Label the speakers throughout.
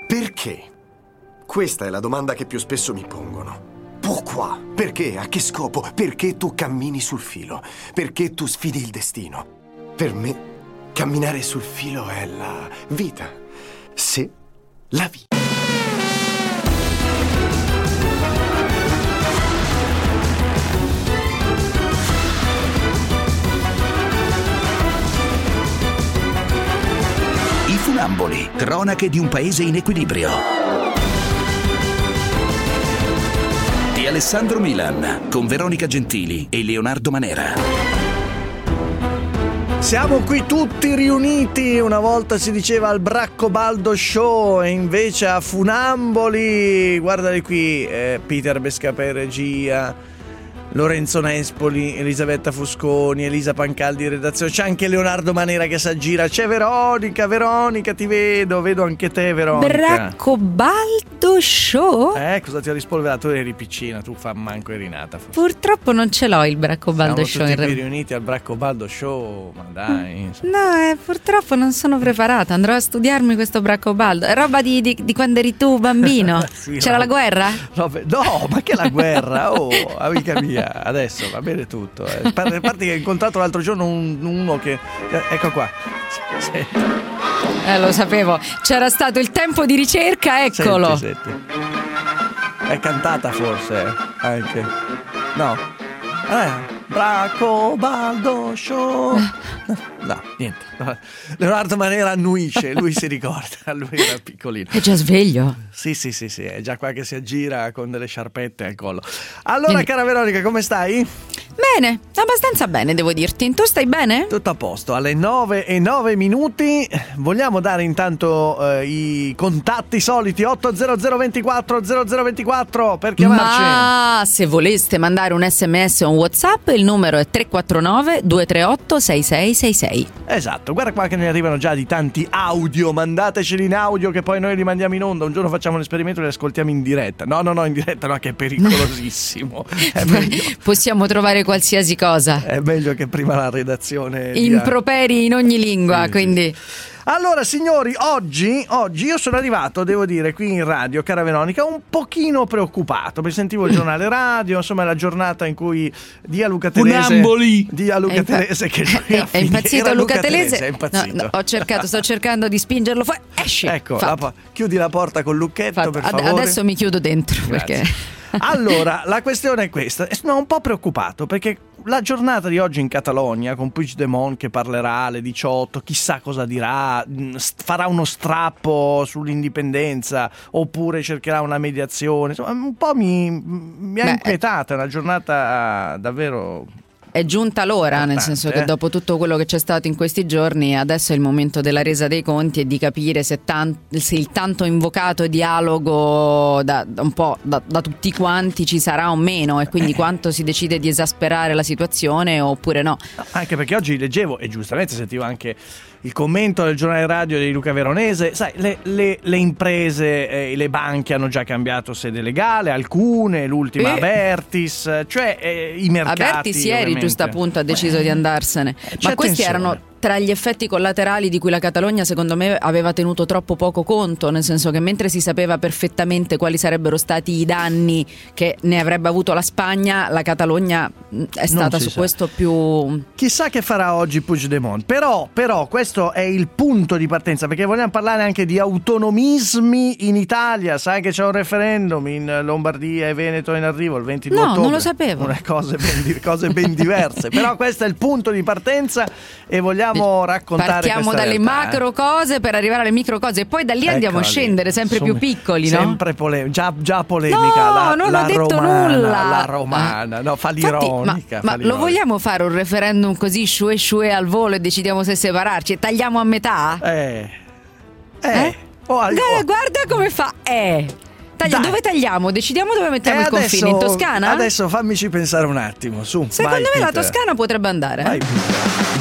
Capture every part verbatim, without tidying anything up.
Speaker 1: Perché? Questa è la domanda che più spesso mi pongono. Pourquoi? Perché? A che scopo? Perché tu cammini sul filo? Perché tu sfidi il destino? Per me, camminare sul filo è la vita. C'est la vie.
Speaker 2: I Funamboli, cronache di un paese in equilibrio. Di Alessandro Milan, con Veronica Gentili e Leonardo Manera.
Speaker 3: Siamo qui tutti riuniti, una volta si diceva al Braccobaldo Show e invece a Funamboli. Guardali qui, eh, Peter Bescapa in regia, Lorenzo Nespoli, Elisabetta Fusconi, Elisa Pancaldi in redazione, c'è anche Leonardo Manera che si aggira, c'è Veronica, Veronica ti vedo, vedo anche te Veronica.
Speaker 4: Braccobaldo Show?
Speaker 3: Eh, cosa ti ho rispolverato? Tu eri piccina, tu fa manco eri nata. Forse.
Speaker 4: Purtroppo non ce l'ho il Braccobaldo Show.
Speaker 3: Siamo tutti
Speaker 4: in
Speaker 3: qui riuniti al Braccobaldo Show, ma dai.
Speaker 4: No, eh, purtroppo non sono preparata, andrò a studiarmi questo Braccobaldo. È roba di, di, di quando eri tu bambino? Sì, c'era
Speaker 3: no.
Speaker 4: la guerra?
Speaker 3: No, ma che la guerra? Oh, amica mia. Adesso va bene tutto. Eh. A parte che ho incontrato l'altro giorno un, uno che. Ecco qua. Sì.
Speaker 4: Eh, lo sapevo. C'era stato il tempo di ricerca, eccolo.
Speaker 3: Senti, senti. È cantata forse anche. No. Eh. Braccobaldo Show. No, niente. Leonardo Manera annuisce, lui si ricorda, lui era piccolino.
Speaker 4: È già sveglio?
Speaker 3: Sì, sì, sì, sì, è già qua che si aggira con delle sciarpette al collo. Allora,
Speaker 4: Vieni.
Speaker 3: Cara Veronica, come stai?
Speaker 4: Bene, abbastanza bene, devo dirti. Tu stai bene?
Speaker 3: Tutto a posto, alle nove e nove minuti. Vogliamo dare intanto eh, i contatti soliti otto zero zero ventiquattro zero zero ventiquattro per chiamarci.
Speaker 4: Ma se voleste mandare un sms o un WhatsApp, il numero è tre quattro nove due tre otto sei sei sei sei.
Speaker 3: Esatto, guarda qua che ne arrivano già di tanti audio. Mandateceli in audio che poi noi li mandiamo in onda. Un giorno facciamo un esperimento e li ascoltiamo in diretta. No, no, no, in diretta no, che è pericolosissimo. È meglio.
Speaker 4: Possiamo trovare qualsiasi cosa.
Speaker 3: È meglio che prima la redazione dia...
Speaker 4: Improperi in ogni lingua, sì, quindi...
Speaker 3: Allora signori, oggi, oggi io sono arrivato, devo dire, qui in radio, cara Veronica, un pochino preoccupato, perché sentivo il giornale radio, insomma è la giornata in cui dia Luca Telese
Speaker 2: Funamboli.
Speaker 3: dia Luca
Speaker 4: È impa-
Speaker 3: Telese che lui
Speaker 4: è, è impazzito
Speaker 3: era
Speaker 4: Luca,
Speaker 3: Luca
Speaker 4: Telese,
Speaker 3: Telese è impazzito.
Speaker 4: No, no, ho cercato, sto cercando di spingerlo fuori, esci.
Speaker 3: Ecco,
Speaker 4: Fatto.
Speaker 3: la po- chiudi la porta col lucchetto.
Speaker 4: Fatto.
Speaker 3: Per
Speaker 4: Ad-
Speaker 3: favore.
Speaker 4: adesso mi chiudo dentro.
Speaker 3: Grazie.
Speaker 4: Perché
Speaker 3: Allora, la questione è questa. Sono un po' preoccupato perché la giornata di oggi in Catalogna, con Puigdemont che parlerà alle diciotto, chissà cosa dirà, farà uno strappo sull'indipendenza oppure cercherà una mediazione. Insomma, un po' mi, mi ha
Speaker 4: Beh,
Speaker 3: inquietata. È una giornata davvero...
Speaker 4: è giunta l'ora, nel
Speaker 3: importante,
Speaker 4: senso che
Speaker 3: eh?
Speaker 4: dopo tutto quello che c'è stato in questi giorni, adesso è il momento della resa dei conti e di capire se, tan- se il tanto invocato dialogo da, da un po' da, da tutti quanti ci sarà o meno, e quindi quanto si decide di esasperare la situazione oppure no.
Speaker 3: Anche perché oggi leggevo, e giustamente sentivo anche il commento del giornale radio di Luca Veronese, sai, le, le, le imprese e eh, le banche hanno già cambiato sede legale, alcune, l'ultima
Speaker 4: Eh.
Speaker 3: Avertis, cioè eh, i mercati.
Speaker 4: Avertis ieri,
Speaker 3: ovviamente.
Speaker 4: giusto appunto, ha deciso
Speaker 3: Eh,
Speaker 4: di andarsene.
Speaker 3: c'è
Speaker 4: Ma questi
Speaker 3: tensione.
Speaker 4: erano tra gli effetti collaterali di cui la Catalogna, secondo me, aveva tenuto troppo poco conto, nel senso che mentre si sapeva perfettamente quali sarebbero stati i danni che ne avrebbe avuto la Spagna, la Catalogna è stata
Speaker 3: si
Speaker 4: su
Speaker 3: sa.
Speaker 4: questo più...
Speaker 3: Chissà che farà oggi Puigdemont, però, però questo è il punto di partenza, perché vogliamo parlare anche di autonomismi in Italia. Sai che c'è un referendum in Lombardia e Veneto in arrivo il ventidue
Speaker 4: No,
Speaker 3: ottobre.
Speaker 4: non lo sapevo.
Speaker 3: Una cose ben, di- cose ben diverse, però questo è il punto di partenza e vogliamo raccontare
Speaker 4: Partiamo
Speaker 3: questa
Speaker 4: dalle
Speaker 3: realtà,
Speaker 4: macro cose per arrivare alle micro cose e poi da lì
Speaker 3: eh.
Speaker 4: andiamo a
Speaker 3: Ecco,
Speaker 4: scendere sempre
Speaker 3: insomma,
Speaker 4: più piccoli, no?
Speaker 3: Sempre polemica, già, già polemica.
Speaker 4: No,
Speaker 3: la,
Speaker 4: non
Speaker 3: la
Speaker 4: ho detto
Speaker 3: romana,
Speaker 4: nulla.
Speaker 3: La romana, no, fa
Speaker 4: Infatti,
Speaker 3: l'ironica.
Speaker 4: ma,
Speaker 3: fa
Speaker 4: ma lo
Speaker 3: l'ironica.
Speaker 4: vogliamo fare un referendum così shue shue al volo e decidiamo se separarci e tagliamo a metà?
Speaker 3: Eh. Eh.
Speaker 4: Eh?
Speaker 3: Oh, al-
Speaker 4: Guarda, guarda come fa. Eh. Taglia-
Speaker 3: Dai.
Speaker 4: dove tagliamo? Decidiamo dove mettiamo
Speaker 3: Eh,
Speaker 4: il confine. In Toscana?
Speaker 3: Adesso fammici pensare un attimo, su.
Speaker 4: Secondo
Speaker 3: vai,
Speaker 4: me la
Speaker 3: Peter.
Speaker 4: Toscana potrebbe andare.
Speaker 3: Vai,
Speaker 4: eh.
Speaker 3: Peter.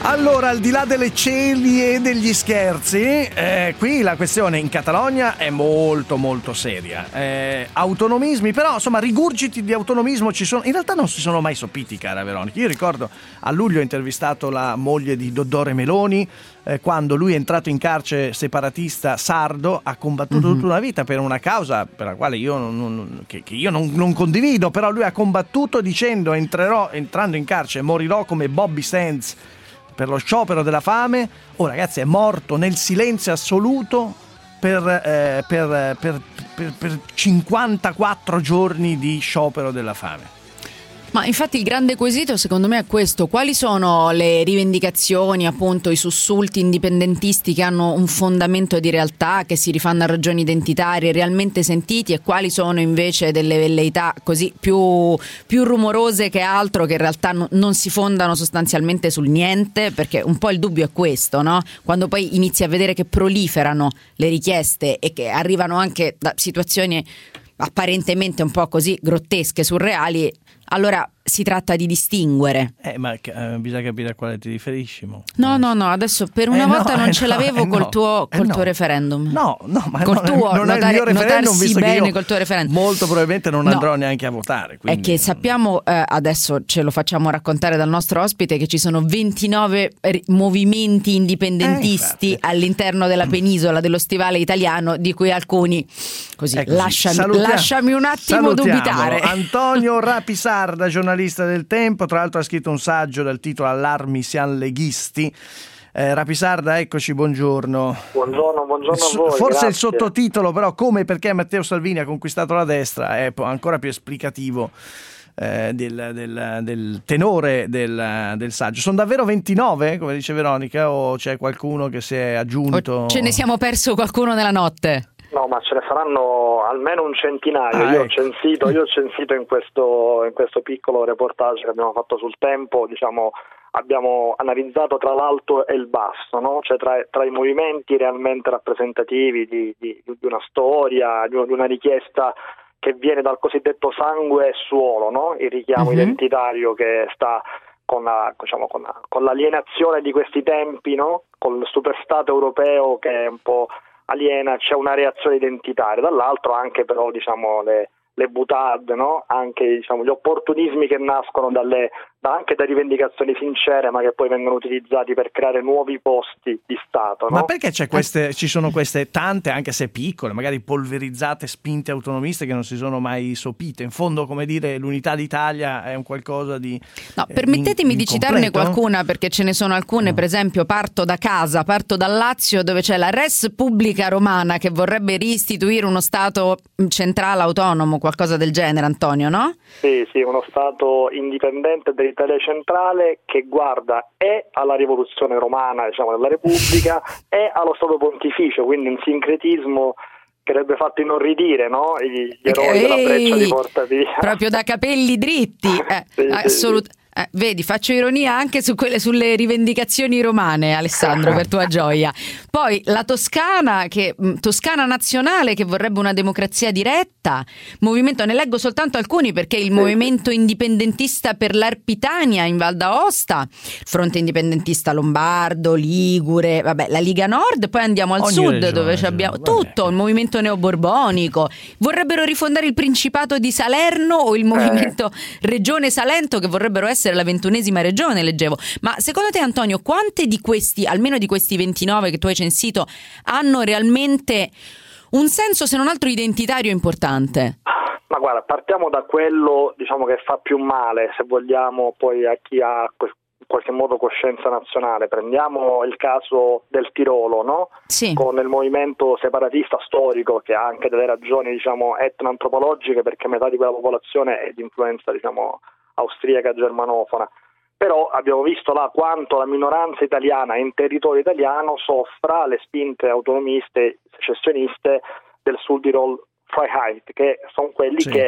Speaker 3: Allora, al di là delle celie e degli scherzi, eh, qui la questione in Catalogna è molto molto seria. Eh, autonomismi, però insomma rigurgiti di autonomismo ci sono. In realtà non si sono mai sopiti, cara Veronica. Io ricordo a luglio ho intervistato la moglie di Dodore Meloni, eh, quando lui è entrato in carcere separatista sardo, ha combattuto mm-hmm. tutta una vita per una causa per la quale io non, non, che, che io non, non condivido, però lui ha combattuto dicendo entrerò, entrando in carcere morirò come Bobby Sands per lo sciopero della fame. Oh ragazzi, è morto nel silenzio assoluto per, eh, per, per, per, per cinquantaquattro giorni di sciopero della fame.
Speaker 4: Ma infatti il grande quesito secondo me è questo: quali sono le rivendicazioni, appunto i sussulti indipendentisti che hanno un fondamento di realtà, che si rifanno a ragioni identitarie realmente sentiti, e quali sono invece delle velleità così più, più rumorose che altro, che in realtà no, non si fondano sostanzialmente sul niente, perché un po' il dubbio è questo, no? Quando poi inizi a vedere che proliferano le richieste e che arrivano anche da situazioni apparentemente un po' così grottesche, surreali, allora si tratta di distinguere.
Speaker 3: Eh, ma eh, bisogna capire a quale ti riferisci. Mo.
Speaker 4: No, no, no, adesso per una
Speaker 3: eh
Speaker 4: volta
Speaker 3: no,
Speaker 4: non
Speaker 3: eh
Speaker 4: ce
Speaker 3: no,
Speaker 4: l'avevo
Speaker 3: eh
Speaker 4: col,
Speaker 3: no,
Speaker 4: tuo, col
Speaker 3: eh
Speaker 4: tuo
Speaker 3: no.
Speaker 4: referendum.
Speaker 3: No, no, ma
Speaker 4: col
Speaker 3: non,
Speaker 4: tuo,
Speaker 3: non
Speaker 4: notare,
Speaker 3: è il mio referendum,
Speaker 4: notarsi
Speaker 3: visto
Speaker 4: bene
Speaker 3: che io
Speaker 4: col tuo referendum.
Speaker 3: Molto probabilmente non
Speaker 4: no,
Speaker 3: andrò neanche a votare. Quindi...
Speaker 4: È che sappiamo, eh, adesso ce lo facciamo raccontare dal nostro ospite, che ci sono ventinove r- movimenti indipendentisti
Speaker 3: eh,
Speaker 4: all'interno della penisola, dello stivale italiano, di cui alcuni, così,
Speaker 3: così.
Speaker 4: Lasciami,
Speaker 3: Salutiamo,
Speaker 4: lasciami un attimo
Speaker 3: salutiamo
Speaker 4: dubitare.
Speaker 3: Antonio Rapisarda, giornalista del Tempo, tra l'altro ha scritto un saggio dal titolo Allarmi sian leghisti. eh, Rapisarda, eccoci, buongiorno.
Speaker 5: Buongiorno, buongiorno a voi.
Speaker 3: Forse
Speaker 5: grazie.
Speaker 3: Il sottotitolo, però, come e perché Matteo Salvini ha conquistato la destra, è ancora più esplicativo eh, del, del, del tenore del, del saggio. Sono davvero ventinove, come dice Veronica, o c'è qualcuno che si è aggiunto?
Speaker 4: O ce ne siamo perso qualcuno nella notte?
Speaker 5: No, ma ce ne saranno almeno un centinaio.
Speaker 3: Ah,
Speaker 5: io,
Speaker 3: ecco.
Speaker 5: ho censito, io ho censito in questo, in questo piccolo reportage che abbiamo fatto sul Tempo, diciamo, abbiamo analizzato tra l'alto e il basso, no? Cioè tra, tra i movimenti realmente rappresentativi di, di, di una storia, di una richiesta che viene dal cosiddetto sangue e suolo, no? Il richiamo uh-huh. identitario che sta con, la, diciamo, con, la, con l'alienazione di questi tempi, no? Con il superstato europeo che è un po' aliena, c'è una reazione identitaria, dall'altro anche però diciamo le, le boutade, no? Anche diciamo gli opportunismi che nascono dalle da, anche da rivendicazioni sincere, ma che poi vengono utilizzati per creare nuovi posti di Stato, no?
Speaker 3: Ma perché c'è queste, ci sono queste tante, anche se piccole, magari polverizzate spinte autonomiste che non si sono mai sopite? In fondo, come dire, l'unità d'Italia è un qualcosa di
Speaker 4: No, permettetemi
Speaker 3: eh,
Speaker 4: di citarne qualcuna, perché ce ne sono alcune. Per esempio, parto da casa, parto dal Lazio, dove c'è la Res Pubblica Romana che vorrebbe riistituire uno Stato centrale autonomo, qualcosa del genere, Antonio, no?
Speaker 5: Sì, sì, uno Stato indipendente dell'Italia centrale che guarda e alla rivoluzione romana, diciamo, della Repubblica e allo Stato pontificio, quindi un sincretismo che avrebbe fatto inorridire, no? Gli eroi
Speaker 4: Ehi,
Speaker 5: della breccia di Porta Pia.
Speaker 4: Proprio da capelli dritti, eh,
Speaker 5: sì,
Speaker 4: assolut-
Speaker 5: sì, sì.
Speaker 4: Eh, vedi, faccio ironia anche su quelle, sulle rivendicazioni romane, Alessandro, per tua gioia. Poi la Toscana, che Toscana nazionale, che vorrebbe una democrazia diretta. Movimento, ne leggo soltanto alcuni, perché il movimento indipendentista per l'Arpitania in Val d'Aosta, il fronte indipendentista lombardo, ligure, vabbè, la Liga Nord. Poi andiamo al
Speaker 3: Ogni
Speaker 4: sud,
Speaker 3: regione,
Speaker 4: dove ci abbiamo
Speaker 3: vabbè.
Speaker 4: tutto, il movimento neoborbonico. Vorrebbero rifondare il Principato di Salerno o il movimento eh. Regione Salento, che vorrebbero essere la ventunesima regione, leggevo. Ma secondo te, Antonio, quante di questi, almeno di questi ventinove che tu hai censito, hanno realmente un senso, se non altro identitario, importante?
Speaker 5: Ma guarda, partiamo da quello, diciamo, che fa più male, se vogliamo, poi a chi ha in qualche modo coscienza nazionale. Prendiamo il caso del Tirolo, no?
Speaker 4: Sì.
Speaker 5: Con il movimento separatista storico, che ha anche delle ragioni, diciamo, etno-antropologiche, perché metà di quella popolazione è di influenza, diciamo, austriaca germanofona. Però abbiamo visto là quanto la minoranza italiana in territorio italiano soffra le spinte autonomiste secessioniste del Südtirol Freiheit, che sono quelli
Speaker 3: sì.
Speaker 5: che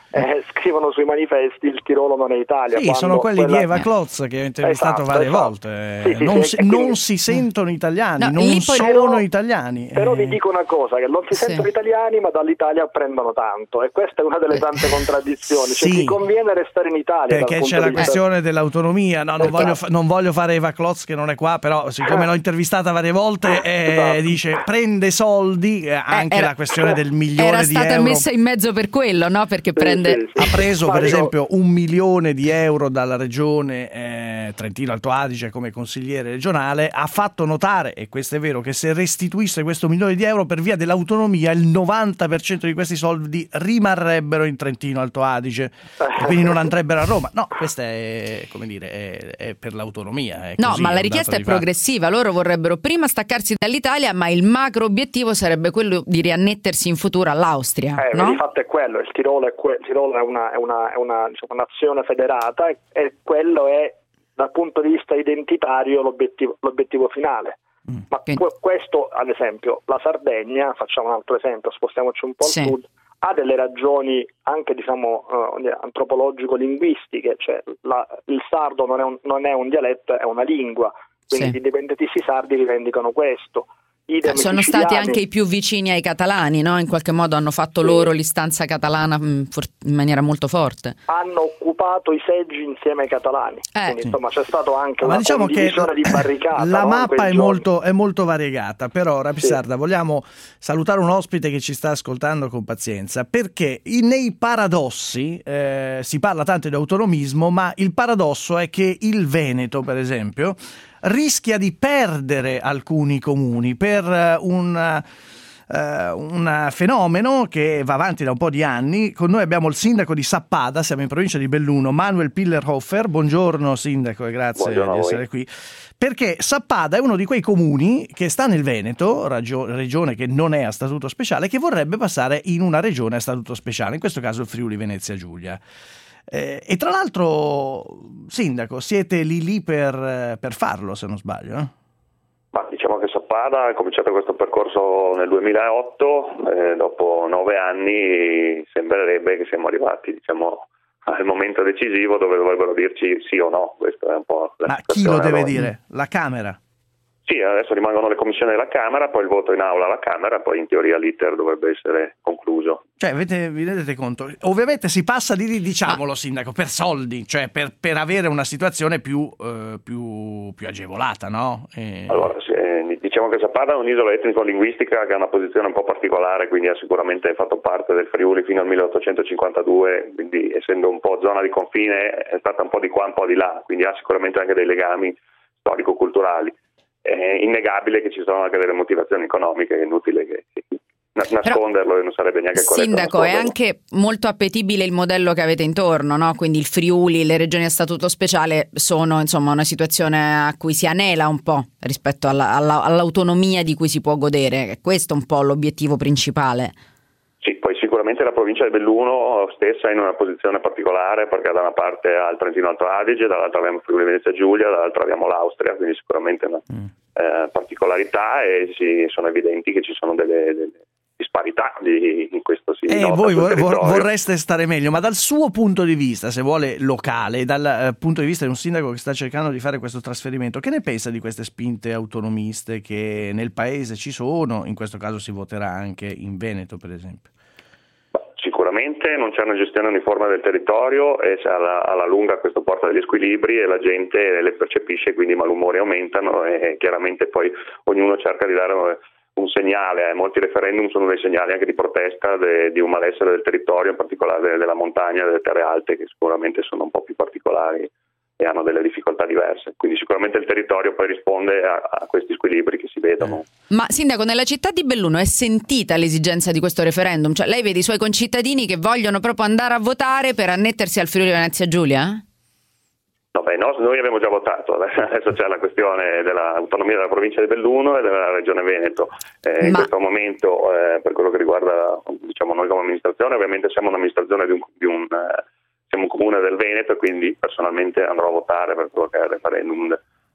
Speaker 5: eh, scrivono sui manifesti il Tirolo non è Italia.
Speaker 3: Sì, sono quelli
Speaker 5: quella...
Speaker 3: di Eva Klotz che ho intervistato
Speaker 5: esatto,
Speaker 3: varie
Speaker 5: esatto.
Speaker 3: volte.
Speaker 5: Sì, sì,
Speaker 3: non,
Speaker 5: sì,
Speaker 3: si,
Speaker 5: quindi...
Speaker 3: non si sentono italiani,
Speaker 4: No,
Speaker 3: non
Speaker 4: lì poi...
Speaker 3: sono
Speaker 5: però,
Speaker 3: italiani.
Speaker 5: Però
Speaker 3: eh.
Speaker 5: vi dico una cosa, che non si
Speaker 4: Sì.
Speaker 5: sentono italiani ma dall'Italia prendono tanto, e questa è una delle tante contraddizioni. Cioè,
Speaker 3: Sì.
Speaker 5: ti conviene restare in Italia
Speaker 3: Perché
Speaker 5: dal
Speaker 3: c'è
Speaker 5: punto
Speaker 3: la
Speaker 5: di vista...
Speaker 3: questione dell'autonomia. No, non,
Speaker 5: Esatto.
Speaker 3: voglio fa- non voglio fare Eva Klotz che non è qua, però siccome l'ho intervistata varie volte, eh,
Speaker 5: Esatto.
Speaker 3: dice prende soldi, eh, anche
Speaker 4: era-
Speaker 3: la questione del milione
Speaker 4: Era
Speaker 3: di
Speaker 4: stata
Speaker 3: euro.
Speaker 4: messa in mezzo per quello, no? Perché
Speaker 5: Sì,
Speaker 4: prende...
Speaker 5: sì, sì.
Speaker 3: Ha preso
Speaker 5: Ma
Speaker 3: per
Speaker 5: dico-
Speaker 3: esempio un milione di euro dalla regione eh, Trentino Alto Adige come consigliere regionale, ha fatto notare, e questo è vero, che se restituisse questo milione di euro per via dell'autonomia il novanta per cento di questi soldi rimarrebbero in Trentino Alto Adige e quindi non andrebbero a Roma. No, questa è, come dire, è, è per l'autonomia. È
Speaker 4: No,
Speaker 3: così,
Speaker 4: ma
Speaker 3: è
Speaker 4: la
Speaker 3: un
Speaker 4: richiesta
Speaker 3: dato
Speaker 4: è
Speaker 3: di fatto.
Speaker 4: progressiva. Loro vorrebbero prima staccarsi dall'Italia, ma il macro obiettivo sarebbe quello di riannettersi in futuro all'Austria,
Speaker 5: Eh,
Speaker 4: no?
Speaker 5: di fatto è quello, il Tirolo è, que- il Tirolo è una, è una, è una diciamo, nazione federata, e, e quello è dal punto di vista identitario l'obiettivo, l'obiettivo finale.
Speaker 3: Mm.
Speaker 5: Ma
Speaker 4: Quindi-
Speaker 5: que- questo, ad esempio, la Sardegna, facciamo un altro esempio, spostiamoci un po'
Speaker 4: Sì.
Speaker 5: al sud, ha delle ragioni anche diciamo eh, antropologico-linguistiche, cioè la- il sardo non è, un, non è un dialetto, è una lingua, quindi
Speaker 4: Sì.
Speaker 5: gli indipendentisti sardi rivendicano questo. Idem
Speaker 4: Sono
Speaker 5: i
Speaker 4: stati
Speaker 5: siciliani.
Speaker 4: anche i più vicini ai catalani, no? In qualche modo hanno fatto loro l'istanza catalana mh, for- in maniera molto forte.
Speaker 5: Hanno occupato i seggi insieme ai catalani,
Speaker 4: Eh.
Speaker 5: quindi
Speaker 3: Sì.
Speaker 5: insomma c'è stato anche
Speaker 3: Ma
Speaker 5: una
Speaker 3: diciamo che
Speaker 5: condivisione di barricata.
Speaker 3: la
Speaker 5: no, in
Speaker 3: mappa
Speaker 5: quei
Speaker 3: è
Speaker 5: giorni.
Speaker 3: molto, è molto variegata, però Rapisarda, vogliamo salutare un ospite che ci sta ascoltando con pazienza, perché i- nei paradossi eh, si parla tanto di autonomismo, ma il paradosso è che il Veneto, per esempio, rischia di perdere alcuni comuni per eh, un... Uh, un fenomeno che va avanti da un po' di anni. Con noi abbiamo il sindaco di Sappada, siamo in provincia di Belluno, Manuel Pillerhofer. Buongiorno sindaco e grazie
Speaker 6: Buongiorno
Speaker 3: di
Speaker 6: a voi.
Speaker 3: essere qui. Perché Sappada è uno di quei comuni che sta nel Veneto, ragio- regione che non è a statuto speciale, che vorrebbe passare in una regione a statuto speciale, in questo caso il Friuli Venezia Giulia. Eh, e tra l'altro, sindaco, siete lì lì per, per farlo, se non sbaglio, eh?
Speaker 6: Ma diciamo che Sappada ha cominciato questo percorso nel duemilaotto, eh, dopo nove anni sembrerebbe che siamo arrivati diciamo, al momento decisivo dove dovrebbero dirci sì o no. Questa è un po' la
Speaker 3: Ma chi lo
Speaker 6: situazione
Speaker 3: deve
Speaker 6: a noi.
Speaker 3: dire? La Camera?
Speaker 6: Sì, adesso rimangono le commissioni della Camera, poi il voto in aula alla Camera, poi in teoria l'iter dovrebbe essere concluso.
Speaker 3: Cioè, avete, vi rendete conto? Ovviamente si passa di lì, diciamolo, sindaco, per soldi, cioè per, per avere una situazione più, eh, più, più agevolata, no? E...
Speaker 6: Allora, se, diciamo che Sappada è un'isola etnico-linguistica che ha una posizione un po' particolare, quindi ha sicuramente fatto parte del Friuli fino al milleottocentocinquantadue, quindi essendo un po' zona di confine è stata un po' di qua, un po' di là, quindi ha sicuramente anche dei legami storico-culturali. È innegabile che ci sono anche delle motivazioni economiche, è inutile che nasconderlo e non sarebbe neanche corretto.
Speaker 4: Sindaco, è anche molto appetibile il modello che avete intorno, no? Quindi il Friuli, le regioni a statuto speciale sono insomma una situazione a cui si anela un po' rispetto alla, alla, all'autonomia di cui si può godere. Questo è un po' l'obiettivo principale.
Speaker 6: Sì, poi sicuramente la provincia di Belluno stessa è in una posizione particolare perché da una parte ha il Trentino Alto Adige, dall'altra abbiamo Friuli Venezia Giulia, dall'altra abbiamo l'Austria, quindi sicuramente una mm. eh, particolarità e sì, sono evidenti che ci sono delle, delle disparità di, in questo si
Speaker 3: E
Speaker 6: nota
Speaker 3: voi
Speaker 6: sul
Speaker 3: vor-
Speaker 6: territorio.
Speaker 3: vorreste stare meglio, ma dal suo punto di vista, se vuole locale, dal eh, punto di vista di un sindaco che sta cercando di fare questo trasferimento, che ne pensa di queste spinte autonomiste che nel paese ci sono? In questo caso si voterà anche in Veneto, per esempio.
Speaker 6: Sicuramente non c'è una gestione uniforme del territorio e alla, alla lunga questo porta degli squilibri e la gente le percepisce, quindi i malumori aumentano e chiaramente poi ognuno cerca di dare un segnale. Molti referendum sono dei segnali anche di protesta de, di un malessere del territorio, in particolare della montagna, delle terre alte, che sicuramente sono un po' più particolari e hanno delle difficoltà diverse. Quindi sicuramente il territorio poi risponde a, a questi squilibri che si vedono.
Speaker 4: Ma sindaco, nella città di Belluno è sentita l'esigenza di questo referendum? Cioè lei vede i suoi concittadini che vogliono proprio andare a votare per annettersi al Friuli Venezia Giulia?
Speaker 6: No, beh, no, noi abbiamo già votato, adesso c'è la questione dell'autonomia della provincia di Belluno e della regione Veneto. Eh, in
Speaker 4: Ma...
Speaker 6: questo momento, eh, per quello che riguarda diciamo noi come amministrazione, ovviamente siamo un'amministrazione di un, di un eh, siamo un comune del Veneto e quindi personalmente andrò a votare per quello che è il referendum del,
Speaker 3: Però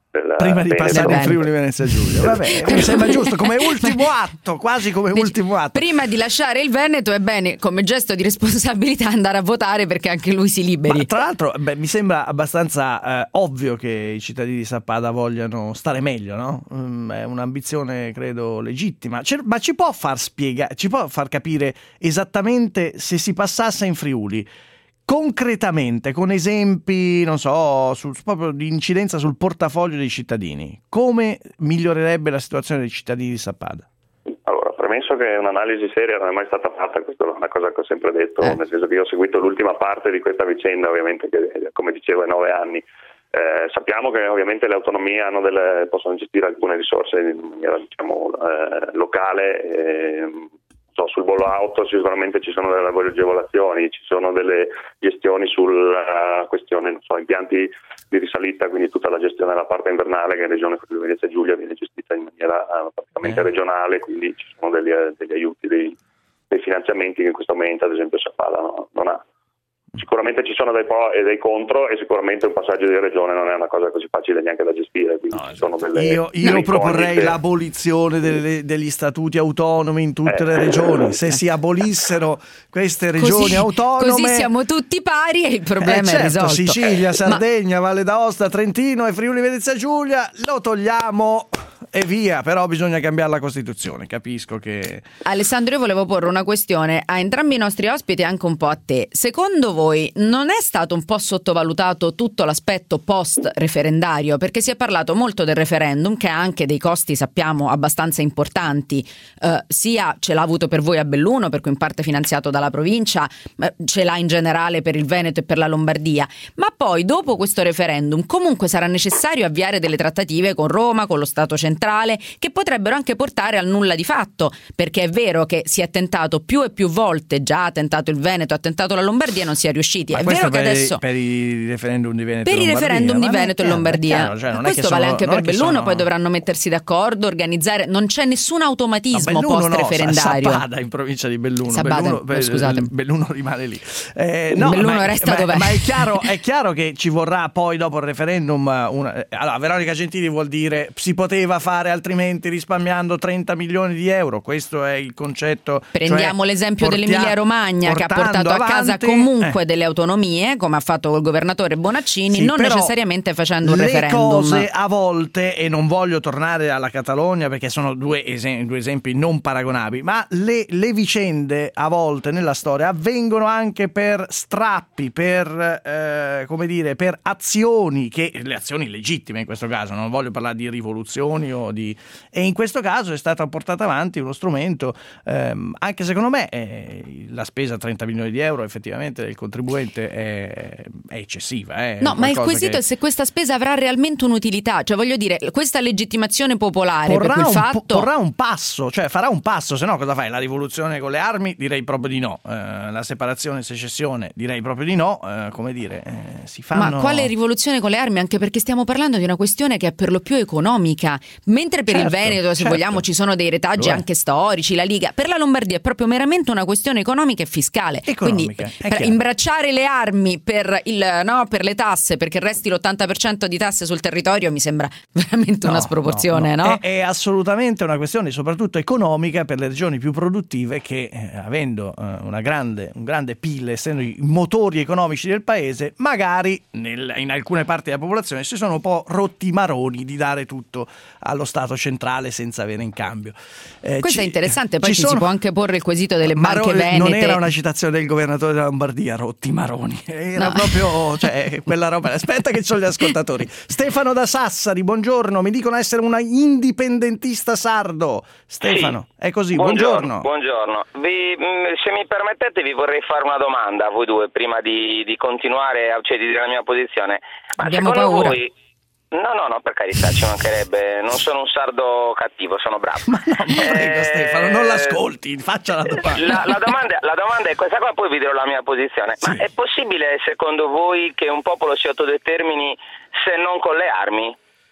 Speaker 3: prima di
Speaker 6: Veneto.
Speaker 3: passare in Friuli Venezia Giulia. Vabbè, mi sembra giusto come ultimo atto, quasi come ultimo atto.
Speaker 4: Prima di lasciare il Veneto è bene, come gesto di responsabilità, andare a votare perché anche lui si liberi.
Speaker 3: Ma tra l'altro, beh, mi sembra abbastanza eh, ovvio che i cittadini di Sappada vogliano stare meglio, no? Mm, è un'ambizione, credo, legittima. C'è, ma ci può far spiegare, ci può far capire esattamente, se si passasse in Friuli, concretamente, con esempi, non so, su, proprio di incidenza sul portafoglio dei cittadini, come migliorerebbe la situazione dei cittadini di Sappada?
Speaker 6: Allora, premesso che un'analisi seria non è mai stata fatta, questa è una cosa che ho sempre detto,
Speaker 4: eh.
Speaker 6: nel senso che io ho seguito l'ultima parte di questa vicenda, ovviamente, che come dicevo è nove anni. Eh, sappiamo che ovviamente le autonomie hanno delle, possono gestire alcune risorse in maniera, diciamo, eh, locale. Eh, so, sul bollo auto sicuramente ci sono delle agevolazioni, ci sono delle gestioni sulla questione, non so, impianti di risalita, quindi tutta la gestione della parte invernale che in Regione Friuli Venezia Giulia viene gestita in maniera uh, praticamente eh. regionale, quindi ci sono degli, degli aiuti, dei, dei finanziamenti che in questo momento ad esempio Sappada no, non ha. Sicuramente ci sono dei pro e dei contro e sicuramente un passaggio di regione non è una cosa così facile neanche da gestire.
Speaker 3: No,
Speaker 6: ci sono delle,
Speaker 3: io io
Speaker 6: delle
Speaker 3: proporrei
Speaker 6: incognite.
Speaker 3: l'abolizione delle, degli statuti autonomi in tutte
Speaker 6: Eh.
Speaker 3: le regioni. Se si abolissero queste regioni
Speaker 4: così,
Speaker 3: autonome,
Speaker 4: così siamo tutti pari e il problema
Speaker 3: eh, certo,
Speaker 4: è risolto.
Speaker 3: Sicilia,
Speaker 4: Ma-
Speaker 3: Sardegna, Valle d'Aosta, Trentino e Friuli Venezia Giulia lo togliamo e via. Però bisogna cambiare la Costituzione. Capisco che
Speaker 4: Alessandro, io volevo porre una questione a entrambi i nostri ospiti e anche un po' a te. Secondo voi non è stato un po' sottovalutato tutto l'aspetto post-referendario? Perché si è parlato molto del referendum, che ha anche dei costi, sappiamo, abbastanza importanti. Eh, sia ce l'ha avuto per voi a Belluno, per cui in parte finanziato dalla provincia, eh, ce l'ha in generale per il Veneto e per la Lombardia. Ma poi, dopo questo referendum, comunque sarà necessario avviare delle trattative con Roma, con lo Stato centrale, che potrebbero anche portare al nulla di fatto, perché è vero che si è tentato più e più volte, già ha tentato il Veneto, ha tentato la Lombardia e non si è riusciti.
Speaker 3: Ma
Speaker 4: È
Speaker 3: questo
Speaker 4: vero che
Speaker 3: per,
Speaker 4: adesso
Speaker 3: i, per i referendum di Veneto
Speaker 4: per
Speaker 3: e
Speaker 4: i
Speaker 3: Lombardia,
Speaker 4: referendum di
Speaker 3: ma
Speaker 4: Veneto e
Speaker 3: è chiaro,
Speaker 4: Lombardia,
Speaker 3: è chiaro, cioè, non è che
Speaker 4: questo
Speaker 3: sono-
Speaker 4: vale anche
Speaker 3: non
Speaker 4: per
Speaker 3: è che
Speaker 4: Belluno,
Speaker 3: sono-
Speaker 4: poi dovranno mettersi d'accordo, organizzare, non c'è nessun
Speaker 3: No,
Speaker 4: automatismo
Speaker 3: Belluno no,
Speaker 4: post-referendario.
Speaker 3: Sappada in provincia di Belluno.
Speaker 4: Sappada,
Speaker 3: Belluno,
Speaker 4: eh, scusate.
Speaker 3: Belluno rimane lì. Eh, no,
Speaker 4: Belluno
Speaker 3: ma,
Speaker 4: resta
Speaker 3: ma,
Speaker 4: dov'è.
Speaker 3: ma è chiaro, è chiaro che ci vorrà poi dopo il referendum una, eh, allora Veronica Gentili vuol dire si poteva fare altrimenti risparmiando trenta milioni di euro. Questo è il concetto.
Speaker 4: Prendiamo
Speaker 3: cioè,
Speaker 4: l'esempio
Speaker 3: portia-
Speaker 4: dell'Emilia Romagna, che ha
Speaker 3: portando
Speaker 4: portato a casa
Speaker 3: avanti,
Speaker 4: comunque
Speaker 3: eh.
Speaker 4: delle autonomie, come ha fatto col governatore Bonaccini,
Speaker 3: Sì,
Speaker 4: non
Speaker 3: però
Speaker 4: necessariamente facendo un
Speaker 3: le
Speaker 4: referendum.
Speaker 3: cose a volte, e non voglio tornare alla Catalogna perché sono due, esem- due esempi non paragonabili, ma le, le vicende a volte nella storia avvengono anche per strappi, per eh, come dire, per azioni, che le azioni legittime in questo caso, non voglio parlare di rivoluzioni o di, e in questo caso è stato portato avanti uno strumento, ehm, anche secondo me eh, la spesa trenta milioni di euro effettivamente del contribuente è, è eccessiva. È
Speaker 4: No, ma il
Speaker 3: qualcosa
Speaker 4: quesito
Speaker 3: che
Speaker 4: è se questa spesa avrà realmente un'utilità, cioè voglio dire, questa legittimazione popolare per
Speaker 3: porrà
Speaker 4: quel
Speaker 3: un,
Speaker 4: fatto
Speaker 3: po- porrà un passo, cioè farà un passo, se no cosa fai? La rivoluzione con le armi? Direi proprio di no. Eh, la separazione e secessione? Direi proprio di no. Eh, come dire, eh, si fanno...
Speaker 4: Ma quale rivoluzione con le armi? Anche perché stiamo parlando di una questione che è per lo più economica. Mentre per
Speaker 3: Certo,
Speaker 4: il Veneto, se
Speaker 3: certo.
Speaker 4: vogliamo, ci sono dei retaggi
Speaker 3: Lo è.
Speaker 4: anche storici, la Liga. Per la Lombardia è proprio meramente una questione economica e fiscale.
Speaker 3: Economica,
Speaker 4: Quindi
Speaker 3: è
Speaker 4: per
Speaker 3: chiaro.
Speaker 4: imbracciare le armi per, il, no, per le tasse, perché resti l'ottanta per cento di tasse sul territorio, mi sembra veramente una
Speaker 3: No,
Speaker 4: sproporzione,
Speaker 3: no,
Speaker 4: no?
Speaker 3: no. È, è assolutamente una questione soprattutto economica per le regioni più produttive che, eh, avendo eh, una grande, un grande P I L, essendo i motori economici del paese, magari nel- in alcune parti della popolazione si sono un po' rotti i maroni di dare tutto allo Stato centrale senza avere in cambio. Eh,
Speaker 4: Questo
Speaker 3: ci-
Speaker 4: è interessante, poi
Speaker 3: ci
Speaker 4: ci,
Speaker 3: sono-
Speaker 4: si può anche porre il quesito delle banche
Speaker 3: Maro-
Speaker 4: venete.
Speaker 3: Non era una citazione del governatore della Lombardia, rotti i maroni, era
Speaker 4: No.
Speaker 3: proprio, cioè, quella roba. Aspetta che c'ho gli ascoltatori. Stefano da Sassari, buongiorno, mi dicono essere una indipendentista sardo. Stefano, è così, buongiorno.
Speaker 7: Buongiorno. Vi, mh, se mi permettete vi vorrei fare una domanda a voi due prima di, di continuare a cioè, di dire la mia posizione. Ma
Speaker 4: Abbiamo
Speaker 7: secondo
Speaker 4: paura.
Speaker 7: voi... No, no, no, per carità, ci mancherebbe, non sono un sardo cattivo, sono bravo.
Speaker 3: Ma no, ma prego
Speaker 7: Eh,
Speaker 3: Stefano, non l'ascolti, faccia la domanda.
Speaker 7: La, la, domanda, la domanda è questa qua, poi vi dirò la mia posizione.
Speaker 3: Sì.
Speaker 7: Ma è possibile secondo voi che un popolo si autodetermini se non con le armi?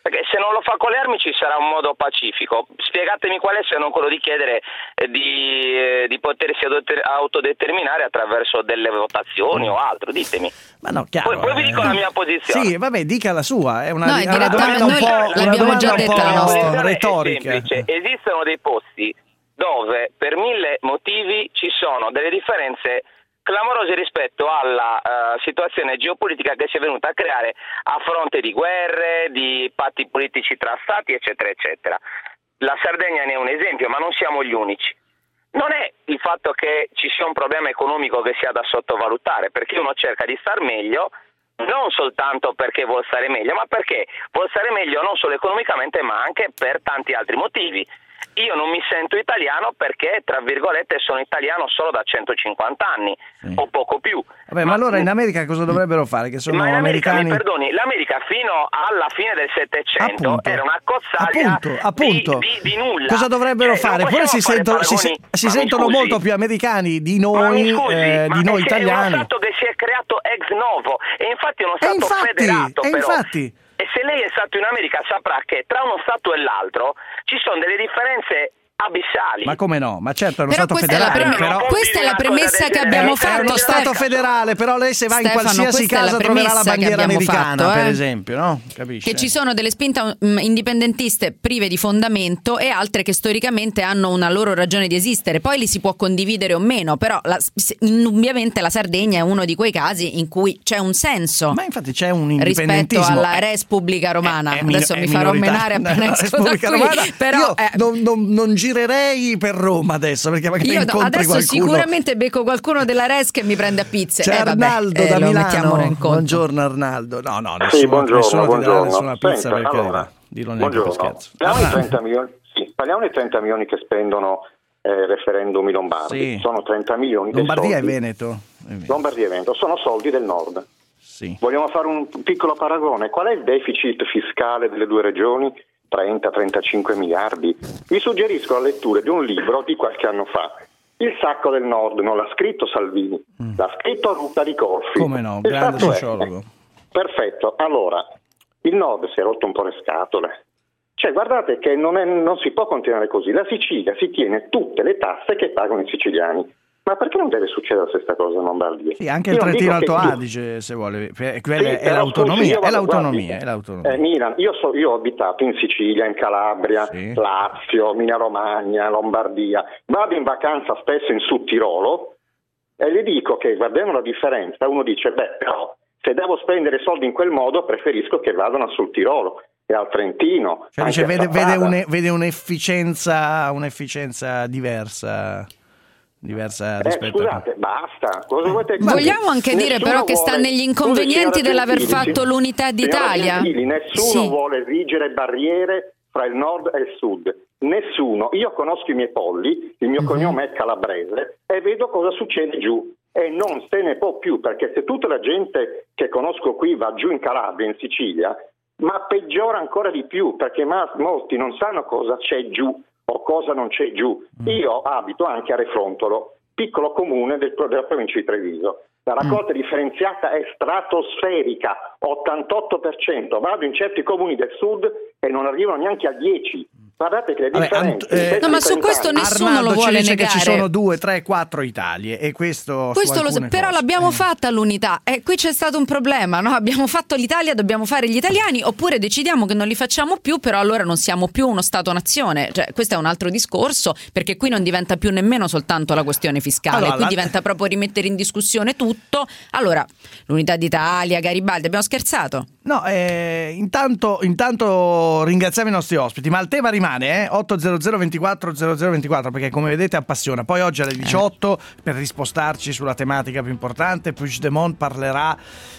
Speaker 7: Perché se non lo fa con le armi ci sarà un modo pacifico. Spiegatemi qual è, se non quello di chiedere eh, di, eh, di potersi autodeterminare attraverso delle votazioni o altro, ditemi.
Speaker 3: Ma no, chiaro,
Speaker 7: poi, poi vi dico
Speaker 3: eh.
Speaker 7: la mia posizione.
Speaker 3: Sì, vabbè, dica la sua, è una,
Speaker 4: No,
Speaker 3: è
Speaker 4: è
Speaker 3: una domanda un
Speaker 4: noi
Speaker 3: po', una
Speaker 4: l'abbiamo
Speaker 3: domanda
Speaker 4: già
Speaker 3: un
Speaker 4: detta
Speaker 3: po'
Speaker 4: la nostra.
Speaker 3: retorica.
Speaker 7: È semplice, esistono dei posti dove per mille motivi ci sono delle differenze clamorose rispetto alla uh, situazione geopolitica che si è venuta a creare a fronte di guerre, di patti politici tra stati, eccetera, eccetera. La Sardegna ne è un esempio, ma non siamo gli unici. Non è il fatto che ci sia un problema economico che sia da sottovalutare, perché uno cerca di star meglio, non soltanto perché vuol stare meglio, ma perché vuol stare meglio non solo economicamente, ma anche per tanti altri motivi. Io non mi sento italiano perché, tra virgolette, sono italiano solo da centocinquanta anni, sì, o poco più.
Speaker 3: Vabbè, ma, ma allora in America cosa dovrebbero fare? Che sono
Speaker 7: ma in America,
Speaker 3: americani...
Speaker 7: mi perdoni, l'America fino alla fine del Settecento
Speaker 3: appunto,
Speaker 7: era una cozzaglia
Speaker 3: appunto, appunto.
Speaker 7: Di, di, di nulla.
Speaker 3: Cosa dovrebbero
Speaker 7: cioè,
Speaker 3: fare? Pure si sentono, si, si sentono molto più americani di noi,
Speaker 7: scusi,
Speaker 3: eh, di noi italiani.
Speaker 7: È uno stato che si è creato ex novo e infatti è uno
Speaker 3: e
Speaker 7: stato
Speaker 3: infatti,
Speaker 7: federato.
Speaker 3: E
Speaker 7: però.
Speaker 3: infatti...
Speaker 7: E se lei è stato in America saprà che tra uno stato e l'altro ci sono delle differenze abissali.
Speaker 3: Ma come no? Ma certo è uno
Speaker 4: però
Speaker 3: stato
Speaker 4: questa
Speaker 3: federale.
Speaker 4: È la
Speaker 3: però...
Speaker 4: Questa è la premessa che abbiamo
Speaker 3: è,
Speaker 4: fatto.
Speaker 3: È uno stato federale, però lei se va
Speaker 4: Stefano,
Speaker 3: in qualsiasi casa troverà la bandiera americana,
Speaker 4: fatto, eh?
Speaker 3: per esempio, no? Capisci?
Speaker 4: Che ci sono delle spinte um, indipendentiste prive di fondamento e altre che storicamente hanno una loro ragione di esistere. Poi li si può condividere o meno, però la, indubbiamente la Sardegna è uno di quei casi in cui c'è un senso.
Speaker 3: Ma infatti c'è un indipendentismo
Speaker 4: rispetto alla Repubblica Romana.
Speaker 3: È, è,
Speaker 4: Adesso
Speaker 3: è
Speaker 4: mi farò menare appena esco da qui.
Speaker 3: Romana,
Speaker 4: però
Speaker 3: io
Speaker 4: eh,
Speaker 3: non, non, non girerei per Roma adesso, perché magari
Speaker 4: io
Speaker 3: incontri
Speaker 4: adesso
Speaker 3: qualcuno.
Speaker 4: Sicuramente becco qualcuno della Res che mi prende a pizze.
Speaker 3: C'è
Speaker 4: eh,
Speaker 3: Arnaldo
Speaker 4: vabbè,
Speaker 3: da
Speaker 4: eh,
Speaker 3: Milano. Buongiorno Arnaldo. No, no, nessuno,
Speaker 6: sì, buongiorno,
Speaker 3: nessuno
Speaker 6: buongiorno.
Speaker 3: ti dà nessuna pizza.
Speaker 6: Senta,
Speaker 3: perché
Speaker 6: allora,
Speaker 3: dillo neanche per scherzo.
Speaker 6: Parliamo di trenta milioni, sì, parliamo di trenta milioni che spendono eh, referendum in Lombardia.
Speaker 3: Sì.
Speaker 6: Sono trenta milioni.
Speaker 3: Lombardia
Speaker 6: soldi.
Speaker 3: e Veneto.
Speaker 6: Lombardia e Veneto sono soldi del nord.
Speaker 3: Sì.
Speaker 6: Vogliamo fare un piccolo paragone. Qual è il deficit fiscale delle due regioni? trenta trentacinque miliardi. Vi suggerisco la lettura di un libro di qualche anno fa. Il sacco del nord non l'ha scritto Salvini, mm. l'ha scritto Ruta di Corfi.
Speaker 3: Come no,
Speaker 6: il
Speaker 3: grande sociologo.
Speaker 6: È, perfetto, allora il nord si è rotto un po' le scatole. Cioè guardate che non, è, non si può continuare così. La Sicilia si tiene tutte le tasse che pagano i siciliani. Ma perché non deve succedere la stessa cosa in Lombardia?
Speaker 3: Sì, anche il Trentino Alto Adige, se vuole. Quella sì, è, l'autonomia, è l'autonomia, è l'autonomia.
Speaker 6: Eh, Milan, io, so, io ho abitato in Sicilia, in Calabria, sì. Lazio, Emilia Romagna, Lombardia. Vado in vacanza spesso in Sud Tirolo e le dico che guardando la differenza, uno dice, beh, però se devo spendere soldi in quel modo preferisco che vadano sul Tirolo e al Trentino.
Speaker 3: Cioè, dice, vede, vede, un, vede un'efficienza, un'efficienza diversa. diversa rispetto
Speaker 6: eh, scusate,
Speaker 3: a...
Speaker 6: basta. Cosa volete...
Speaker 4: Vogliamo anche
Speaker 6: nessuno
Speaker 4: dire però che
Speaker 6: vuole...
Speaker 4: sta negli inconvenienti
Speaker 6: Scusi,
Speaker 4: dell'aver
Speaker 6: Gentili,
Speaker 4: fatto l'unità d'Italia.
Speaker 6: Gentili, nessuno
Speaker 4: sì.
Speaker 6: vuole erigere barriere fra il nord e il sud. Nessuno. Io conosco i miei polli, il mio uh-huh. cognome è calabrese e vedo cosa succede giù. E non se ne può più, perché se tutta la gente che conosco qui va giù in Calabria, in Sicilia, ma peggiora ancora di più, perché ma, molti non sanno cosa c'è giù o cosa non c'è giù. Io abito anche a Refrontolo, piccolo comune del, della provincia di Treviso. La raccolta mm. differenziata è stratosferica, ottantotto per cento. Vado in certi comuni del sud e non arrivano neanche al dieci per cento. Guardate che le differenze...
Speaker 3: Vabbè, eh,
Speaker 4: no, ma su questo nessuno
Speaker 3: Arnaldo
Speaker 4: lo vuole
Speaker 3: ci dice
Speaker 4: negare.
Speaker 3: Che ci sono due, tre, quattro Italie e questo,
Speaker 4: questo lo so, però
Speaker 3: cose.
Speaker 4: l'abbiamo
Speaker 3: eh.
Speaker 4: fatta l'unità e qui c'è stato un problema, no? Abbiamo fatto l'Italia, dobbiamo fare gli italiani, oppure decidiamo che non li facciamo più, però allora non siamo più uno Stato-nazione. Cioè, questo è un altro discorso, perché qui non diventa più nemmeno soltanto la questione fiscale, allora, qui la... diventa proprio rimettere in discussione tutto. Allora, l'unità d'Italia, Garibaldi, abbiamo scherzato?
Speaker 3: No, eh, intanto, intanto ringraziamo i nostri ospiti, ma il tema rimane, eh? otto zero zero ventiquattro zero zero ventiquattro, perché come vedete appassiona. Poi oggi alle diciotto, eh. per rispostarci sulla tematica più importante, Puigdemont parlerà,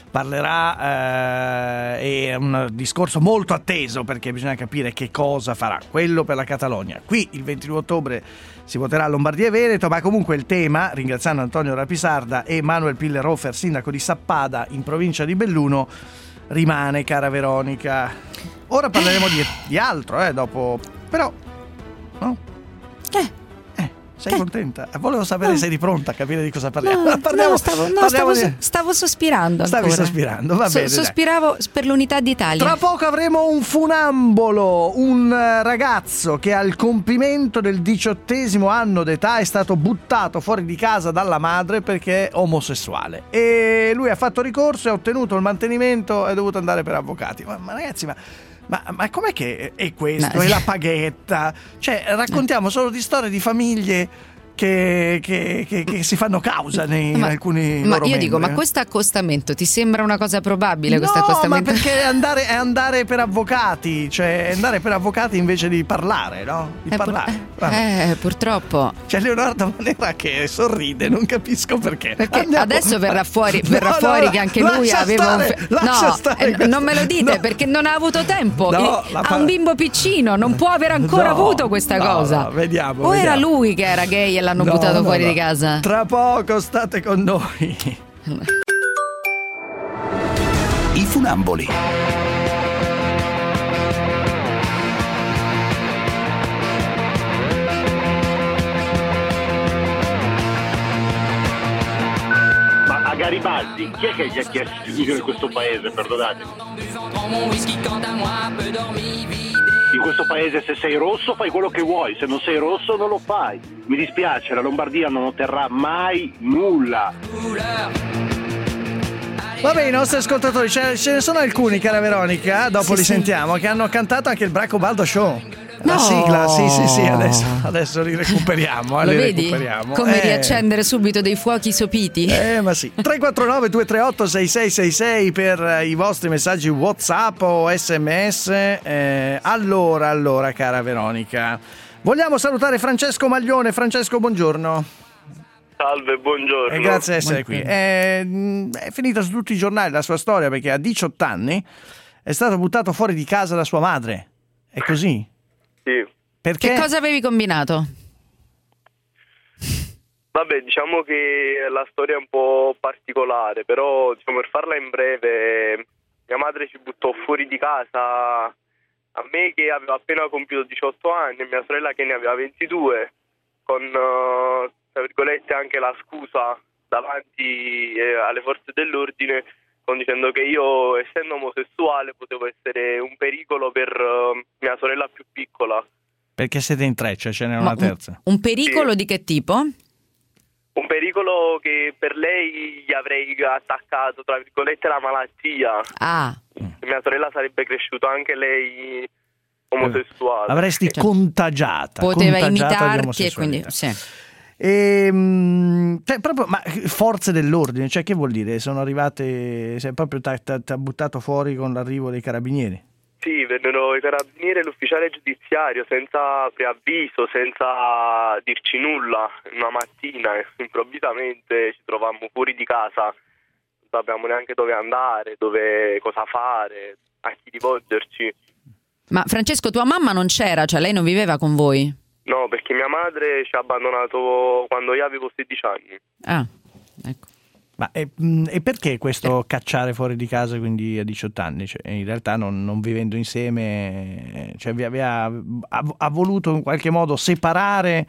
Speaker 3: parlerà eh, è un discorso molto atteso, perché bisogna capire che cosa farà, quello per la Catalogna. Qui il ventidue ottobre si voterà a Lombardia e Veneto, ma comunque il tema, ringraziando Antonio Rapisarda e Manuel Piller-Hofer, sindaco di Sappada in provincia di Belluno, rimane, cara Veronica. Ora parleremo di, di altro, eh, dopo, però no?
Speaker 4: Eh.
Speaker 3: Eh, Sei contenta? Volevo sapere
Speaker 4: no.
Speaker 3: se eri pronta a capire di cosa parliamo.
Speaker 4: No,
Speaker 3: parliamo
Speaker 4: no, stavo, no,
Speaker 3: parliamo
Speaker 4: stavo,
Speaker 3: di...
Speaker 4: stavo sospirando
Speaker 3: Stavi
Speaker 4: ancora.
Speaker 3: sospirando, va
Speaker 4: So,
Speaker 3: bene.
Speaker 4: sospiravo dai. Per l'unità d'Italia.
Speaker 3: Tra poco avremo un funambolo, un ragazzo che al compimento del diciottesimo anno d'età è stato buttato fuori di casa dalla madre perché è omosessuale. E lui ha fatto ricorso e ha ottenuto il mantenimento e è dovuto andare per avvocati. Ma, ma ragazzi, ma... Ma, ma com'è che è questo?
Speaker 4: No.
Speaker 3: È la paghetta? Cioè, raccontiamo solo di storie di famiglie che, che, che, che si fanno causa nei,
Speaker 4: ma,
Speaker 3: in alcuni
Speaker 4: ma
Speaker 3: loro
Speaker 4: io
Speaker 3: membri.
Speaker 4: dico, ma questo accostamento ti sembra una cosa probabile? Questo
Speaker 3: No,
Speaker 4: accostamento?
Speaker 3: ma perché è andare, è andare per avvocati, cioè andare per avvocati invece di parlare, no? Di
Speaker 4: eh,
Speaker 3: parlare.
Speaker 4: pur, eh, purtroppo.
Speaker 3: C'è Leonardo Manera che sorride, non capisco perché.
Speaker 4: Perché
Speaker 3: Andiamo.
Speaker 4: adesso verrà fuori, verrà
Speaker 3: No, no,
Speaker 4: fuori
Speaker 3: no,
Speaker 4: che anche lui
Speaker 3: lascia
Speaker 4: aveva
Speaker 3: stare,
Speaker 4: un fe-
Speaker 3: lascia
Speaker 4: no,
Speaker 3: stare
Speaker 4: eh,
Speaker 3: questo.
Speaker 4: non me lo dite
Speaker 3: No.
Speaker 4: perché non ha avuto tempo.
Speaker 3: No,
Speaker 4: Il-
Speaker 3: la
Speaker 4: ha
Speaker 3: pa-
Speaker 4: un bimbo piccino, non può aver ancora
Speaker 3: No,
Speaker 4: avuto questa
Speaker 3: no,
Speaker 4: cosa.
Speaker 3: no, vediamo,
Speaker 4: o
Speaker 3: vediamo.
Speaker 4: era lui che era gay e l'hanno
Speaker 3: No,
Speaker 4: buttato
Speaker 3: no,
Speaker 4: fuori
Speaker 3: no.
Speaker 4: di casa?
Speaker 3: Tra poco state con noi.
Speaker 2: I funamboli.
Speaker 8: Ma a Garibaldi, chi è che gli ha chiesto di vivere in questo paese, perdonatemi? In questo paese se sei rosso fai quello che vuoi, se non sei rosso non lo fai. Mi dispiace, la Lombardia non otterrà mai nulla.
Speaker 3: Vabbè, i nostri ascoltatori, ce, ce ne sono alcuni, cara Veronica, dopo
Speaker 4: Sì,
Speaker 3: li
Speaker 4: sì.
Speaker 3: sentiamo, che hanno cantato anche il Bracco Baldo Show. La
Speaker 4: No.
Speaker 3: sigla, sì, sì, sì, adesso, adesso li recuperiamo. eh,
Speaker 4: Lo
Speaker 3: li
Speaker 4: vedi?
Speaker 3: recuperiamo.
Speaker 4: Come
Speaker 3: Eh.
Speaker 4: riaccendere subito dei fuochi sopiti.
Speaker 3: Eh, ma sì. tre quattro nove due tre otto sei sei sei sei per eh, i vostri messaggi WhatsApp o sms. Eh, allora, allora, cara Veronica, vogliamo salutare Francesco Maglione. Francesco, buongiorno.
Speaker 5: Salve, buongiorno.
Speaker 3: E grazie di essere qui.
Speaker 4: Buongiorno.
Speaker 3: È, mh, è finita su tutti i giornali la sua storia perché a diciotto anni è stato buttato fuori di casa da sua madre. È così?
Speaker 5: Sì.
Speaker 3: Perché?
Speaker 4: Che cosa avevi combinato?
Speaker 5: Vabbè, diciamo che la storia è un po' particolare, però diciamo, per farla in breve, mia madre ci buttò fuori di casa a me che avevo appena compiuto diciotto anni e mia sorella che ne aveva ventidue, con eh, tra virgolette anche la scusa davanti eh, alle forze dell'ordine, con dicendo che io, essendo omosessuale, potevo essere un pericolo per eh, mia sorella più piccola.
Speaker 3: Perché siete in tre, cioè ce n'è
Speaker 4: Ma
Speaker 3: una
Speaker 4: un-
Speaker 3: terza.
Speaker 4: Un pericolo
Speaker 5: Sì.
Speaker 4: di che tipo?
Speaker 5: Un pericolo che per lei gli avrei attaccato, tra virgolette, la malattia.
Speaker 4: Ah,
Speaker 5: Mia sorella sarebbe cresciuta anche lei omosessuale.
Speaker 3: Avresti
Speaker 4: Cioè,
Speaker 3: contagiata.
Speaker 4: poteva
Speaker 3: contagiata di
Speaker 4: imitarti e
Speaker 3: omosessualità.
Speaker 4: quindi sì.
Speaker 3: E, mh, cioè, proprio, ma forze dell'ordine, cioè che vuol dire? Sono arrivate, sei proprio ti ha buttato fuori con l'arrivo dei carabinieri?
Speaker 5: Sì, vennero i carabinieri e l'ufficiale giudiziario senza preavviso, senza dirci nulla. Una mattina eh, improvvisamente ci trovammo fuori di casa, non sappiamo neanche dove andare, dove cosa fare, a chi rivolgerci.
Speaker 4: Ma Francesco, tua mamma non c'era, cioè lei non viveva con voi?
Speaker 5: No, perché mia madre ci ha abbandonato quando io avevo sedici anni.
Speaker 4: Ah, ecco.
Speaker 3: Ma e, mh, e perché questo cacciare fuori di casa quindi a diciotto anni? Cioè, in realtà non, non vivendo insieme, cioè vi aveva, ha, ha voluto in qualche modo separare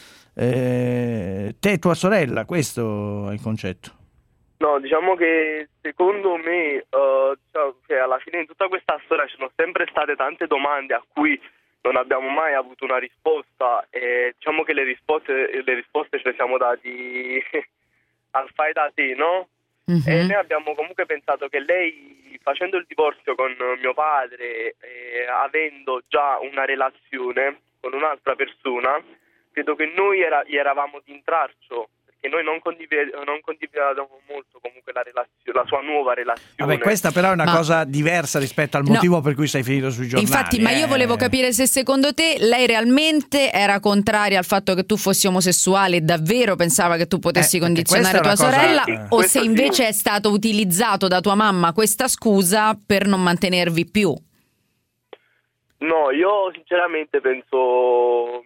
Speaker 3: eh, te e tua sorella, questo è il concetto.
Speaker 5: No, diciamo che secondo me eh, diciamo che alla fine in tutta questa storia ci sono sempre state tante domande a cui non abbiamo mai avuto una risposta e diciamo che le risposte, le risposte ce le siamo dati al fai da te, no?
Speaker 4: Mhm.
Speaker 5: E noi abbiamo comunque pensato che lei, facendo il divorzio con mio padre e avendo già una relazione con un'altra persona, credo che noi era, gli eravamo d'intralcio, perché noi non, condive- non condividevamo molto comunque la, relazio- la sua nuova relazione.
Speaker 3: Vabbè, questa però è una
Speaker 4: Ma-
Speaker 3: cosa diversa rispetto al
Speaker 4: No.
Speaker 3: motivo per cui sei finito sui giornali.
Speaker 4: Infatti, ma io
Speaker 3: eh.
Speaker 4: volevo capire se secondo te lei realmente era contraria al fatto che tu fossi omosessuale e davvero pensava che tu potessi
Speaker 3: Eh, perché
Speaker 4: condizionare tua
Speaker 3: questa è una
Speaker 4: sorella,
Speaker 3: cosa-
Speaker 4: o
Speaker 5: Questo
Speaker 4: se
Speaker 5: sì.
Speaker 4: invece è stato utilizzato da tua mamma questa scusa per non mantenervi più.
Speaker 5: No, io sinceramente penso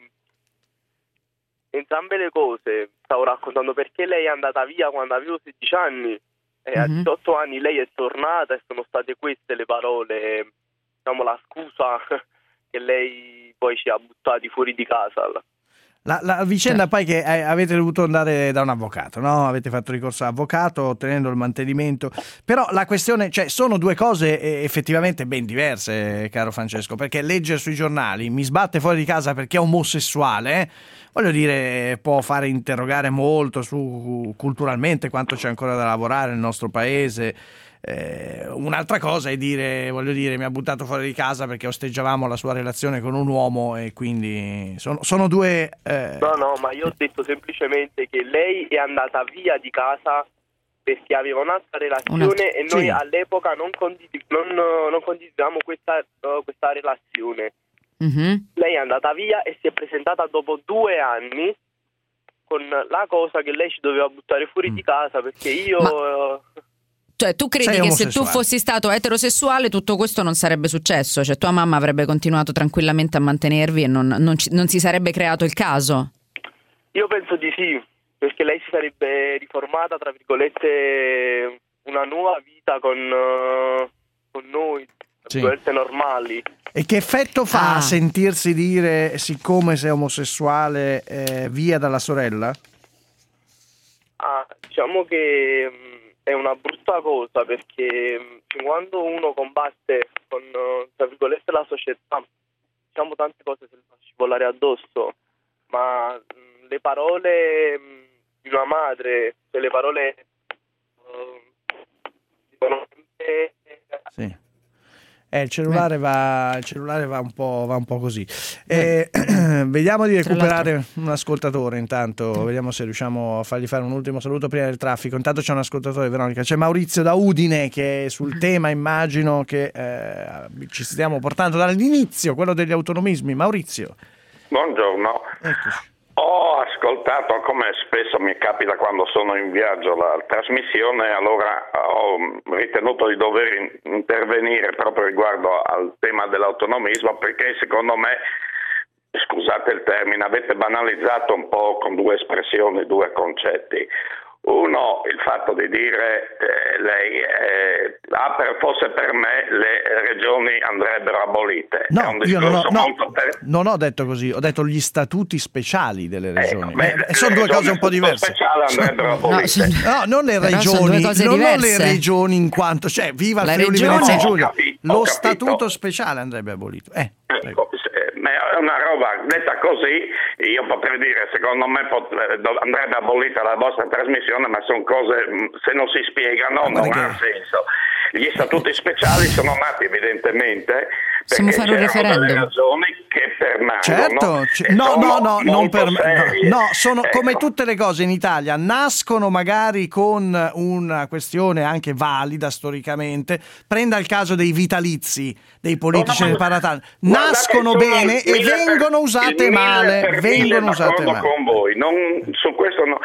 Speaker 5: entrambe le cose. Stavo raccontando perché lei è andata via quando avevo sedici anni e a
Speaker 4: Mhm.
Speaker 5: diciotto anni lei è tornata e sono state queste le parole, diciamo la scusa che lei poi ci ha buttati fuori di casa.
Speaker 3: La, la vicenda sì. poi che eh, avete dovuto andare da un avvocato, no? Avete fatto ricorso all'avvocato ottenendo il mantenimento, però la questione, cioè sono due cose eh, effettivamente ben diverse, caro Francesco, perché leggere sui giornali mi sbatte fuori di casa perché è omosessuale, eh? Voglio dire, può fare interrogare molto su culturalmente quanto c'è ancora da lavorare nel nostro paese. Eh, un'altra cosa è dire, voglio dire, mi ha buttato fuori di casa perché osteggiavamo la sua relazione con un uomo, e quindi sono, sono due eh...
Speaker 9: no no ma io ho detto semplicemente che lei è andata via di casa perché aveva un'altra relazione Una... e noi sì. all'epoca non, condiv- non, non condividevamo questa, uh, questa relazione. Mm-hmm. Lei è andata via e si è presentata dopo due anni con la cosa che lei ci doveva buttare fuori mm. di casa perché io Ma... uh,
Speaker 4: Cioè, tu credi che se tu fossi stato eterosessuale tutto questo non sarebbe successo? Cioè, tua mamma avrebbe continuato tranquillamente a mantenervi e non, non, ci, non si sarebbe creato il caso?
Speaker 9: Io penso di sì, perché lei si sarebbe riformata, tra virgolette, una nuova vita con, uh, con noi, tra sì. virgolette normali.
Speaker 3: E che effetto fa
Speaker 4: ah.
Speaker 3: sentirsi dire, siccome sei omosessuale, eh, via dalla sorella?
Speaker 9: Ah, diciamo che... è una brutta cosa perché quando uno combatte con, tra virgolette, la società, diciamo tante cose se le fa scivolare addosso, ma mh, le parole mh, di una madre, cioè le parole uh, dicono sempre...
Speaker 3: Sì. Eh, il cellulare va il cellulare va un po', va un po' così. Eh, vediamo di recuperare un ascoltatore intanto, vediamo se riusciamo a fargli fare un ultimo saluto prima del traffico. Intanto c'è un ascoltatore, Veronica, c'è Maurizio da Udine che sul tema immagino che eh, ci stiamo portando dall'inizio, quello degli autonomismi. Maurizio.
Speaker 10: Buongiorno.
Speaker 3: Eccoci.
Speaker 10: Ho ascoltato, come spesso mi capita quando sono in viaggio, la trasmissione, allora ho ritenuto di dover intervenire proprio riguardo al tema dell'autonomismo, perché secondo me, scusate il termine, avete banalizzato un po' con due espressioni, due concetti. Uno, il fatto di dire eh, lei eh, ah, per, fosse per me le regioni andrebbero abolite.
Speaker 3: No,
Speaker 10: è un
Speaker 3: io non ho, no,
Speaker 10: per...
Speaker 3: non ho detto così, ho detto gli statuti speciali delle regioni.
Speaker 10: Ecco, beh,
Speaker 3: eh, sono due cose un po' diverse.
Speaker 10: Andrebbero abolite.
Speaker 3: No, no, non le regioni, non, non le regioni in quanto, cioè, viva il Friuli Venezia Giulia. Lo statuto speciale andrebbe abolito. Eh,
Speaker 10: ecco, è una roba detta così, io potrei dire, secondo me pot- andrebbe abolita la vostra trasmissione, ma sono cose, se non si spiegano non
Speaker 3: che...
Speaker 10: ha senso. Gli statuti speciali sono nati evidentemente
Speaker 4: Possiamo
Speaker 10: perché
Speaker 4: fare un
Speaker 10: c'erano delle
Speaker 4: referendum.
Speaker 10: ragioni che permangono.
Speaker 3: Certo, c- no, no, no, non per me. No, no, sono
Speaker 10: ecco.
Speaker 3: Come tutte le cose in Italia, nascono magari con una questione anche valida storicamente. Prenda il caso dei vitalizi dei politici
Speaker 10: no, no,
Speaker 3: del Paratano. Nascono bene e vengono usate male. Vengono usate male.
Speaker 10: Con voi, non, su questo no.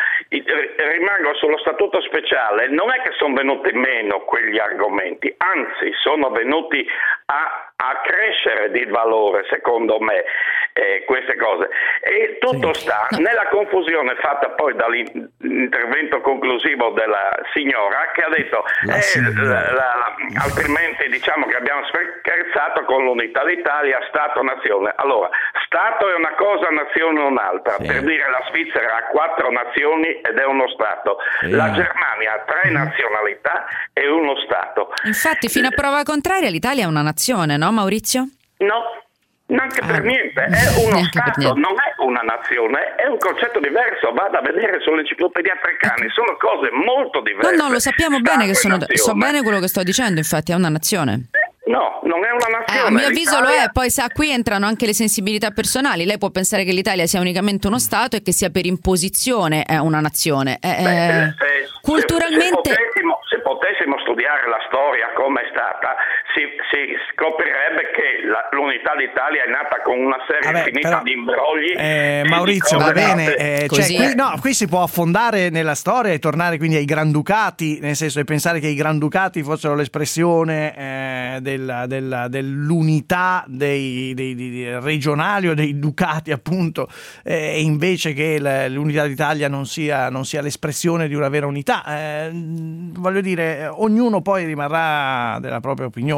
Speaker 10: Rimango sullo statuto speciale. Non è che sono venuti meno quegli argomenti, anzi sono venuti a, a crescere di valore, secondo me, eh, queste cose. E tutto sì. sta nella confusione fatta poi dall'intervento conclusivo della signora, che ha detto eh, la, la, altrimenti diciamo che abbiamo scherzato con l'unità d'Italia, Stato-Nazione. Allora, Stato è una cosa, Nazione è un'altra. Sì. Per dire, la Svizzera ha quattro nazioni ed è uno Stato. Sì. La Germania ha tre nazionalità e uno Stato.
Speaker 4: Infatti, fino a prova contraria, l'Italia è una nazione, no, Maurizio?
Speaker 10: No, neanche per ah. niente. È uno Stato, non è una nazione, è un concetto diverso. Vada a vedere sull'enciclopedia Treccani, sono cose molto diverse.
Speaker 4: No, no, lo sappiamo bene che sono. So bene quello che sto dicendo, infatti, è una nazione.
Speaker 10: No, non è una nazione.
Speaker 4: Eh, a mio avviso
Speaker 10: L'Italia...
Speaker 4: lo è, poi sa, qui entrano anche le sensibilità personali. Lei può pensare che l'Italia sia unicamente uno Stato e che sia per imposizione è una nazione. Eh,
Speaker 10: Beh, se,
Speaker 4: culturalmente...
Speaker 10: Se, se, potessimo, se potessimo studiare la storia come è stata, si, si scoprirebbe che la, l'unità d'Italia è nata con una serie Vabbè, infinita però, di imbrogli.
Speaker 3: Eh, Maurizio, va bene. Eh, cioè, qui, no, qui si può affondare nella storia e tornare quindi ai Granducati, nel senso di pensare che i Granducati fossero l'espressione eh, della, della, dell'unità dei, dei, dei regionali o dei ducati, appunto, eh, e invece che la, l'unità d'Italia non sia, non sia l'espressione di una vera unità. Eh, voglio dire, ognuno poi rimarrà della propria opinione.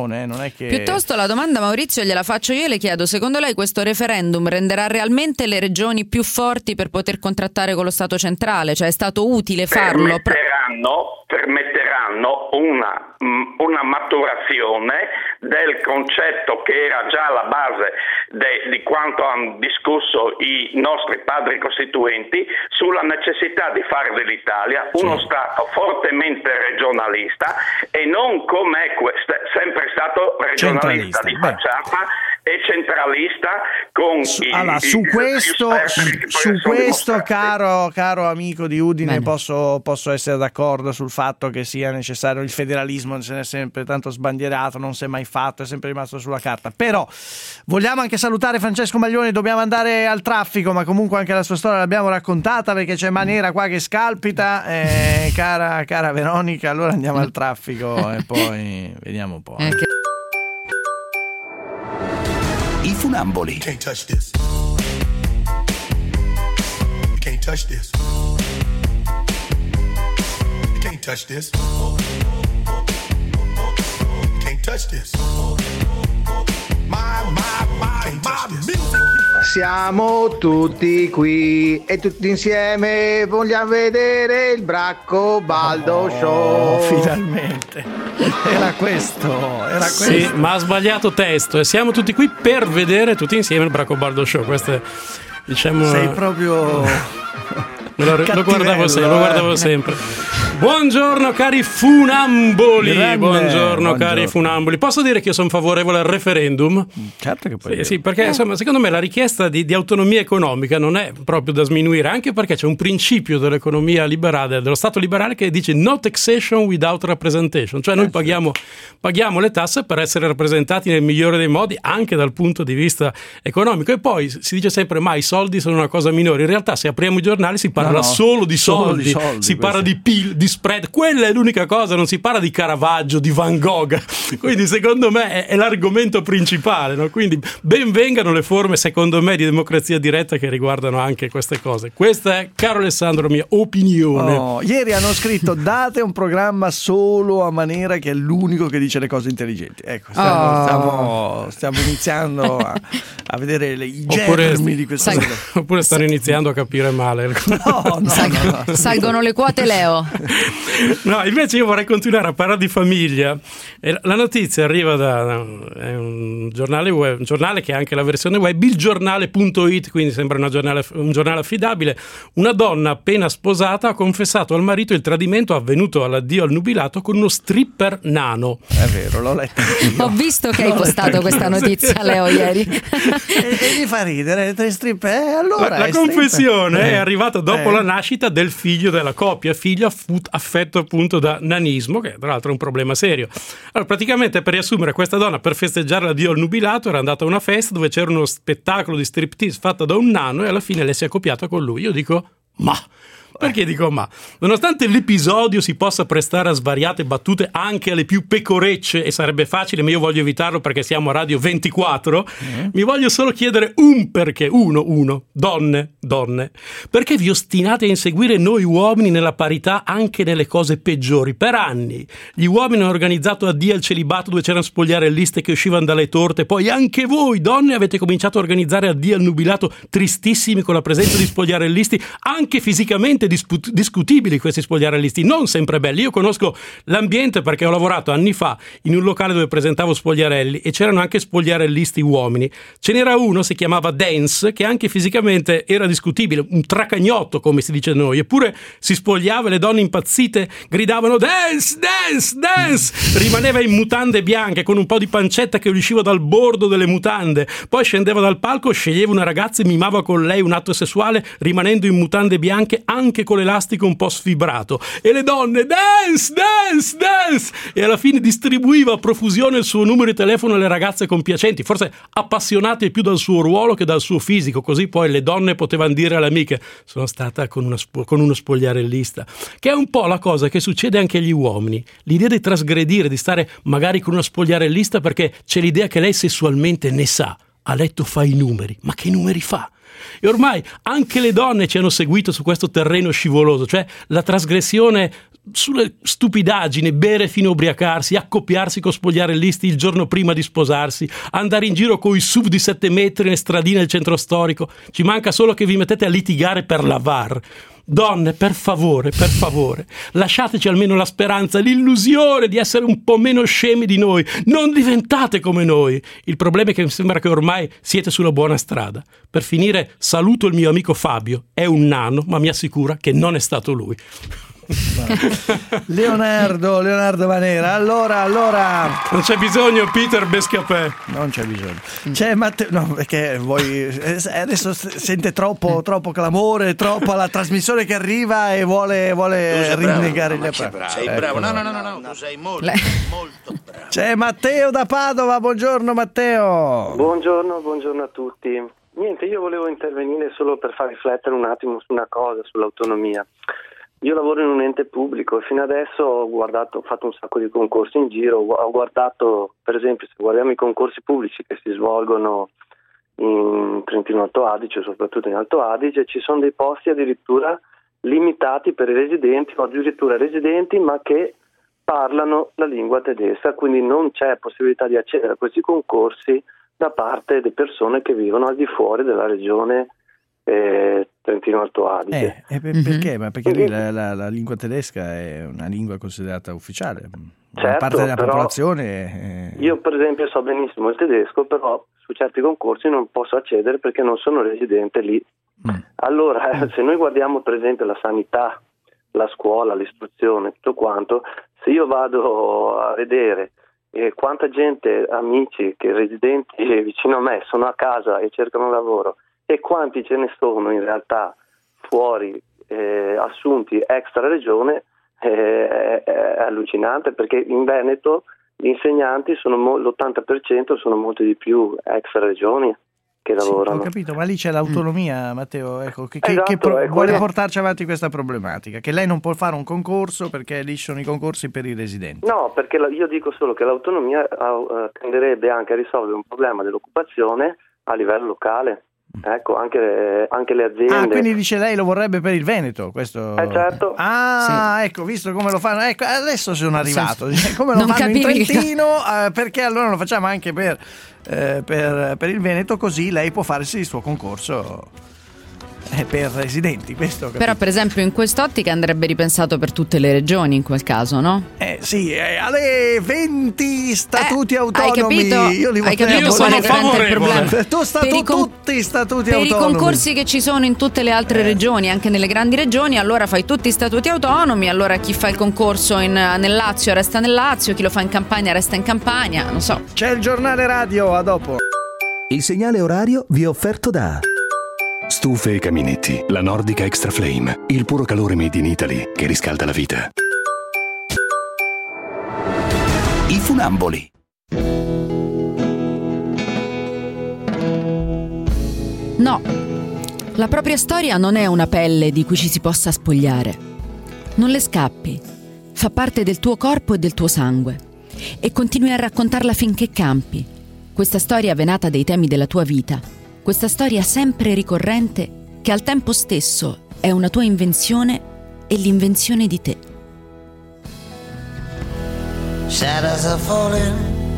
Speaker 3: opinione, non è che...
Speaker 4: Piuttosto la domanda, Maurizio, gliela faccio io e le chiedo: secondo lei questo referendum renderà realmente le regioni più forti per poter contrattare con lo Stato centrale? Cioè è stato utile farlo?
Speaker 10: Permetteranno, permetteranno una, una maturazione del concetto che era già alla base de, di quanto hanno discusso i nostri padri costituenti sulla necessità di fare dell'Italia uno sì. Stato fortemente regionalista e non come è sempre stato regionalista di facciata e centralista con
Speaker 3: su,
Speaker 10: i,
Speaker 3: allora,
Speaker 10: i,
Speaker 3: su
Speaker 10: i,
Speaker 3: questo,
Speaker 10: su,
Speaker 3: su questo caro, caro amico di Udine posso, posso essere d'accordo sul fatto che sia necessario il federalismo, se ne è sempre tanto sbandierato, non si è mai fatto, è sempre rimasto sulla carta. Però vogliamo anche salutare Francesco Maglioni, dobbiamo andare al traffico, ma comunque anche la sua storia l'abbiamo raccontata perché c'è Manera qua che scalpita, eh, cara, cara Veronica, allora andiamo al traffico e poi vediamo un po'. Eh.
Speaker 2: I funamboli.
Speaker 11: Can't touch this. You can't touch this. You can't touch this. You can't touch this. My, my, my, my music.
Speaker 12: Siamo tutti qui e tutti insieme vogliamo vedere il Bracco Baldo
Speaker 3: oh,
Speaker 12: Show.
Speaker 3: Finalmente. Era questo, era questo.
Speaker 13: Sì, ma ha sbagliato testo e siamo tutti qui per vedere tutti insieme il Bracco Baldo Show. Questo è, diciamo...
Speaker 3: Sei proprio...
Speaker 13: lo, lo guardavo sempre, lo guardavo sempre. Buongiorno cari funamboli.
Speaker 3: Grande.
Speaker 13: Buongiorno,
Speaker 3: Buongiorno
Speaker 13: cari funamboli. Posso dire che io sono favorevole al referendum?
Speaker 3: Certo che puoi
Speaker 13: sì,
Speaker 3: dire.
Speaker 13: sì, perché
Speaker 3: eh.
Speaker 13: insomma, secondo me la richiesta di, di autonomia economica non è proprio da sminuire, anche perché c'è un principio dell'economia liberale, dello Stato liberale, che dice no taxation without representation, cioè noi paghiamo, paghiamo le tasse per essere rappresentati nel migliore dei modi anche dal punto di vista economico. E poi si dice sempre ma i soldi sono una cosa minore, in realtà se apriamo i giornali si parla no, no. solo di soldi, solo di soldi si parla di P I L, di spread, quella è l'unica cosa, non si parla di Caravaggio, di Van Gogh, quindi secondo me è, è l'argomento principale, no? Quindi ben vengano le forme secondo me di democrazia diretta che riguardano anche queste cose. Questa è, caro Alessandro, mia opinione.
Speaker 3: Oh, ieri hanno scritto date un programma solo a Manera che è l'unico che dice le cose intelligenti, ecco stiamo, oh. stiamo, stiamo iniziando a, a vedere le, i germi di questa
Speaker 13: cosa. Oppure stanno iniziando a capire male.
Speaker 3: No, no,
Speaker 4: Salgono,
Speaker 3: no, no.
Speaker 4: salgono le quote Leo.
Speaker 13: No, invece io vorrei continuare a parlare di famiglia. La notizia arriva da è un giornale web, un giornale che ha anche la versione web, il giornale punto it, quindi sembra una giornale, un giornale affidabile. Una donna appena sposata ha confessato al marito il tradimento avvenuto all'addio al nubilato con uno stripper nano.
Speaker 3: È vero, l'ho letto io.
Speaker 4: Ho visto che hai postato questa notizia, Leo, ieri.
Speaker 3: e, e gli fa ridere, tre stripper. Eh, allora
Speaker 13: la la
Speaker 3: è
Speaker 13: confessione
Speaker 3: stripper.
Speaker 13: è arrivata dopo
Speaker 3: eh.
Speaker 13: la nascita del figlio della coppia, figlio affetto appunto da nanismo, che tra l'altro è un problema serio. Allora, praticamente, per riassumere, questa donna per festeggiare l'addio al nubilato era andata a una festa dove c'era uno spettacolo di striptease fatta da un nano e alla fine lei si è accoppiata con lui. Io dico, ma... Perché dico ma? Nonostante l'episodio si possa prestare a svariate battute anche alle più pecorecce, e sarebbe facile, ma io voglio evitarlo perché siamo a Radio ventiquattro, mm. mi voglio solo chiedere un perché, uno, uno, donne, donne, perché vi ostinate a inseguire noi uomini nella parità anche nelle cose peggiori? Per anni gli uomini hanno organizzato addio al celibato dove c'erano spogliarelliste che uscivano dalle torte, poi anche voi donne avete cominciato a organizzare addio al nubilato tristissimi con la presenza di spogliarellisti, anche fisicamente Disput- discutibili questi spogliarellisti, non sempre belli. Io conosco l'ambiente perché ho lavorato anni fa in un locale dove presentavo spogliarelli e c'erano anche spogliarellisti uomini. Ce n'era uno, si chiamava Dance, che anche fisicamente era discutibile, un tracagnotto come si dice noi, eppure si spogliava e le donne impazzite gridavano dance, dance, dance, rimaneva in mutande bianche con un po' di pancetta che usciva dal bordo delle mutande, poi scendeva dal palco, sceglieva una ragazza e mimava con lei un atto sessuale rimanendo in mutande bianche anche con l'elastico un po' sfibrato, e le donne dance, dance, dance, e alla fine distribuiva a profusione il suo numero di telefono alle ragazze compiacenti, forse appassionate più dal suo ruolo che dal suo fisico, così poi le donne potevano dire alle amiche sono stata con, una, con uno spogliarellista, che è un po' la cosa che succede anche agli uomini, l'idea di trasgredire, di stare magari con una spogliarellista perché c'è l'idea che lei sessualmente ne sa, a letto fa i numeri, ma che numeri fa? E ormai anche le donne ci hanno seguito su questo terreno scivoloso, cioè la trasgressione sulle stupidaggini, bere fino a ubriacarsi, accoppiarsi con spogliarellisti il giorno prima di sposarsi, andare in giro con i S U V di sette metri nelle stradine del centro storico. Ci manca solo che vi mettete a litigare per la V A R. Donne, per favore, per favore, lasciateci almeno la speranza, l'illusione di essere un po' meno scemi di noi. Non diventate come noi. Il problema è che mi sembra che ormai siete sulla buona strada. Per finire, saluto il mio amico Fabio. È un nano, ma mi assicura che non è stato lui.
Speaker 3: Leonardo, Leonardo Manera. Allora, allora.
Speaker 13: Non c'è bisogno, Peter Bescapè.
Speaker 3: Non c'è bisogno. C'è Matteo. No, perché voi adesso sente troppo, troppo clamore, troppo la trasmissione che arriva e vuole, vuole rinnegare gli appelli.
Speaker 14: Sei
Speaker 3: ecco.
Speaker 14: bravo. No, no, no, no, no, tu sei molto,
Speaker 4: Le...
Speaker 14: molto bravo.
Speaker 3: C'è Matteo da Padova. Buongiorno, Matteo.
Speaker 15: Buongiorno, buongiorno a tutti. Niente, io volevo intervenire solo per far riflettere un attimo su una cosa, sull'autonomia. Io lavoro in un ente pubblico e fino adesso ho guardato, ho fatto un sacco di concorsi in giro, ho guardato, per esempio, se guardiamo i concorsi pubblici che si svolgono in Trentino Alto Adige, soprattutto in Alto Adige, ci sono dei posti addirittura limitati per i residenti, o addirittura residenti, ma che parlano la lingua tedesca, quindi non c'è possibilità di accedere a questi concorsi da parte di persone che vivono al di fuori della regione Eh, Trentino Alto Adige.
Speaker 3: Eh, per, perché? Ma perché lì la, la, la lingua tedesca è una lingua considerata ufficiale. Una
Speaker 15: certo,
Speaker 3: parte della
Speaker 15: però
Speaker 3: popolazione è...
Speaker 15: Io per esempio so benissimo il tedesco, però su certi concorsi non posso accedere perché non sono residente lì. Mm. Allora, mm. se noi guardiamo per esempio la sanità, la scuola, l'istruzione, tutto quanto, se io vado a vedere eh, quanta gente, amici che residenti vicino a me sono a casa e cercano lavoro, e quanti ce ne sono in realtà fuori, eh, assunti extra regione, eh, è, è allucinante, perché in Veneto gli insegnanti sono mo- l'ottanta per cento sono molti di più extra regioni che lavorano.
Speaker 3: Sì, ho capito, ma lì c'è l'autonomia, Matteo, ecco, che,
Speaker 15: esatto,
Speaker 3: che pro- vuole
Speaker 15: quello...
Speaker 3: portarci avanti questa problematica, che lei non può fare un concorso perché lì sono i concorsi per i residenti.
Speaker 15: No, perché la, io dico solo che l'autonomia uh, tenderebbe anche a risolvere un problema dell'occupazione a livello locale. Ecco, anche, anche le aziende.
Speaker 3: Ah, quindi dice lei lo vorrebbe per il Veneto, questo.
Speaker 15: Eh certo.
Speaker 3: Ah, sì. Ecco, visto come lo fanno. Ecco, adesso sono arrivato. Come lo
Speaker 4: non
Speaker 3: fanno
Speaker 4: capivi.
Speaker 3: in Trentino, eh, perché allora lo facciamo anche per, eh, per, per il Veneto, così lei può farsi il suo concorso eh, per residenti. Questo,
Speaker 4: però per esempio in quest'ottica andrebbe ripensato per tutte le regioni in quel caso, no?
Speaker 3: Eh sì, eh, alle venti statuti
Speaker 4: eh,
Speaker 3: autonomi.
Speaker 4: Hai capito?
Speaker 3: Io li
Speaker 4: hai capito
Speaker 13: io
Speaker 4: qual è
Speaker 13: sono
Speaker 4: il problema?
Speaker 3: Tu statu,
Speaker 4: per i con-
Speaker 3: tutti statuti
Speaker 4: per
Speaker 3: autonomi.
Speaker 4: Per i concorsi che ci sono in tutte le altre
Speaker 3: eh.
Speaker 4: regioni, anche nelle grandi regioni, allora fai tutti statuti autonomi, allora chi fa il concorso in, nel Lazio resta nel Lazio, chi lo fa in Campania resta in Campania, non so.
Speaker 3: C'è il giornale radio, a dopo.
Speaker 16: Il segnale orario vi è offerto da
Speaker 17: Stufe e caminetti, la Nordica Extra Flame, il puro calore made in Italy che riscalda la vita.
Speaker 2: I funamboli.
Speaker 4: No, la propria storia non è una pelle di cui ci si possa spogliare. Non le scappi, fa parte del tuo corpo e del tuo sangue e continui a raccontarla finché campi. Questa storia venata dei temi della tua vita, questa storia sempre ricorrente che al tempo stesso è una tua invenzione e l'invenzione di te.
Speaker 18: Shadows are falling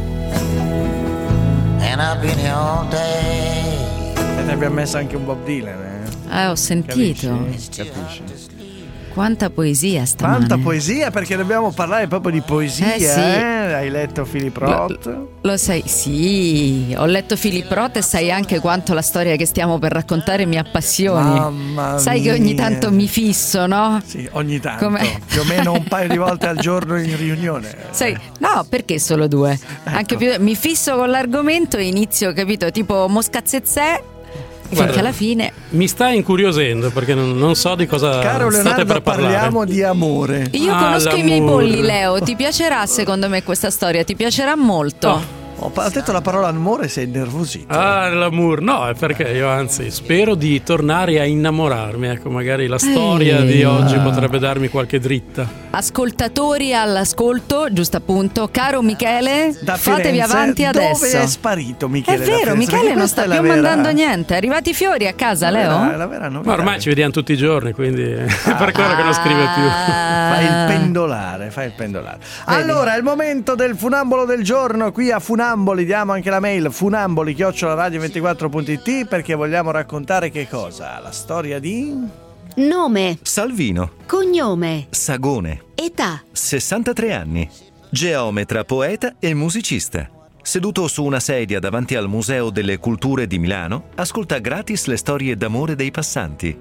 Speaker 18: and I've been here all day.
Speaker 3: E ne abbiamo messo anche un Bob Dylan, eh?
Speaker 4: Eh, ho sentito.
Speaker 3: Capisci? Capisci?
Speaker 4: Quanta poesia stamane.
Speaker 3: Quanta poesia, perché dobbiamo parlare proprio di poesia,
Speaker 4: eh, sì.
Speaker 3: eh? Hai letto Philip Roth?
Speaker 4: Lo, lo sai, sì, ho letto Philip Roth e sai anche quanto la storia che stiamo per raccontare mi appassioni.
Speaker 3: Mamma
Speaker 4: sai
Speaker 3: mia.
Speaker 4: Che ogni tanto mi fisso, no?
Speaker 3: Sì, ogni tanto.
Speaker 4: Com'è?
Speaker 3: Più o meno un paio di volte al giorno in riunione.
Speaker 4: Sai, no, perché solo due?
Speaker 3: Ecco.
Speaker 4: Anche più, mi fisso con l'argomento e inizio, capito, tipo moscazzezè.
Speaker 13: Guarda,
Speaker 4: finché alla fine
Speaker 13: mi sta incuriosendo perché non, non so di cosa
Speaker 3: Caro
Speaker 13: state
Speaker 3: Leonardo,
Speaker 13: per parlare.
Speaker 3: parliamo di amore.
Speaker 4: io
Speaker 13: ah,
Speaker 4: conosco
Speaker 13: l'amore.
Speaker 4: i miei polli, Leo. Ti piacerà secondo me questa storia? Ti piacerà molto.
Speaker 13: Oh,
Speaker 3: Ho detto la parola amore, sei innervosito.
Speaker 13: Ah, l'amour, no, è perché io anzi spero di tornare a innamorarmi. Ecco, magari la storia
Speaker 4: Ehi.
Speaker 13: di oggi
Speaker 3: Ah.
Speaker 13: potrebbe darmi qualche dritta.
Speaker 4: Ascoltatori all'ascolto, giusto appunto, caro Michele,
Speaker 3: Da
Speaker 4: fatevi
Speaker 3: Firenze,
Speaker 4: avanti
Speaker 3: dove
Speaker 4: adesso.
Speaker 3: è sparito Michele?
Speaker 4: È
Speaker 3: da
Speaker 4: vero,
Speaker 3: Firenze?
Speaker 4: Michele
Speaker 3: Perché
Speaker 4: non
Speaker 3: questa
Speaker 4: sta
Speaker 3: è la
Speaker 4: più
Speaker 3: vera-
Speaker 4: mandando niente. Arrivati i fiori a casa,
Speaker 3: la vera-
Speaker 4: Leo?
Speaker 3: la vera novità.
Speaker 13: Ma ormai ci vediamo tutti i giorni, quindi è per quello che non scrive più.
Speaker 3: Fai il pendolare, fai il pendolare. Allora, è il momento del funambolo del giorno qui a Funamboli. Diamo anche la mail funamboli chiocciola radio ventiquattro punto it perché vogliamo raccontare che cosa? La storia di...
Speaker 19: Nome,
Speaker 20: Salvino,
Speaker 19: cognome,
Speaker 20: sagone,
Speaker 19: età.
Speaker 20: sessantatré anni, geometra, poeta e musicista. Seduto su una sedia davanti al Museo delle Culture di Milano, ascolta gratis le storie d'amore dei passanti.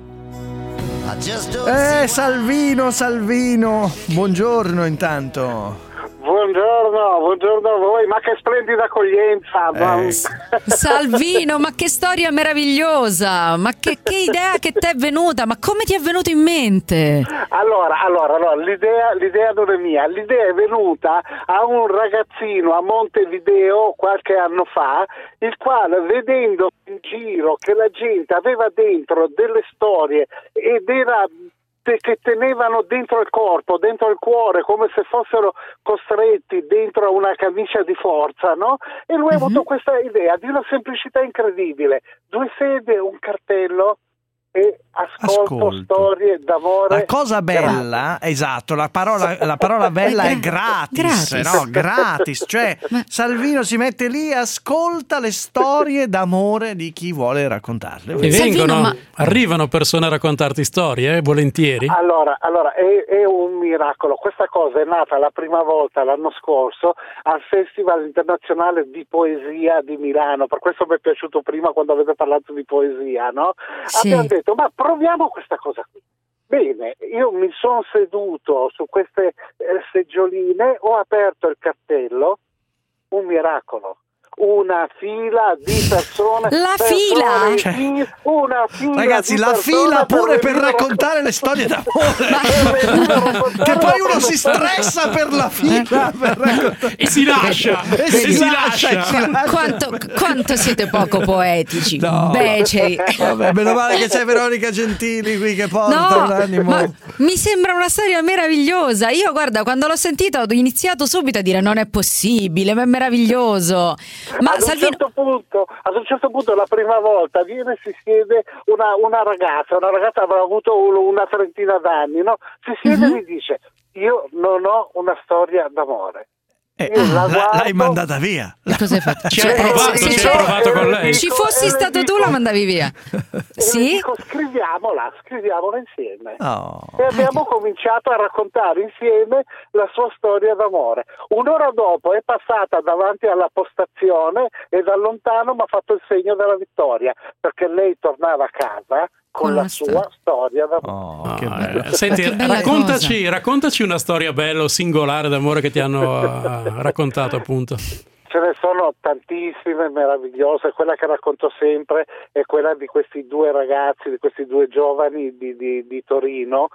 Speaker 3: Eh, Salvino, Salvino. Buongiorno intanto.
Speaker 21: Buongiorno, buongiorno a voi, ma che splendida accoglienza!
Speaker 3: Eh.
Speaker 4: Salvino, ma che storia meravigliosa! Ma che, che idea che ti è venuta? Ma come ti è venuto in mente?
Speaker 21: Allora, allora, allora l'idea, l'idea non è mia, l'idea è venuta a un ragazzino a Montevideo qualche anno fa, il quale vedendo in giro che la gente aveva dentro delle storie ed era... che tenevano dentro il corpo, dentro il cuore, come se fossero costretti dentro una camicia di forza, no? E lui ha avuto questa idea di una semplicità incredibile. Due sedie, un cartello e ascolto,
Speaker 3: Ascolto.
Speaker 21: storie d'amore.
Speaker 3: La cosa bella, esatto, la parola, la parola bella è gratis,
Speaker 4: Gratis.
Speaker 3: no? Gratis, cioè Salvino si mette lì e ascolta le storie d'amore di chi vuole raccontarle.
Speaker 13: E vengono,
Speaker 4: Salvino, ma-
Speaker 13: arrivano persone a raccontarti storie, eh, volentieri.
Speaker 21: Allora, allora è, è un miracolo. Questa cosa è nata la prima volta l'anno scorso al Festival Internazionale di Poesia di Milano. Per questo mi è piaciuto prima quando avete parlato di poesia, no?
Speaker 4: Sì.
Speaker 21: Abbiamo detto, ma proviamo questa cosa qui. Bene, io mi sono seduto su queste eh, seggioline, ho aperto il cartello, un miracolo. Una fila di persone.
Speaker 4: La
Speaker 21: persone
Speaker 4: fila?
Speaker 21: in
Speaker 3: Cioè,
Speaker 21: fila, una fila
Speaker 3: Ragazzi,
Speaker 21: di
Speaker 3: la
Speaker 21: persone
Speaker 3: fila pure per
Speaker 21: venire a
Speaker 3: raccontare le storie d'amore.
Speaker 21: raccontare
Speaker 3: Che poi
Speaker 21: la
Speaker 3: uno si
Speaker 21: produzione.
Speaker 3: stressa per la fila per raccontare.
Speaker 13: E si lascia,
Speaker 3: E
Speaker 13: e
Speaker 3: si
Speaker 13: si
Speaker 3: lascia,
Speaker 13: lascia.
Speaker 3: e si lascia.
Speaker 4: Quanto, quanto siete poco poetici,
Speaker 3: No.
Speaker 4: beceri.
Speaker 3: Vabbè, meno male che c'è Veronica Gentili qui che porta
Speaker 4: No,
Speaker 3: un animo.
Speaker 4: ma mi sembra una storia meravigliosa. Io, guarda, quando l'ho sentita ho iniziato subito a dire non è possibile, ma è meraviglioso. Ma
Speaker 21: ad, un
Speaker 4: Salvino,
Speaker 21: certo punto, ad un certo punto la prima volta viene e si siede una, una ragazza, una ragazza avrà avuto un- una trentina d'anni, no? Si siede
Speaker 4: Mhm.
Speaker 21: e mi dice, io non ho una storia d'amore.
Speaker 3: Eh,
Speaker 21: Io la
Speaker 3: la-
Speaker 21: guardo-
Speaker 3: l'hai mandata via.
Speaker 4: e cosa hai fatto?
Speaker 13: Ci hai provato,
Speaker 4: se-
Speaker 13: ci
Speaker 4: se-
Speaker 13: hai provato con lei.
Speaker 4: Ci fossi
Speaker 21: E le
Speaker 4: stato tu
Speaker 21: dico-
Speaker 4: la mandavi via.
Speaker 21: E le
Speaker 4: Sì?
Speaker 21: dico, scriviamola, scriviamola insieme.
Speaker 3: Oh.
Speaker 21: E abbiamo cominciato a raccontare insieme la sua storia d'amore. Un'ora dopo è passata davanti alla postazione e da lontano mi ha fatto il segno della vittoria, perché lei tornava a casa con,
Speaker 4: Con
Speaker 21: la
Speaker 4: una
Speaker 21: sua
Speaker 4: storia.
Speaker 21: storia d'amore.
Speaker 3: Oh, che
Speaker 13: Ah,
Speaker 3: bello.
Speaker 13: eh, Senti,
Speaker 4: Che bella
Speaker 13: raccontaci, raccontaci una storia bella o singolare d'amore che ti hanno eh, raccontato, appunto.
Speaker 21: Ce ne sono tantissime meravigliose, quella che racconto sempre è quella di questi due ragazzi, di questi due giovani di, di, di Torino.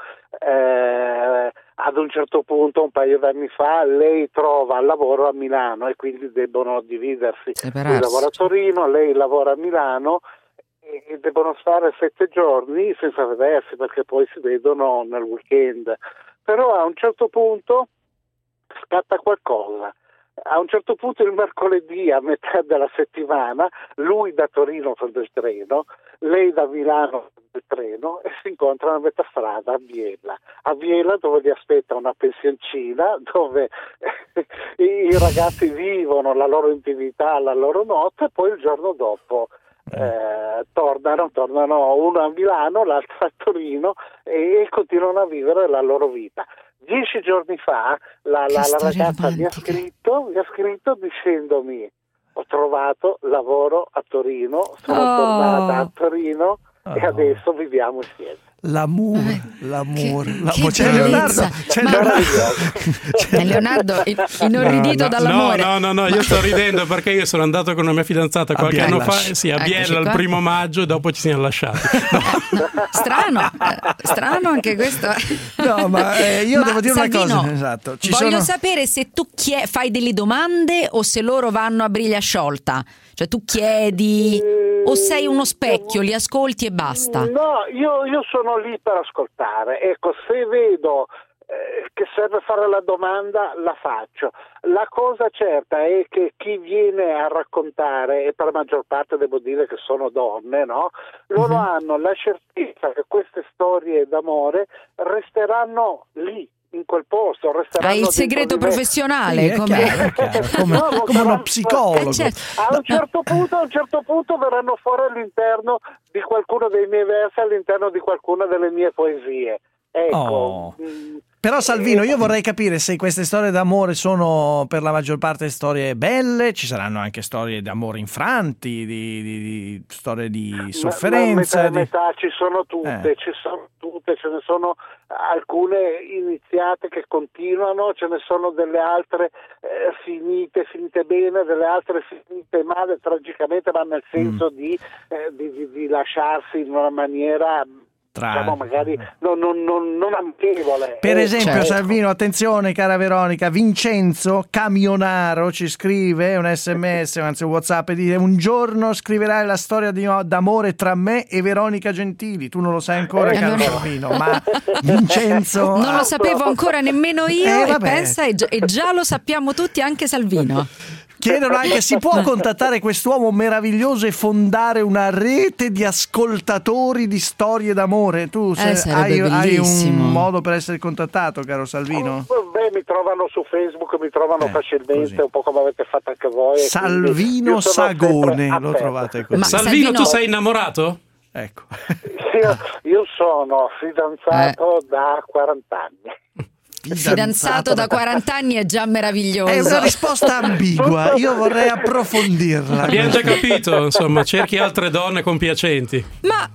Speaker 21: Eh, ad un certo punto, un paio d'anni fa, lei trova lavoro a Milano e quindi debbono dividersi.
Speaker 4: Separarsi.
Speaker 21: Lui lavora a Torino, lei lavora a Milano e e debbono stare sette giorni senza vedersi perché poi si vedono nel weekend. Però a un certo punto scatta qualcosa. A un certo punto il mercoledì a metà della settimana lui da Torino prende il treno, lei da Milano prende il treno e si incontrano a metà strada a Biella. A Biella dove li aspetta una pensioncina dove i ragazzi vivono la loro intimità, la loro notte e poi il giorno dopo eh, tornano, tornano uno a Milano, l'altro a Torino e, e continuano a vivere la loro vita. Dieci giorni fa la, la, la ragazza mi ha, scritto, mi ha scritto dicendomi ho trovato lavoro a Torino, sono
Speaker 4: Oh.
Speaker 21: tornata a Torino e
Speaker 3: Oh.
Speaker 21: adesso viviamo insieme.
Speaker 3: L'amour, l'amour,
Speaker 4: Che
Speaker 3: c'è Leonardo,
Speaker 4: bellezza.
Speaker 3: c'è
Speaker 4: Ma-
Speaker 3: Leonardo.
Speaker 4: È Leonardo inorridito
Speaker 13: no, no,
Speaker 4: dall'amore.
Speaker 13: No, no, no, io sto ridendo perché io sono andato con una mia fidanzata qualche anno fa,
Speaker 3: Biella.
Speaker 13: sì, a
Speaker 4: Eccoci
Speaker 13: Biella il
Speaker 4: qua.
Speaker 13: primo maggio e dopo ci siamo lasciati.
Speaker 4: Strano, eh, strano anche questo.
Speaker 3: No, ma eh, io
Speaker 4: Ma,
Speaker 3: devo dire
Speaker 4: Salvino,
Speaker 3: una cosa, esatto. Ci
Speaker 4: voglio
Speaker 3: sono...
Speaker 4: sapere se tu chie- fai delle domande o se loro vanno a briglia sciolta. Cioè tu chiedi o sei uno specchio, li ascolti e basta.
Speaker 21: No, io, io sono lì per ascoltare. Ecco, se vedo eh, che serve fare la domanda, la faccio. La cosa certa è che chi viene a raccontare, e per la maggior parte devo dire che sono donne, no? Loro
Speaker 3: Mhm.
Speaker 21: hanno la certezza che queste storie d'amore resteranno lì, in quel posto, resteranno
Speaker 4: Hai il
Speaker 21: dentro
Speaker 4: segreto
Speaker 21: di me.
Speaker 4: professionale,
Speaker 3: Sì, è
Speaker 4: come-
Speaker 3: chiaro, è chiaro, come,
Speaker 21: No, ma
Speaker 3: come uno
Speaker 21: saranno-
Speaker 3: psicologo.
Speaker 4: Eh, certo.
Speaker 21: A un certo punto, a un certo punto verranno fuori all'interno di qualcuno dei miei versi, all'interno di qualcuna delle mie poesie. Ecco.
Speaker 3: Oh.
Speaker 21: Mm,
Speaker 3: Però Salvino, io vorrei capire se queste storie d'amore sono per la maggior parte storie belle, ci saranno anche storie d'amore infranti, di, di- di- storie di
Speaker 21: ma-
Speaker 3: sofferenza.
Speaker 21: ma
Speaker 3: di-
Speaker 21: metà, metà, ci sono tutte,
Speaker 3: Eh.
Speaker 21: ci sono tutte, ce ne sono alcune iniziate che continuano, ce ne sono delle altre eh, finite, finite bene, delle altre finite male, tragicamente, ma nel senso di, eh, di, di- di lasciarsi in una maniera
Speaker 3: Tra-
Speaker 21: diciamo magari non, non, non, non amichevole.
Speaker 3: Per
Speaker 21: Eh,
Speaker 3: esempio,
Speaker 21: ecco.
Speaker 3: Salvino, attenzione cara Veronica, Vincenzo Camionaro ci scrive un sms, anzi un WhatsApp, e dice: un giorno scriverai la storia di, d'amore tra me e Veronica Gentili. Tu non lo sai ancora,
Speaker 4: Eh,
Speaker 3: caro
Speaker 4: no.
Speaker 3: Salvino, ma Vincenzo...
Speaker 4: Non lo sapevo ancora nemmeno io
Speaker 3: Eh,
Speaker 4: e
Speaker 3: vabbè.
Speaker 4: pensa e già, e già lo sappiamo tutti, anche Salvino.
Speaker 3: Chiedono anche: si può contattare quest'uomo meraviglioso e fondare una rete di ascoltatori di storie d'amore? Tu se-
Speaker 4: Eh, sarebbe
Speaker 3: hai, hai
Speaker 4: bellissimo.
Speaker 3: un modo per essere contattato, caro Salvino?
Speaker 21: Beh, mi trovano su Facebook, mi trovano
Speaker 3: Eh,
Speaker 21: facilmente,
Speaker 3: così.
Speaker 21: un po' come avete fatto anche voi. e quindi
Speaker 3: Salvino
Speaker 21: io sono sempre
Speaker 3: Sagone, lo
Speaker 21: aperto.
Speaker 3: trovate così.
Speaker 4: Ma
Speaker 13: Salvino,
Speaker 4: Salvino-
Speaker 13: tu sei innamorato?
Speaker 3: Ecco.
Speaker 21: Io, io sono fidanzato da quaranta anni.
Speaker 4: Fidanzato da quaranta anni è già meraviglioso.
Speaker 3: È una risposta ambigua, io vorrei approfondirla.
Speaker 13: Abbiamo già capito, insomma, cerchi altre donne compiacenti.
Speaker 4: Ma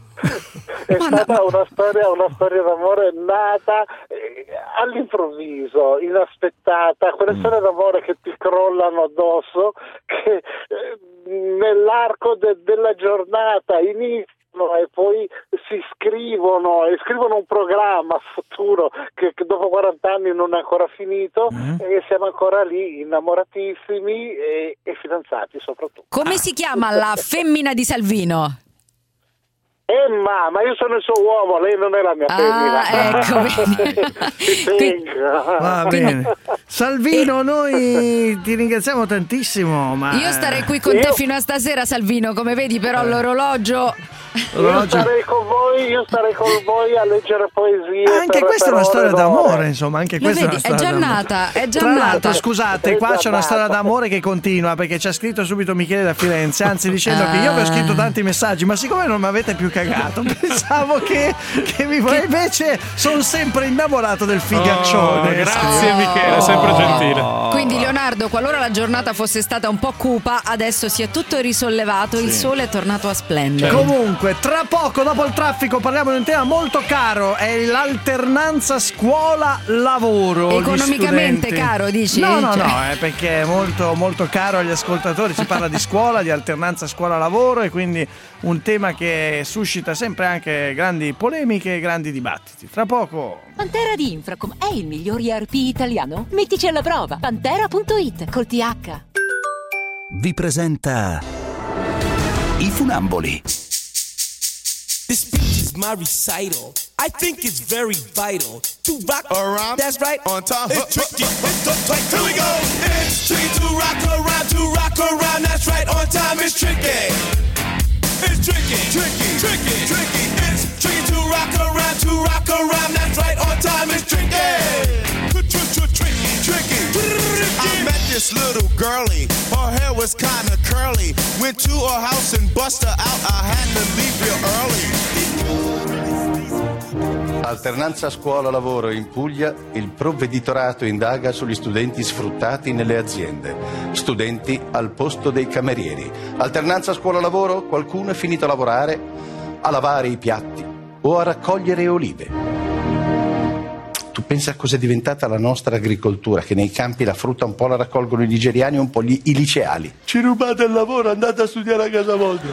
Speaker 21: È
Speaker 4: Ma
Speaker 21: stata una storia, una storia d'amore nata eh, all'improvviso, inaspettata, quelle storie d'amore che ti crollano addosso, che eh, nell'arco de- della giornata iniziano e poi si scrivono e scrivono un programma futuro che, che dopo quaranta anni non è ancora finito e siamo ancora lì innamoratissimi e, e fidanzati soprattutto.
Speaker 4: come si chiama la femmina di Salvino?
Speaker 21: Emma, ma io sono il suo uomo, lei non è la mia
Speaker 4: Ah,
Speaker 21: femmina.
Speaker 4: ecco.
Speaker 21: Ci tengo.
Speaker 3: Va bene. Salvino, noi ti ringraziamo tantissimo. Ma
Speaker 4: Io starei qui con te fino a stasera, Salvino, come vedi, però l'orologio...
Speaker 21: Io starei con voi, io starei con voi a leggere poesie.
Speaker 3: Anche
Speaker 21: per-
Speaker 3: questa è
Speaker 21: per
Speaker 3: una
Speaker 21: ore
Speaker 3: storia
Speaker 21: ed ore.
Speaker 3: d'amore, insomma, anche
Speaker 4: Lo
Speaker 3: questa è
Speaker 4: vedi,
Speaker 3: una
Speaker 4: è
Speaker 3: storia
Speaker 4: già
Speaker 3: d'amore.
Speaker 4: nata, è già
Speaker 3: Tra l'altro,
Speaker 4: nata.
Speaker 3: scusate,
Speaker 21: È
Speaker 3: qua
Speaker 21: già
Speaker 3: c'è una
Speaker 21: nata.
Speaker 3: storia d'amore che continua, perché ci ha scritto subito Michele da Firenze, anzi dicendo che io vi ho scritto tanti messaggi, ma siccome non mi avete più cagato, pensavo che, che mi voi invece sono sempre innamorato del figaccione.
Speaker 13: Oh, grazie Michele, sempre gentile.
Speaker 4: Quindi Leonardo, qualora la giornata fosse stata un po' cupa, adesso si è tutto risollevato, il sole è tornato a splendere.
Speaker 3: Comunque, tra poco, dopo il traffico, parliamo di un tema molto caro, è l'alternanza scuola-lavoro. gli
Speaker 4: Economicamente
Speaker 3: studenti.
Speaker 4: caro, dici?
Speaker 3: No, no,
Speaker 4: Cioè-
Speaker 3: no, è perché è molto, molto caro agli ascoltatori, si parla di scuola, di alternanza scuola-lavoro e quindi un tema che suscita sempre anche grandi polemiche e grandi dibattiti. Tra poco...
Speaker 1: Pantera di Infracom è il miglior E R P italiano? Mettici alla prova. Pantera punto it col T H.
Speaker 2: Vi presenta I Funamboli.
Speaker 22: This speech is my recital. I think it's very vital to rock around. That's right. On time. It's tricky. It's uptight. Here we go. It's tricky to rock around. To rock around. That's right. On time. It's tricky. It's tricky. Tricky. Tricky. Tricky. It's tricky to rock around. To rock around. That's right. On time. It's tricky. Tricky. Tricky. I met this little girlie. Her hair was kinda curly. Went to her house and bust her out. I had to leave real early.
Speaker 23: Alternanza scuola-lavoro in Puglia, il provveditorato indaga sugli studenti sfruttati nelle aziende. Studenti al posto dei camerieri. Alternanza scuola-lavoro, qualcuno è finito a lavorare, a lavare i piatti o a raccogliere olive. Tu pensa a cosa è diventata la nostra agricoltura, che nei campi la frutta un po' la raccolgono i nigeriani e un po' gli, i liceali. Ci rubate il lavoro, andate a studiare a casa vostra.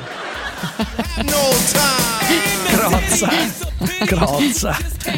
Speaker 3: Crozza, crozza.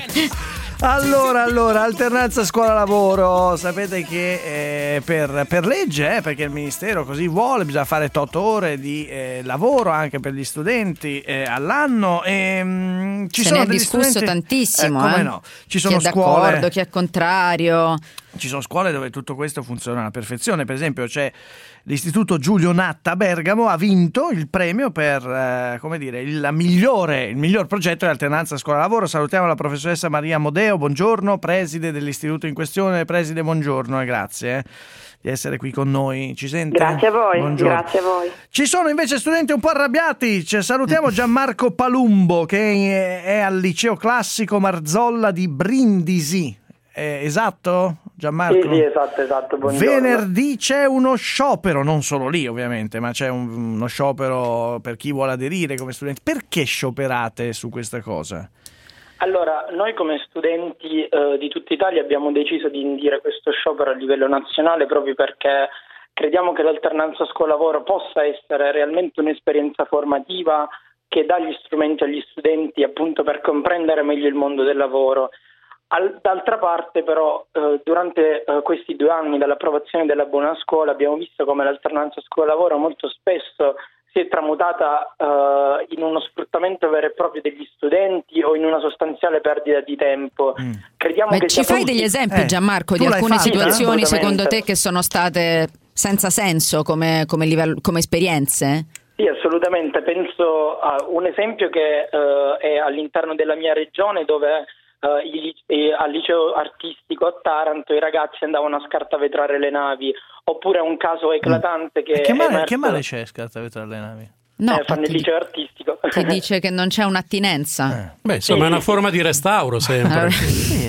Speaker 3: Allora, allora, alternanza scuola-lavoro, sapete che eh, per, per legge, eh, perché il Ministero così vuole, bisogna fare otto ore di eh, lavoro anche per gli studenti eh, all'anno. E, mh, ci
Speaker 4: Se
Speaker 3: sono
Speaker 4: ne è
Speaker 3: degli
Speaker 4: discusso
Speaker 3: studenti,
Speaker 4: tantissimo,
Speaker 3: eh, come
Speaker 4: eh?
Speaker 3: no? Ci sono
Speaker 4: chi è
Speaker 3: scuole,
Speaker 4: d'accordo, chi è contrario.
Speaker 3: Ci sono scuole dove tutto questo funziona alla perfezione. Per esempio c'è l'Istituto Giulio Natta a Bergamo, ha vinto il premio per eh, come dire il migliore il miglior progetto di alternanza scuola-lavoro. Salutiamo la professoressa Maria Modeo, buongiorno, preside dell'istituto in questione. Preside, buongiorno e grazie eh, di essere qui con noi. Ci sente?
Speaker 6: Grazie a voi,
Speaker 3: buongiorno.
Speaker 6: grazie a voi.
Speaker 3: Ci sono invece studenti un po' arrabbiati. Cioè, salutiamo Gianmarco Palumbo, che è al liceo classico Marzolla di Brindisi. Eh, esatto? Gianmarco?
Speaker 6: Sì, sì, esatto, esatto. Buongiorno.
Speaker 3: Venerdì c'è uno sciopero, non solo lì ovviamente, ma c'è un, uno sciopero per chi vuole aderire come studenti. Perché scioperate su questa cosa?
Speaker 6: Allora, noi come studenti eh, di tutta Italia abbiamo deciso di indire questo sciopero a livello nazionale proprio perché crediamo che l'alternanza scuola-lavoro possa essere realmente un'esperienza formativa che dà gli strumenti agli studenti appunto per comprendere meglio il mondo del lavoro. Al, d'altra parte però eh, durante eh, questi due anni dall'approvazione della buona scuola abbiamo visto come l'alternanza scuola-lavoro molto spesso si è tramutata eh, in uno sfruttamento vero e proprio degli studenti o in una sostanziale perdita di tempo. Mm. Crediamo
Speaker 4: Ma
Speaker 6: che
Speaker 4: ci fai
Speaker 6: proprio...
Speaker 4: degli esempi
Speaker 6: eh,
Speaker 4: Gianmarco di alcune
Speaker 6: fatta?
Speaker 4: situazioni
Speaker 6: Sì,
Speaker 4: secondo te che sono state senza senso come, come, livello, come esperienze?
Speaker 6: Sì, assolutamente. Penso a un esempio che eh, è all'interno della mia regione dove Uh, il, eh, al liceo artistico a Taranto i ragazzi andavano a scartavetrare le navi, oppure un caso eclatante mm. che,
Speaker 3: che, male,
Speaker 6: emerso...
Speaker 3: che male c'è scartavetrare le navi?
Speaker 6: No, eh, fanno il liceo artistico.
Speaker 4: Ti dice che non c'è un'attinenza.
Speaker 3: Eh.
Speaker 13: Beh, insomma,
Speaker 6: sì,
Speaker 13: è una
Speaker 6: sì,
Speaker 13: forma sì. di restauro sempre.
Speaker 3: sì,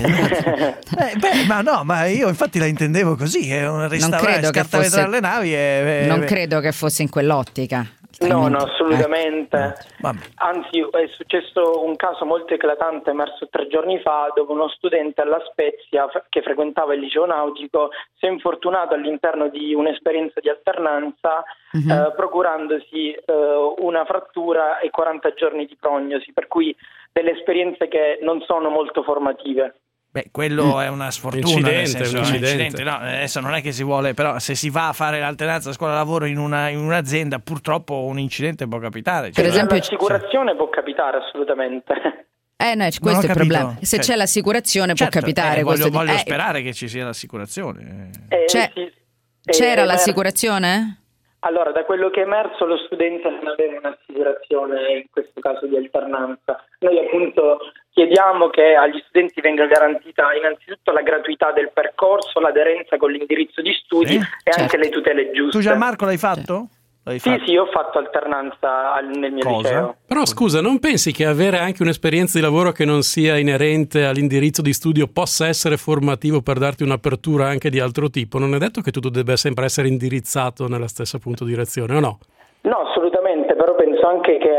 Speaker 3: eh, beh, ma no, ma io infatti la intendevo così, è un restaurare, scartavetrare fosse... le navi. È, è,
Speaker 4: non
Speaker 3: è...
Speaker 4: credo che fosse in quell'ottica.
Speaker 6: No, no, assolutamente.
Speaker 3: Eh.
Speaker 6: Anzi, è successo un caso molto eclatante emerso tre giorni fa dove uno studente alla Spezia che frequentava il liceo nautico si è infortunato all'interno di un'esperienza di alternanza uh-huh. eh, procurandosi eh, una frattura e quaranta giorni di prognosi, per cui delle esperienze che non sono molto formative.
Speaker 3: Beh, quello è una sfortuna,
Speaker 13: incidente,
Speaker 3: nel senso,
Speaker 13: un incidente.
Speaker 3: un incidente. No, adesso non è che si vuole, però se si va a fare l'alternanza scuola-lavoro in, una, in un'azienda, purtroppo un incidente può capitare.
Speaker 6: Per esempio, l'assicurazione sì. può capitare assolutamente.
Speaker 4: Eh, no, questo è il problema. Se c'è l'assicurazione
Speaker 3: certo,
Speaker 4: può capitare.
Speaker 3: Eh, voglio
Speaker 4: questo
Speaker 3: voglio
Speaker 4: di...
Speaker 3: sperare eh. che ci sia l'assicurazione.
Speaker 6: Eh,
Speaker 4: c'è,
Speaker 6: sì.
Speaker 4: c'era
Speaker 6: eh,
Speaker 4: l'assicurazione?
Speaker 6: Allora, da quello che è emerso, lo studente non aveva un'assicurazione in questo caso di alternanza. Noi appunto chiediamo che agli studenti venga garantita innanzitutto la gratuità del percorso, l'aderenza con l'indirizzo di studi sì, e certo. anche le tutele giuste.
Speaker 3: Tu Gianmarco l'hai fatto? L'hai
Speaker 6: sì,
Speaker 3: fatto?
Speaker 6: sì, ho fatto alternanza al, nel mio
Speaker 3: Cosa?
Speaker 6: liceo.
Speaker 13: Però scusa, non pensi che avere anche un'esperienza di lavoro che non sia inerente all'indirizzo di studio possa essere formativo per darti un'apertura anche di altro tipo? Non è detto che tutto debba sempre essere indirizzato nella stessa punto direzione, o no?
Speaker 6: No, assolutamente, però penso anche che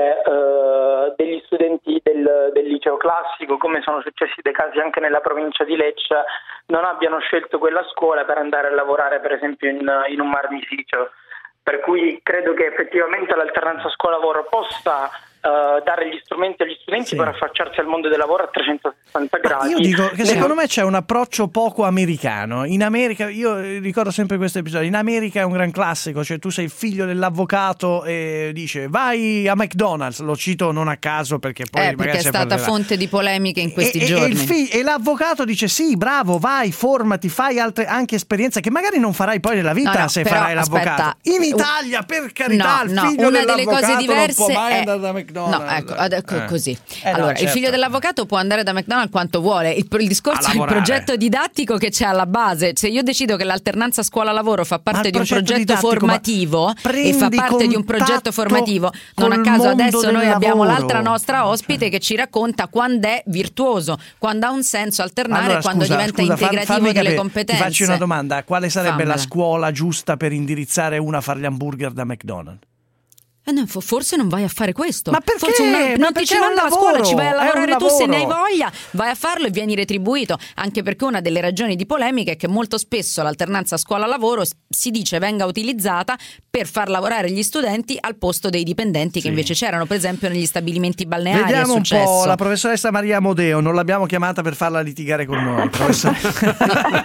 Speaker 6: eh, degli studenti del, del liceo classico, come sono successi dei casi anche nella provincia di Lecce, non abbiano scelto quella scuola per andare a lavorare per esempio in, in un marmificio. Per cui credo che effettivamente l'alternanza scuola-lavoro possa uh, dare gli strumenti agli studenti sì. per affacciarsi al mondo del lavoro a trecentosessanta gradi.
Speaker 3: Io dico che secondo me c'è un approccio poco americano. In America, io ricordo sempre questo episodio, in America è un gran classico, cioè tu sei figlio dell'avvocato e dice vai a McDonald's, lo cito non a caso perché poi
Speaker 4: eh, perché è stata parlerà. fonte di polemiche in questi
Speaker 3: e,
Speaker 4: giorni.
Speaker 3: E, il fi- e l'avvocato dice sì, bravo, vai, formati, fai altre anche esperienze che magari non farai poi nella vita no, no, se
Speaker 4: però,
Speaker 3: farai l'avvocato.
Speaker 4: Aspetta,
Speaker 3: in Italia, per carità,
Speaker 4: no,
Speaker 3: il
Speaker 4: no,
Speaker 3: figlio
Speaker 4: una delle
Speaker 3: dell'avvocato
Speaker 4: cose diverse
Speaker 3: non può mai
Speaker 4: è...
Speaker 3: andare da McDonald's.
Speaker 4: No, ecco, ecco
Speaker 3: eh.
Speaker 4: così.
Speaker 3: Eh no,
Speaker 4: allora,
Speaker 3: certo.
Speaker 4: il figlio dell'avvocato può andare da McDonald's quanto vuole. Il, il discorso è il progetto didattico che c'è alla base. Se io decido che l'alternanza scuola-lavoro fa parte di un progetto formativo e fa parte di un progetto formativo, non a caso adesso noi abbiamo
Speaker 3: lavoro.
Speaker 4: l'altra nostra ospite che ci racconta quando è virtuoso, quando ha un senso alternare,
Speaker 3: allora,
Speaker 4: quando
Speaker 3: scusa,
Speaker 4: diventa
Speaker 3: scusa,
Speaker 4: integrativo
Speaker 3: fammi
Speaker 4: delle
Speaker 3: capire.
Speaker 4: competenze.
Speaker 3: Ti faccio una domanda: quale sarebbe
Speaker 4: Fammela.
Speaker 3: la scuola giusta per indirizzare una a fare gli hamburger da McDonald's?
Speaker 4: Eh no, forse non vai a fare questo.
Speaker 3: Ma perché?
Speaker 4: Forse una,
Speaker 3: Ma
Speaker 4: non
Speaker 3: perché
Speaker 4: ti ci
Speaker 3: è un
Speaker 4: manda la
Speaker 3: lavoro,
Speaker 4: scuola, ci vai a
Speaker 3: è un
Speaker 4: lavorare tu se ne hai
Speaker 3: lavoro.
Speaker 4: voglia, vai a farlo e vieni retribuito. Anche perché una delle ragioni di polemica è che molto spesso l'alternanza scuola-lavoro si dice venga utilizzata per far lavorare gli studenti al posto dei dipendenti che
Speaker 3: Sì.
Speaker 4: invece c'erano, per esempio, negli stabilimenti balneari.
Speaker 3: Vediamo
Speaker 4: è
Speaker 3: un
Speaker 4: successo.
Speaker 3: po' la professoressa Maria Amodeo, non l'abbiamo chiamata per farla litigare con noi, professoressa.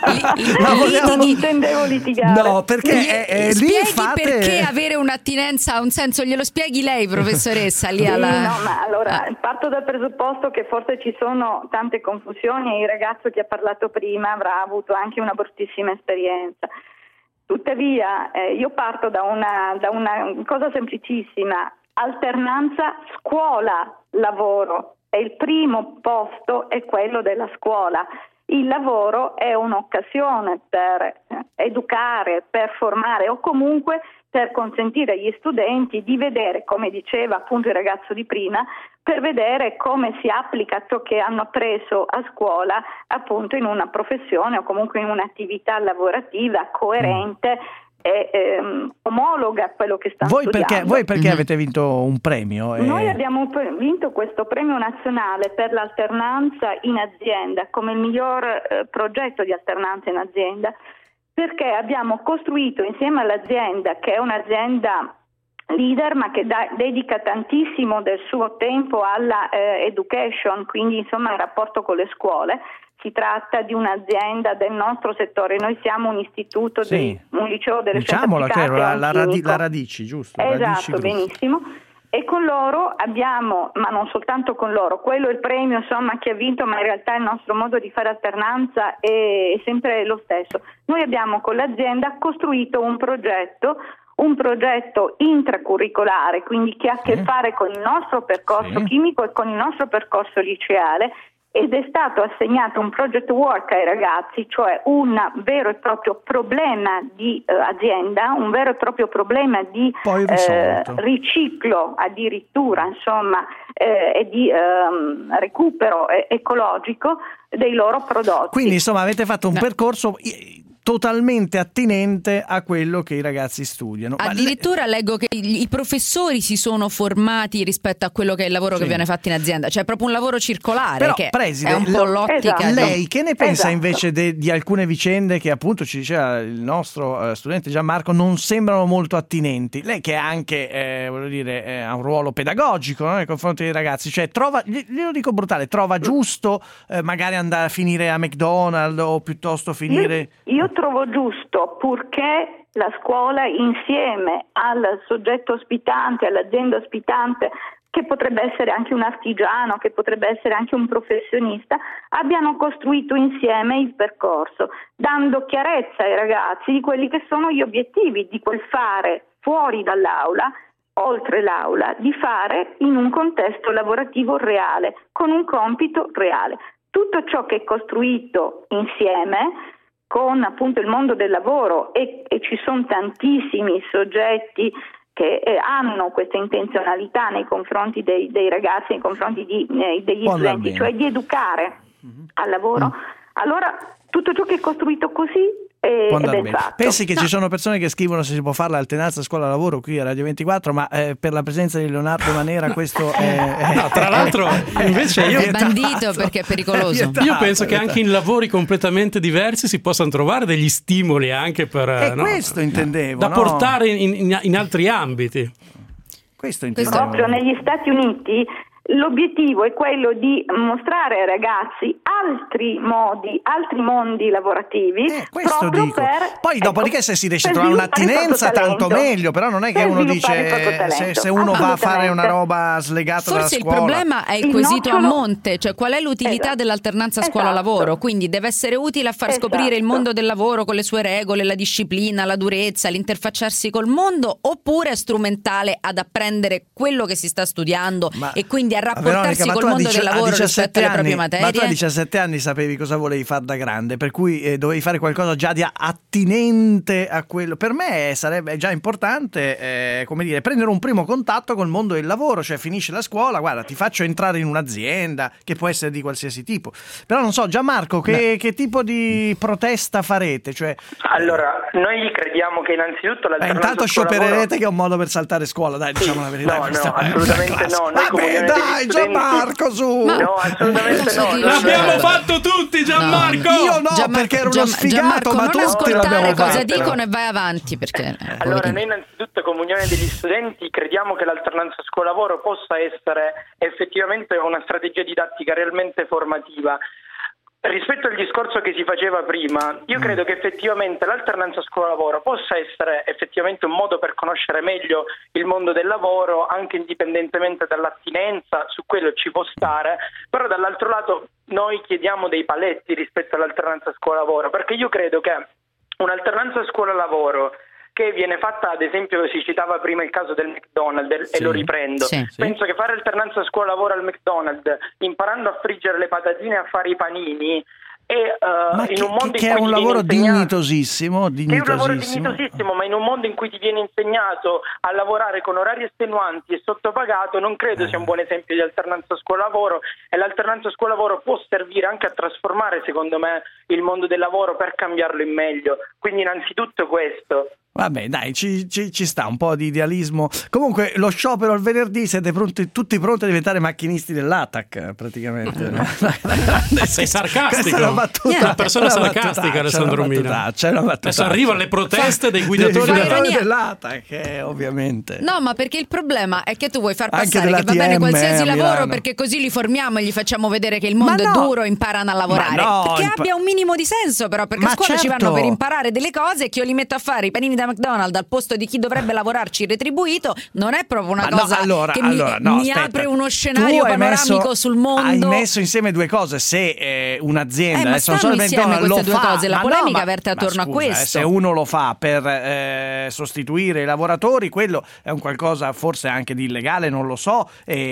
Speaker 4: Ma vogliamo-
Speaker 5: non intendevo litigare.
Speaker 3: No, perché
Speaker 4: Gli-
Speaker 3: è, è lì
Speaker 4: spieghi
Speaker 3: fate...
Speaker 4: perché avere un'attinenza ha un senso, glielo spieghi lei, professoressa, lì
Speaker 5: Sì,
Speaker 4: alla...
Speaker 5: no, ma allora parto dal presupposto che forse ci sono tante confusioni e il ragazzo che ha parlato prima avrà avuto anche una bruttissima esperienza. Tuttavia eh, io parto da una, da una cosa semplicissima: alternanza scuola-lavoro, e il primo posto è quello della scuola. Il lavoro è un'occasione per educare, per formare o comunque per consentire agli studenti di vedere, come diceva appunto il ragazzo di prima, per vedere come si applica ciò che hanno appreso a scuola appunto in una professione o comunque in un'attività lavorativa coerente e ehm, omologa a quello che stanno
Speaker 3: Voi
Speaker 5: studiando.
Speaker 3: perché, voi perché avete vinto un premio? E-
Speaker 5: Noi abbiamo p- vinto questo premio nazionale per l'alternanza in azienda come il miglior eh, progetto di alternanza in azienda, perché abbiamo costruito insieme all'azienda, che è un'azienda leader ma che da- dedica tantissimo del suo tempo alla eh, education, quindi insomma il rapporto con le scuole. Si tratta di un'azienda del nostro settore, noi siamo un istituto,
Speaker 3: Sì.
Speaker 5: dei, un liceo delle
Speaker 3: Diciamola,
Speaker 5: scienze
Speaker 3: che
Speaker 5: applicate,
Speaker 3: la,
Speaker 5: un
Speaker 3: la, radi-
Speaker 5: chimico.
Speaker 3: la Radici, giusto?
Speaker 5: Esatto,
Speaker 3: Radici Group.
Speaker 5: benissimo. E con loro abbiamo, ma non soltanto con loro, quello è il premio insomma che ha vinto, ma in realtà il nostro modo di fare alternanza è, è sempre lo stesso. Noi abbiamo con l'azienda costruito un progetto, un progetto intracurricolare, quindi che ha a che fare con il nostro percorso
Speaker 3: Sì.
Speaker 5: chimico e con il nostro percorso liceale, ed è stato assegnato un project work ai ragazzi, cioè un vero e proprio problema di eh, azienda, un vero e proprio problema di
Speaker 3: Poi
Speaker 5: eh,
Speaker 3: risolto.
Speaker 5: riciclo addirittura, insomma, eh, e di ehm, recupero eh, ecologico dei loro prodotti.
Speaker 3: Quindi insomma avete fatto un
Speaker 4: No.
Speaker 3: percorso i- totalmente attinente a quello che i ragazzi studiano. Ma
Speaker 4: Addirittura leggo che i i professori si sono formati rispetto a quello che è il lavoro
Speaker 3: Sì.
Speaker 4: che viene fatto in azienda, cioè proprio un lavoro circolare,
Speaker 3: Però,
Speaker 4: che
Speaker 3: preside,
Speaker 4: è un po'
Speaker 3: lo-
Speaker 4: l'ottica.
Speaker 5: Esatto.
Speaker 3: lei che ne pensa
Speaker 5: Esatto.
Speaker 3: invece de- di alcune vicende che appunto ci diceva il nostro eh, studente Gianmarco non sembrano molto attinenti? Lei che ha anche eh, voglio dire eh, ha un ruolo pedagogico, no, nei confronti dei ragazzi, cioè trova, gli- glielo dico brutale, trova giusto eh, magari andare a finire a McDonald's o piuttosto finire...
Speaker 5: Io, io trovo giusto, purché la scuola insieme al soggetto ospitante, all'azienda ospitante, che potrebbe essere anche un artigiano, che potrebbe essere anche un professionista, abbiano costruito insieme il percorso, dando chiarezza ai ragazzi di quelli che sono gli obiettivi di quel fare fuori dall'aula, oltre l'aula, di fare in un contesto lavorativo reale, con un compito reale. Tutto ciò che è costruito insieme con appunto il mondo del lavoro, e, e ci sono tantissimi soggetti che eh, hanno questa intenzionalità nei confronti dei, dei ragazzi, nei confronti di, eh, degli
Speaker 3: Può andar
Speaker 5: studenti,
Speaker 3: bene.
Speaker 5: cioè di educare al lavoro. Allora tutto ciò che è costruito così è,
Speaker 3: Può
Speaker 5: è
Speaker 3: andare
Speaker 5: ben
Speaker 3: bene.
Speaker 5: fatto.
Speaker 3: Pensi che
Speaker 5: No.
Speaker 3: ci sono persone che scrivono se si può fare l'alternanza scuola-lavoro qui a Radio ventiquattro, ma eh, per la presenza di Leonardo Manera questo è... è-
Speaker 13: No, tra l'altro, invece io-
Speaker 4: È bandito perché è pericoloso.
Speaker 3: vietato,
Speaker 13: Io penso che
Speaker 3: è
Speaker 13: anche in lavori completamente diversi si possano trovare degli stimoli anche per
Speaker 3: E
Speaker 13: no,
Speaker 3: questo intendevo,
Speaker 13: da
Speaker 3: no?
Speaker 13: portare in, in- in altri ambiti.
Speaker 3: Questo
Speaker 4: Questo-
Speaker 3: intendevo.
Speaker 5: Proprio negli Stati Uniti l'obiettivo è quello di mostrare ai ragazzi altri modi, altri mondi lavorativi.
Speaker 3: Eh, questo
Speaker 5: proprio
Speaker 3: dico.
Speaker 5: Per,
Speaker 3: Poi
Speaker 5: ecco,
Speaker 3: dopodiché se si riesce a
Speaker 5: per
Speaker 3: trovare
Speaker 5: sviluppare il
Speaker 3: un'attinenza
Speaker 5: proprio
Speaker 3: tanto
Speaker 5: talento.
Speaker 3: meglio, però non è che
Speaker 5: Per
Speaker 3: uno
Speaker 5: sviluppare il proprio
Speaker 3: dice se,
Speaker 5: talento.
Speaker 3: se uno va a fare una
Speaker 5: Assolutamente.
Speaker 3: roba slegata dalla
Speaker 4: Forse il
Speaker 3: scuola.
Speaker 4: problema è il,
Speaker 5: Il
Speaker 4: quesito a
Speaker 5: nocciolo-
Speaker 4: monte, cioè qual è l'utilità
Speaker 5: Esatto.
Speaker 4: dell'alternanza scuola-lavoro,
Speaker 5: Esatto.
Speaker 4: quindi deve essere utile a far
Speaker 5: Esatto.
Speaker 4: scoprire il mondo del lavoro con le sue regole, la disciplina, la durezza, l'interfacciarsi col mondo, oppure è strumentale ad apprendere quello che si sta studiando
Speaker 3: Ma-
Speaker 4: e quindi a a rapportarsi col mondo
Speaker 3: dici-
Speaker 4: del lavoro rispetto alle proprie materie.
Speaker 3: Ma tu a diciassette anni sapevi cosa volevi fare da grande, per cui eh, dovevi fare qualcosa già di attinente a quello. Per me sarebbe già importante, eh, come dire, prendere un primo contatto col mondo del lavoro, cioè finisci la scuola, guarda, ti faccio entrare in un'azienda che può essere di qualsiasi tipo. Però non so, Gianmarco, che, che tipo di protesta farete? Cioè,
Speaker 6: allora, noi crediamo che innanzitutto
Speaker 3: eh,
Speaker 6: l'alternanza
Speaker 3: intanto
Speaker 6: scuola-lavoro...
Speaker 3: sciopererete, che è un modo per saltare scuola, dai,
Speaker 6: Sì,
Speaker 3: diciamo la verità.
Speaker 6: no,
Speaker 3: questa
Speaker 6: no,
Speaker 3: è
Speaker 6: assolutamente no. Noi
Speaker 3: Vabbè,
Speaker 6: comunione
Speaker 3: dai,
Speaker 6: degli studenti-
Speaker 3: Gianmarco, su!
Speaker 6: No, assolutamente no.
Speaker 13: L'abbiamo fatto tutti, Gianmarco!
Speaker 3: No, io no,
Speaker 4: Gianmarco,
Speaker 3: perché ero uno
Speaker 4: Gian-
Speaker 3: sfigato,
Speaker 4: Gianmarco,
Speaker 3: ma
Speaker 4: non
Speaker 3: tutti
Speaker 4: ascoltare
Speaker 3: l'abbiamo
Speaker 4: cosa
Speaker 3: fatto.
Speaker 4: dicono e vai avanti, perché eh,
Speaker 6: Allora,
Speaker 4: poverino.
Speaker 6: noi innanzitutto comunione degli studenti crediamo che l'alternanza scuola-lavoro possa essere effettivamente una strategia didattica realmente formativa. Rispetto al discorso che si faceva prima, io credo che effettivamente l'alternanza scuola-lavoro possa essere effettivamente un modo per conoscere meglio il mondo del lavoro, anche indipendentemente dall'attinenza, su quello ci può stare, però dall'altro lato noi chiediamo dei paletti rispetto all'alternanza scuola-lavoro, perché io credo che un'alternanza scuola-lavoro che viene fatta, ad esempio si citava prima il caso del McDonald's
Speaker 3: Sì,
Speaker 6: e lo riprendo,
Speaker 3: sì, sì.
Speaker 6: penso che fare alternanza scuola-lavoro al McDonald's imparando a friggere le patatine e a fare i panini e uh,
Speaker 3: Ma
Speaker 6: in
Speaker 3: che,
Speaker 6: un mondo
Speaker 3: che
Speaker 6: in
Speaker 3: è
Speaker 6: cui
Speaker 3: un
Speaker 6: ti viene
Speaker 3: lavoro
Speaker 6: insegnato-
Speaker 3: dignitosissimo,
Speaker 6: che è un lavoro
Speaker 3: dignitosissimo.
Speaker 6: dignitosissimo, ma in un mondo in cui ti viene insegnato a lavorare con orari estenuanti e sottopagato, non credo sia un buon esempio di alternanza scuola-lavoro, e l'alternanza scuola-lavoro può servire anche a trasformare, secondo me, il mondo del lavoro per cambiarlo in meglio. Quindi innanzitutto questo.
Speaker 3: Vabbè, dai, ci, ci, ci sta un po' di idealismo. Comunque, lo sciopero il venerdì, siete pronti, tutti pronti a diventare macchinisti dell'A T A C, praticamente.
Speaker 13: Sei sarcastico.
Speaker 3: Questa è una battuta.
Speaker 13: Una persona
Speaker 3: Una
Speaker 13: sarcastica,
Speaker 3: battutaccia,
Speaker 13: Alessandro
Speaker 3: una
Speaker 13: Milan.
Speaker 3: battutaccia, una battutaccia.
Speaker 13: Adesso arrivano le proteste dei guidatori
Speaker 3: Dei
Speaker 13: della-
Speaker 3: guidatori dell'A T A C, eh, ovviamente.
Speaker 4: No, ma perché il problema è che tu vuoi far
Speaker 3: Anche
Speaker 4: passare che va bene
Speaker 3: dell'A T M,
Speaker 4: qualsiasi
Speaker 3: a
Speaker 4: lavoro,
Speaker 3: Milano.
Speaker 4: perché così li formiamo e gli facciamo vedere che il mondo
Speaker 3: Ma
Speaker 4: è
Speaker 3: no.
Speaker 4: duro, imparano a lavorare.
Speaker 3: Ma no,
Speaker 4: che
Speaker 3: impa-
Speaker 4: abbia un minimo di senso, però, perché
Speaker 3: Ma
Speaker 4: a scuola ci
Speaker 3: certo.
Speaker 4: vanno per imparare delle cose, e che io li metto a fare i panini da McDonald's al posto di chi dovrebbe lavorarci retribuito non è proprio una
Speaker 3: Ma no,
Speaker 4: cosa
Speaker 3: allora,
Speaker 4: che
Speaker 3: allora,
Speaker 4: mi,
Speaker 3: no,
Speaker 4: mi
Speaker 3: aspetta.
Speaker 4: apre uno
Speaker 3: Tu
Speaker 4: scenario
Speaker 3: hai
Speaker 4: panoramico
Speaker 3: messo-
Speaker 4: sul mondo.
Speaker 3: Hai messo insieme due cose. Se eh, un'azienda,
Speaker 4: Eh, ma
Speaker 3: adesso non so
Speaker 4: stanno
Speaker 3: il
Speaker 4: insieme
Speaker 3: McDonald's,
Speaker 4: queste
Speaker 3: lo
Speaker 4: due
Speaker 3: fa,
Speaker 4: cose, la
Speaker 3: ma no,
Speaker 4: polemica
Speaker 3: ma-
Speaker 4: verte
Speaker 3: ma
Speaker 4: attorno a
Speaker 3: scusa, eh,
Speaker 4: questo.
Speaker 3: se uno lo fa per eh, sostituire i lavoratori, quello è un qualcosa forse anche di illegale, non lo so,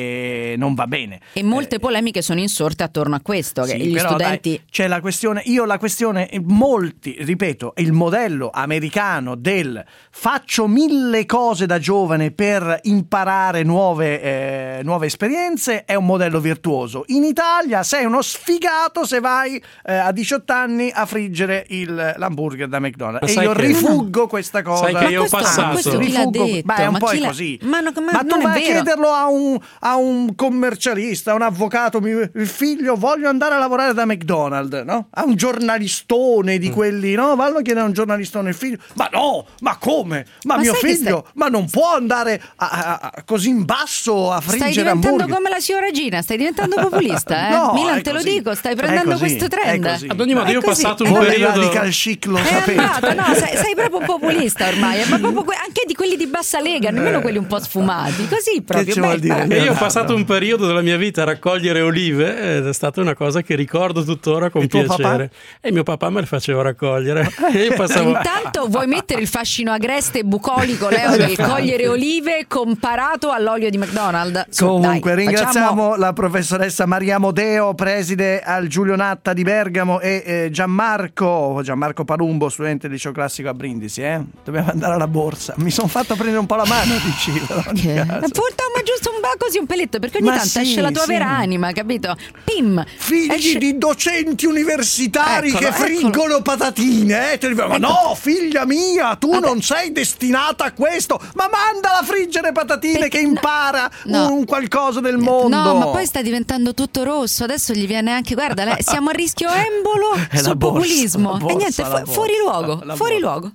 Speaker 3: e non va bene.
Speaker 4: E molte polemiche sono insorte attorno a questo, che
Speaker 3: Sì,
Speaker 4: gli
Speaker 3: però,
Speaker 4: studenti
Speaker 3: dai, c'è la questione, io la questione, molti, ripeto, il modello americano del faccio mille cose da giovane per imparare nuove, eh, nuove esperienze è un modello virtuoso. In Italia sei uno sfigato se vai eh, a diciotto anni a friggere il, l'hamburger da McDonald's.
Speaker 13: Ma
Speaker 3: E
Speaker 13: sai
Speaker 3: io
Speaker 13: che-
Speaker 3: rifuggo questa cosa.
Speaker 13: Sai che io ho
Speaker 3: Ma questo-
Speaker 13: passato-
Speaker 3: questo
Speaker 4: chi l'ha
Speaker 3: rifuggo-
Speaker 4: detto?
Speaker 3: Ma è un
Speaker 4: Ma
Speaker 3: po'
Speaker 4: chi
Speaker 3: è
Speaker 4: l'ha-
Speaker 3: così.
Speaker 4: Ma no, ma
Speaker 3: Ma
Speaker 4: non
Speaker 3: tu
Speaker 4: è
Speaker 3: vai a
Speaker 4: vero.
Speaker 3: chiederlo a un, a un commercialista, a un avvocato, mi- il figlio, voglio andare a lavorare da McDonald's, no? A un giornalistone
Speaker 4: Mm.
Speaker 3: di quelli, no? Vallo a chiedere a un giornalistone il figlio. Ma no, ma come? Ma,
Speaker 4: Ma
Speaker 3: mio
Speaker 4: sai che
Speaker 3: figlio, ma non può andare a- a- a- così in basso a
Speaker 4: stai
Speaker 3: friggere
Speaker 4: diventando
Speaker 3: hamburger.
Speaker 4: come la signora Gina, stai diventando populista, eh?
Speaker 3: No,
Speaker 4: Milan,
Speaker 3: è
Speaker 4: te lo
Speaker 3: così.
Speaker 4: dico, stai
Speaker 3: È
Speaker 4: prendendo
Speaker 3: così,
Speaker 4: questo trend.
Speaker 3: è così.
Speaker 13: Ad ogni modo,
Speaker 4: È
Speaker 13: io ho
Speaker 4: così.
Speaker 13: passato un
Speaker 3: Voi
Speaker 13: periodo.
Speaker 3: radical chic lo
Speaker 4: È
Speaker 3: sapete.
Speaker 4: andata, no, sei, sei proprio populista ormai, ma proprio que- anche di quelli di bassa lega, nemmeno quelli un po' sfumati, così proprio.
Speaker 3: ci vuol dire?
Speaker 4: beh,
Speaker 13: E io ho passato un periodo della mia vita a raccogliere olive ed è stata una cosa che ricordo tuttora con
Speaker 3: Il tuo
Speaker 13: piacere. E mio papà me le faceva raccogliere. E io passavo.
Speaker 4: Intanto vuoi mettere il fascino agreste e bucolico, Leo, del cogliere olive comparato all'olio di McDonald's? Su,
Speaker 3: Comunque
Speaker 4: dai,
Speaker 3: ringraziamo
Speaker 4: facciamo-
Speaker 3: la professoressa Maria Modeo, preside al Giulio Natta di Bergamo, e eh, Gianmarco Gianmarco Palumbo, studente del liceo classico a Brindisi. Eh? Dobbiamo andare alla borsa. Mi sono fatto prendere un po' la mano, dici. però, ogni
Speaker 4: Che-
Speaker 3: caso.
Speaker 4: Porta ma giusto un ba così un peletto, perché ogni
Speaker 3: Ma
Speaker 4: tanto
Speaker 3: sì,
Speaker 4: esce la tua
Speaker 3: sì.
Speaker 4: vera anima, capito? Pim!
Speaker 3: Figli
Speaker 4: esce-
Speaker 3: di docenti universitari
Speaker 4: Eccolo,
Speaker 3: che friggono
Speaker 4: eccolo.
Speaker 3: patatine, eh? Ti dico, ma
Speaker 4: Ecco.
Speaker 3: no, figlia mia, tu
Speaker 4: Vabbè.
Speaker 3: non sei destinata a questo, ma mandala a friggere patatine
Speaker 4: Perché-
Speaker 3: che impara
Speaker 4: no.
Speaker 3: un qualcosa del mondo.
Speaker 4: No, ma poi sta diventando tutto rosso. Adesso gli viene anche, guarda, lei- siamo a rischio embolo
Speaker 3: È la
Speaker 4: sul
Speaker 3: borsa,
Speaker 4: populismo.
Speaker 3: la borsa,
Speaker 4: e niente,
Speaker 3: la
Speaker 4: fu-
Speaker 3: borsa,
Speaker 4: fuori luogo,
Speaker 3: la
Speaker 4: fuori
Speaker 3: borsa.
Speaker 4: luogo.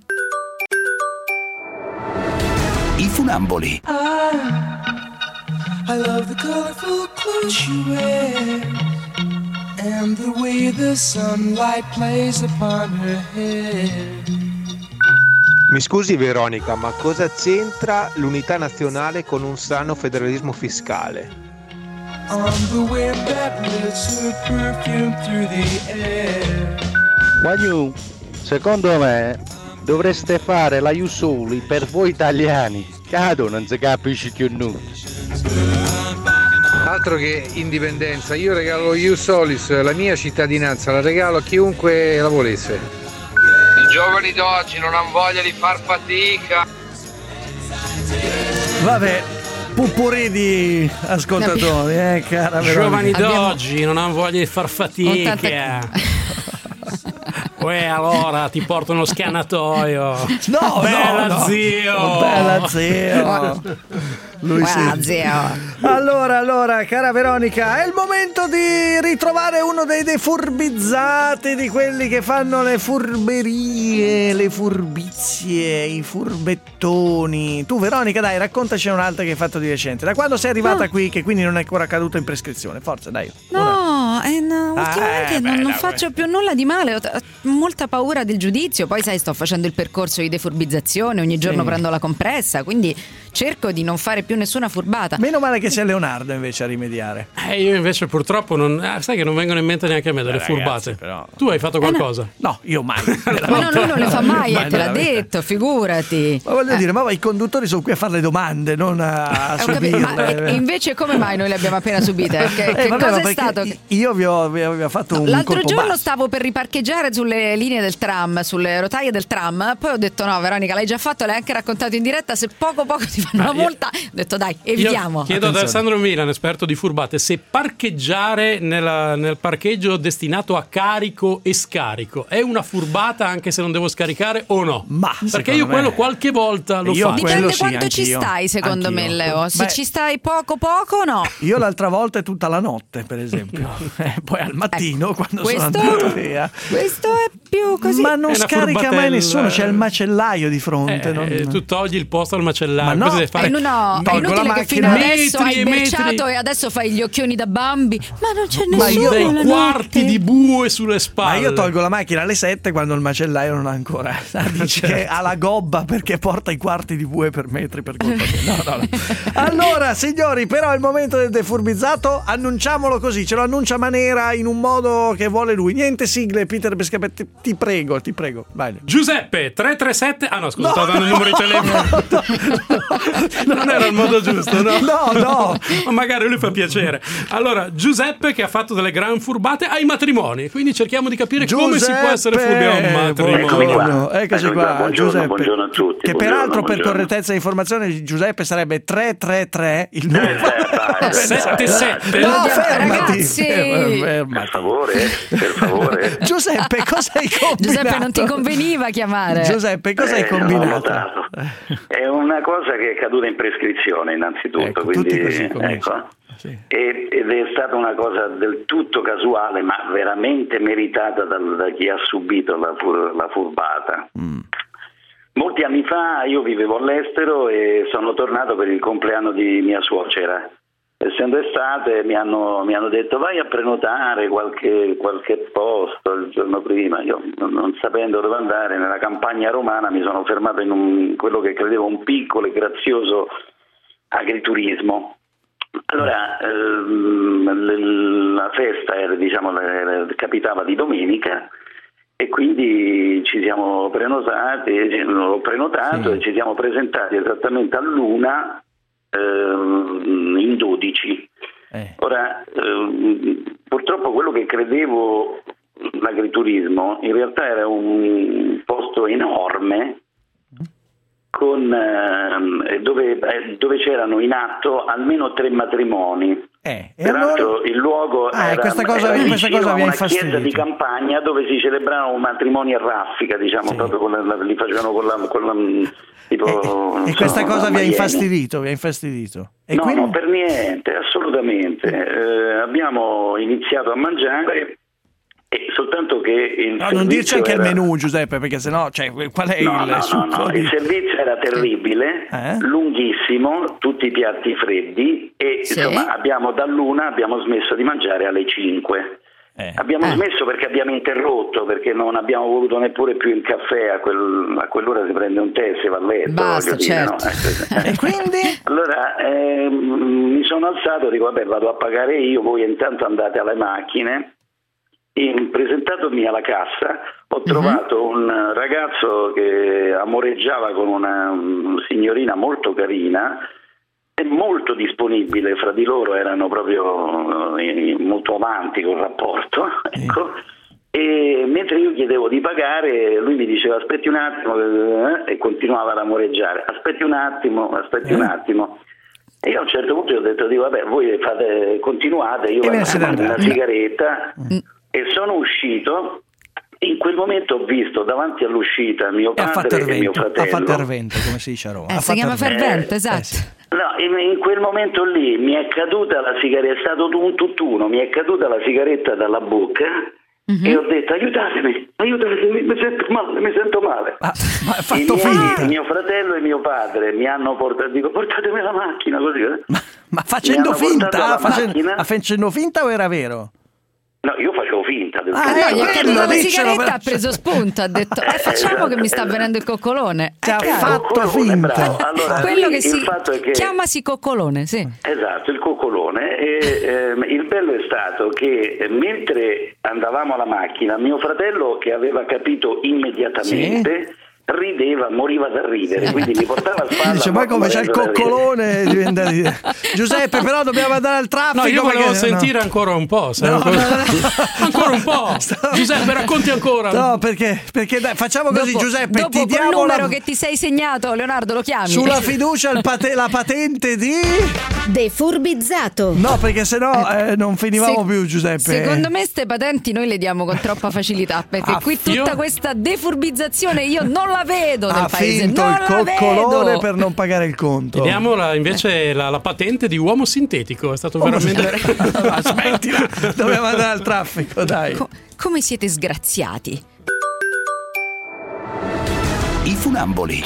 Speaker 2: I funamboli.
Speaker 22: I love the colorful clothes she wears and the way the sunlight plays upon her hair.
Speaker 12: Mi scusi Veronica, ma cosa c'entra l'unità nazionale con un sano federalismo fiscale?
Speaker 22: On the wind that lifts her perfume through the air.
Speaker 7: Guagliù, secondo me dovreste fare la Iusoli per voi italiani. Cado non si capisce più nulla.
Speaker 8: Altro che indipendenza, io regalo lo Ius Solis, la mia cittadinanza, la regalo a chiunque la volesse.
Speaker 9: I giovani d'oggi non hanno voglia di far fatica.
Speaker 3: Vabbè, pupurri di ascoltatori, eh, cara
Speaker 13: I giovani
Speaker 3: Veronica.
Speaker 13: d'oggi non hanno voglia di far fatica. Uè, allora ti porto uno scannatoio.
Speaker 3: No,
Speaker 13: bella
Speaker 3: no, no.
Speaker 13: zio.
Speaker 3: Bella zio. Lui
Speaker 4: Guarda,
Speaker 3: sì.
Speaker 4: zio.
Speaker 3: Allora, allora, cara Veronica, è il momento di ritrovare uno dei defurbizzati, di quelli che fanno le furberie, le furbizie, i furbettoni. Tu, Veronica, dai, raccontaci un'altra che hai fatto di recente. Da quando sei arrivata
Speaker 4: No.
Speaker 3: qui, che quindi non è ancora caduto in prescrizione. Forza, dai.
Speaker 4: No, eh, no,
Speaker 3: Ah,
Speaker 4: ultimamente
Speaker 3: eh,
Speaker 4: non,
Speaker 3: beh,
Speaker 4: non
Speaker 3: dai,
Speaker 4: faccio più nulla di male, ho, ho molta paura del giudizio, poi sai sto facendo il percorso di defurbizzazione, ogni giorno
Speaker 3: Sì.
Speaker 4: prendo la compressa, quindi cerco di non fare più nessuna furbata.
Speaker 3: Meno male che sia Leonardo invece a rimediare.
Speaker 13: Eh, io invece purtroppo non. eh, sai che non vengono in mente neanche a me delle
Speaker 3: Beh,
Speaker 13: furbate.
Speaker 3: ragazzi, però-
Speaker 13: Tu hai fatto qualcosa?
Speaker 3: No, io mai.
Speaker 4: Ma no, lui non le fa mai,
Speaker 3: Mai
Speaker 4: eh, te l'ha
Speaker 3: nella vita.
Speaker 4: detto, figurati.
Speaker 3: Ma voglio
Speaker 4: Eh.
Speaker 3: dire, ma i conduttori sono qui a fare le domande, non a
Speaker 4: Eh, ho capito, ma
Speaker 3: subirle.
Speaker 4: e- e invece come mai noi le abbiamo appena subite? Che,
Speaker 3: Eh,
Speaker 4: che
Speaker 3: vabbè,
Speaker 4: cosa
Speaker 3: ma
Speaker 4: è
Speaker 3: perché
Speaker 4: stato?
Speaker 3: Io vi ho, vi ho- vi ho fatto un
Speaker 4: L'altro
Speaker 3: colpo
Speaker 4: giorno
Speaker 3: basso.
Speaker 4: stavo per riparcheggiare sulle linee del tram, sulle rotaie del tram, poi ho detto no Veronica l'hai già fatto, l'hai anche raccontato in diretta, se poco poco ti fanno una multa, ho detto dai evitiamo.
Speaker 13: Io chiedo ad Alessandro Milan, esperto di furbate, se parcheggiare nella- nel parcheggio destinato a carico e scarico è una furbata anche se non devo scaricare o no?
Speaker 3: Ma
Speaker 13: perché
Speaker 3: secondo
Speaker 13: io
Speaker 3: me-
Speaker 13: quello qualche volta lo
Speaker 3: Io
Speaker 13: faccio.
Speaker 3: quello
Speaker 4: Dipende
Speaker 3: sì,
Speaker 4: quanto ci
Speaker 3: anch'io.
Speaker 4: stai secondo
Speaker 3: Anch'io.
Speaker 4: me Leo, se
Speaker 3: Beh,
Speaker 4: ci stai poco poco no.
Speaker 3: Io l'altra volta è tutta la notte, per esempio. Eh, poi al mattino, quando sono
Speaker 4: questo-
Speaker 3: andato via.
Speaker 4: Questo è più così.
Speaker 3: Ma non
Speaker 13: È una
Speaker 3: scarica mai
Speaker 13: furbatella.
Speaker 3: nessuno, c'è il macellaio di fronte.
Speaker 13: Eh,
Speaker 3: non-
Speaker 13: eh, tu togli il posto al macellaio.
Speaker 3: Ma no,
Speaker 13: cosa devi fare?
Speaker 4: Eh, no, no, è
Speaker 3: Tolgo
Speaker 4: inutile
Speaker 3: la
Speaker 4: che fino
Speaker 3: macchina.
Speaker 4: adesso
Speaker 13: Metri
Speaker 4: hai
Speaker 13: e metri.
Speaker 4: berciato e adesso fai gli occhioni da Bambi. Ma non c'è
Speaker 3: Ma
Speaker 4: nessuno
Speaker 3: io-
Speaker 13: dei
Speaker 4: la
Speaker 13: quarti
Speaker 4: notte.
Speaker 13: di bue sulle
Speaker 3: Ma
Speaker 13: spalle.
Speaker 3: io tolgo la macchina alle sette quando il macellaio non ha ancora. Dici che ha la gobba perché porta i quarti di bue per metri per colpa mia. No, no, no. Allora, signori, però è il momento del defurbizzato. Annunciamolo così, ce lo annuncia Manera in un modo che vuole lui. Niente sigle, Peter Bescapetti, ti prego, ti prego. Vai.
Speaker 13: Giuseppe tre tre sette. Ah no, scusa,
Speaker 3: No.
Speaker 13: stavo dando il numero di telefono. Non era il modo giusto, no?
Speaker 3: No, no.
Speaker 13: Ma magari lui fa piacere. Allora, Giuseppe che ha fatto delle gran furbate ai matrimoni. Quindi cerchiamo di capire come si può essere furbi a un matrimonio.
Speaker 3: Buongiorno, eccoci qua,
Speaker 10: buongiorno,
Speaker 3: Giuseppe.
Speaker 10: buongiorno a tutti,
Speaker 3: Che
Speaker 10: buongiorno,
Speaker 3: peraltro per
Speaker 10: buongiorno.
Speaker 3: correttezza di informazione Giuseppe sarebbe tre tre tre il numero.
Speaker 13: sette sette.
Speaker 3: No,
Speaker 4: Lo diamo-
Speaker 3: fermati.
Speaker 4: ragazzi.
Speaker 3: fermati.
Speaker 10: Per favore, per favore.
Speaker 3: Giuseppe, cosa hai combinato?
Speaker 4: Giuseppe non ti conveniva chiamare.
Speaker 3: Giuseppe, cosa hai
Speaker 10: Eh, no, ho
Speaker 3: combinato?
Speaker 10: notato. È una cosa che è caduta in prescrizione innanzitutto,
Speaker 3: Ecco,
Speaker 10: quindi
Speaker 3: tutti così cominciano.
Speaker 10: ecco. E- ed è stata una cosa del tutto casuale, ma veramente meritata dal- da chi ha subito la, fur- la furbata.
Speaker 3: Mm.
Speaker 10: Molti anni fa io vivevo all'estero e sono tornato per il compleanno di mia suocera. Essendo estate mi hanno, mi hanno detto vai a prenotare qualche, qualche posto il giorno prima. Io non, non sapendo dove andare nella campagna romana mi sono fermato in un, quello che credevo un piccolo e grazioso agriturismo. Allora ehm, l- la festa era, diciamo, era- capitava di domenica e quindi ci siamo prenotati, l'ho prenotato
Speaker 3: Sì.
Speaker 10: e ci siamo presentati esattamente all'una ehm, in dodici.
Speaker 3: Eh.
Speaker 10: Ora, ehm, purtroppo quello che credevo l'agriturismo in realtà era un posto enorme con, ehm, dove, eh, dove c'erano in atto almeno tre matrimoni.
Speaker 3: Eh, e
Speaker 10: Peraltro
Speaker 3: allora?
Speaker 10: il luogo
Speaker 3: Ah,
Speaker 10: era,
Speaker 3: questa cosa-
Speaker 10: era
Speaker 3: questa
Speaker 10: vicino
Speaker 3: cosa
Speaker 10: a
Speaker 3: vi ha
Speaker 10: una chiesa
Speaker 3: infastidito.
Speaker 10: di campagna dove si celebravano matrimoni a raffica, diciamo,
Speaker 3: Sì.
Speaker 10: proprio con la, la- li facevano con la, con la tipo,
Speaker 3: E,
Speaker 10: non
Speaker 3: e
Speaker 10: so,
Speaker 3: questa cosa vi ha
Speaker 10: Miami.
Speaker 3: infastidito, vi ha infastidito. E
Speaker 10: no,
Speaker 3: quindi?
Speaker 10: no, per niente, assolutamente. Eh, abbiamo iniziato a mangiare e soltanto che il
Speaker 3: No, non dirci
Speaker 10: servizio
Speaker 3: anche
Speaker 10: era...
Speaker 3: il menù, Giuseppe, perché sennò, cioè, qual è
Speaker 10: No,
Speaker 3: il
Speaker 10: no, no,
Speaker 3: succo
Speaker 10: no.
Speaker 3: di-
Speaker 10: Il servizio era terribile,
Speaker 3: Eh?
Speaker 10: lunghissimo, tutti i piatti freddi e
Speaker 4: Sì.
Speaker 10: insomma abbiamo dall'una abbiamo smesso di mangiare alle cinque.
Speaker 3: Eh.
Speaker 10: Abbiamo
Speaker 4: Eh.
Speaker 10: smesso perché abbiamo interrotto, perché non abbiamo voluto neppure più il caffè, a, quel- a quell'ora si prende un tè e si va a letto.
Speaker 4: Basta,
Speaker 10: voglio dire,
Speaker 4: certo.
Speaker 10: no? Eh,
Speaker 3: E quindi?
Speaker 10: Allora ehm, mi sono alzato e dico vabbè vado a pagare io, voi intanto andate alle macchine. E presentatomi alla cassa ho trovato un ragazzo che amoreggiava con una signorina molto carina è molto disponibile, fra di loro erano proprio eh, molto avanti col rapporto, ecco. E mentre io chiedevo di pagare, lui mi diceva aspetti un attimo eh, e continuava a ramoreggiare, aspetti un attimo, aspetti eh. un attimo. E io a un certo punto gli ho detto, dico, vabbè, voi fate, continuate, io vado a fare una sigaretta mm. e sono uscito. In quel momento ho visto davanti all'uscita mio padre e, e mio fratello.
Speaker 3: Ha fatto ervento, come si dice a Roma.
Speaker 4: Eh, si chiama fervente, eh, esatto. Eh, sì.
Speaker 10: No, in, in quel momento lì mi è caduta la sigaretta, è stato un tutt'uno, mi è caduta la sigaretta dalla bocca. Mm-hmm. E ho detto aiutatemi, aiutatemi, mi sento male, mi sento male.
Speaker 3: Ah, ma è fatto
Speaker 10: I miei,
Speaker 3: finta.
Speaker 10: Mio fratello e mio padre mi hanno portato, dico portatemi la macchina così. Eh.
Speaker 3: Ma, ma facendo finta? Facendo, facendo finta o era vero?
Speaker 10: No, io facevo finta.
Speaker 4: Ah, no, gli è caduta la sigaretta, ha preso spunto, ha detto eh, facciamo esatto, che mi sta esatto. venendo il coccolone.
Speaker 3: Ci ha fatto finta.
Speaker 10: Allora,
Speaker 4: quello
Speaker 10: lì,
Speaker 4: che si
Speaker 10: è che...
Speaker 4: chiamasi coccolone, sì.
Speaker 10: Esatto, il coccolone. E, ehm, il bello è stato che eh, mentre andavamo alla macchina, mio fratello, che aveva capito immediatamente... Sì? Rideva, moriva da ridere, quindi mi portava a spalla.
Speaker 3: Dice, ma come c'è il coccolone? Diventa di... Giuseppe, però dobbiamo andare al traffico.
Speaker 13: No, io volevo
Speaker 3: perché...
Speaker 13: sentire
Speaker 3: no.
Speaker 13: ancora un po'.
Speaker 3: No,
Speaker 13: ancora...
Speaker 3: No, no, no.
Speaker 13: ancora un po'. Giuseppe, racconti ancora.
Speaker 3: No, perché, perché dai, facciamo così,
Speaker 4: dopo,
Speaker 3: Giuseppe.
Speaker 4: Dopo
Speaker 3: ti diamo
Speaker 4: il numero
Speaker 3: la...
Speaker 4: che ti sei segnato, Leonardo, lo chiami.
Speaker 3: Sulla fiducia il pate... la patente di
Speaker 19: defurbizzato.
Speaker 3: No, perché sennò eh, non finivamo Se... più, Giuseppe.
Speaker 4: Secondo me ste patenti noi le diamo con troppa facilità, perché ah, qui tutta io... questa defurbizzazione io non la vedo nel
Speaker 3: ha
Speaker 4: paese.
Speaker 3: finto
Speaker 4: non
Speaker 3: il coccolone per non pagare il conto.
Speaker 13: Vediamo la, invece la, la patente di uomo sintetico. È stato oh, veramente.
Speaker 3: Aspettila, dobbiamo andare al traffico, dai.
Speaker 4: Co- come siete sgraziati?
Speaker 2: I funamboli.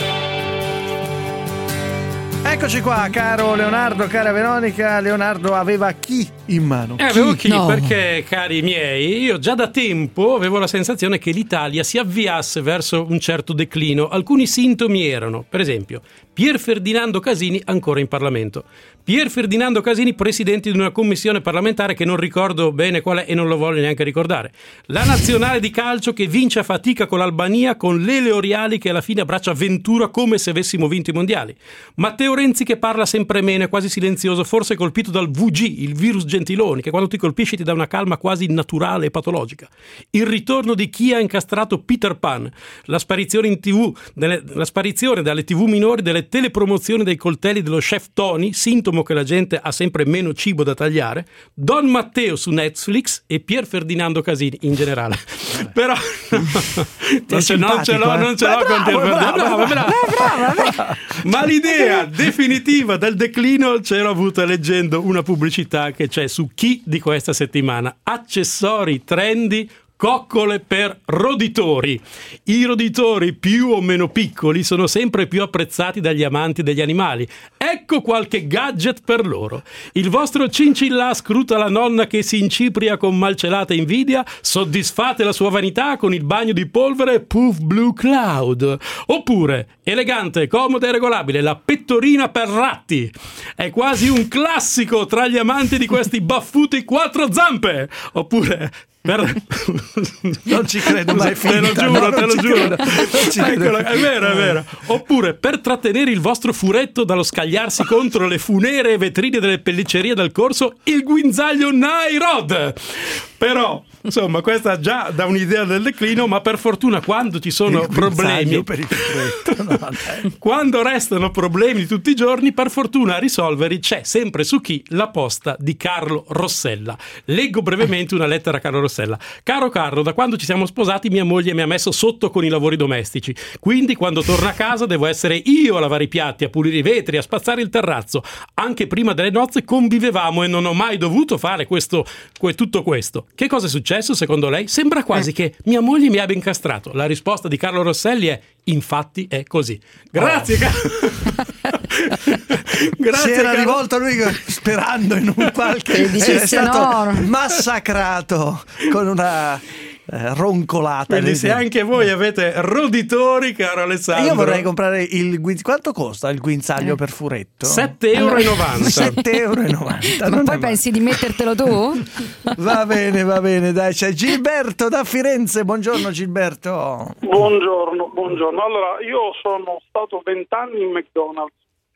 Speaker 3: Eccoci qua, caro Leonardo, cara Veronica. Leonardo aveva chi in mano?
Speaker 13: Eh, avevo chi? No. Perché, cari miei, io già da tempo avevo la sensazione che l'Italia si avviasse verso un certo declino. Alcuni sintomi erano, per esempio, Pier Ferdinando Casini ancora in Parlamento. Pier Ferdinando Casini, presidente di una commissione parlamentare che non ricordo bene qual è e non lo voglio neanche ricordare. La nazionale di calcio che vince a fatica con l'Albania, con Lele Oriali che alla fine abbraccia Ventura come se avessimo vinto i mondiali. Matteo Renzi che parla sempre meno, è quasi silenzioso, forse colpito dal V G, il virus Gentiloni, che quando ti colpisce ti dà una calma quasi naturale e patologica. Il ritorno di chi ha incastrato Peter Pan, la sparizione in tivù, delle, la sparizione dalle tivù minori delle telepromozioni dei coltelli dello chef Tony, sintomo che la gente ha sempre meno cibo da tagliare, Don Matteo su Netflix e Pier Ferdinando Casini in generale. Però non ce, non ce l'ho, non ce l'ho con te. Brava, brava, brava. Ma l'idea definitiva del declino c'ero avuta leggendo una pubblicità che c'è su Chi di questa settimana. Accessori trendy, coccole per roditori. I roditori più o meno piccoli sono sempre più apprezzati dagli amanti degli animali. Ecco qualche gadget per loro. Il vostro cincillà scruta la nonna che si incipria con malcelata invidia, soddisfate la sua vanità con il bagno di polvere Puff Blue Cloud. Oppure, elegante, comoda e regolabile, la pettorina per ratti. È quasi un classico tra gli amanti di questi baffuti quattro zampe. Oppure... Per...
Speaker 3: non ci credo mai finta,
Speaker 13: te lo giuro,
Speaker 3: no,
Speaker 13: te lo giuro.
Speaker 3: Eccolo,
Speaker 13: è vero, è vero. Oppure per trattenere il vostro furetto dallo scagliarsi contro le funeree vetrine delle pelliccerie del corso, il guinzaglio Nairod. Però, insomma, questa già dà un'idea del declino, ma per fortuna quando ci sono problemi,
Speaker 3: per il furetto, no,
Speaker 13: quando restano problemi tutti i giorni, per fortuna a risolverli c'è sempre su Chi la posta di Carlo Rossella. Leggo brevemente una lettera a Carlo Rossella. Caro Carlo, da quando ci siamo sposati mia moglie mi ha messo sotto con i lavori domestici, quindi quando torno a casa devo essere io a lavare i piatti, a pulire i vetri, a spazzare il terrazzo. Anche prima delle nozze convivevamo e non ho mai dovuto fare questo, que, tutto questo. Che cosa è successo secondo lei? Sembra quasi che mia moglie mi abbia incastrato. La risposta di Carlo Rosselli è: infatti è così. Grazie, oh. Carlo.
Speaker 3: Grazie, si era Carlo. Rivolto lui sperando in un qualche è stato no. massacrato con una eh, roncolata.
Speaker 13: Quindi se anche voi avete roditori, caro Alessandro,
Speaker 3: io vorrei comprare il guinzaglio. Quanto costa il guinzaglio eh. per furetto?
Speaker 13: sette euro e novanta.
Speaker 3: sette euro e novanta.
Speaker 4: Ma poi pensi di mettertelo tu?
Speaker 3: Va bene, va bene, dai, c'è Gilberto da Firenze. Buongiorno Gilberto.
Speaker 21: Buongiorno, buongiorno. Allora, io sono stato vent'anni in McDonald's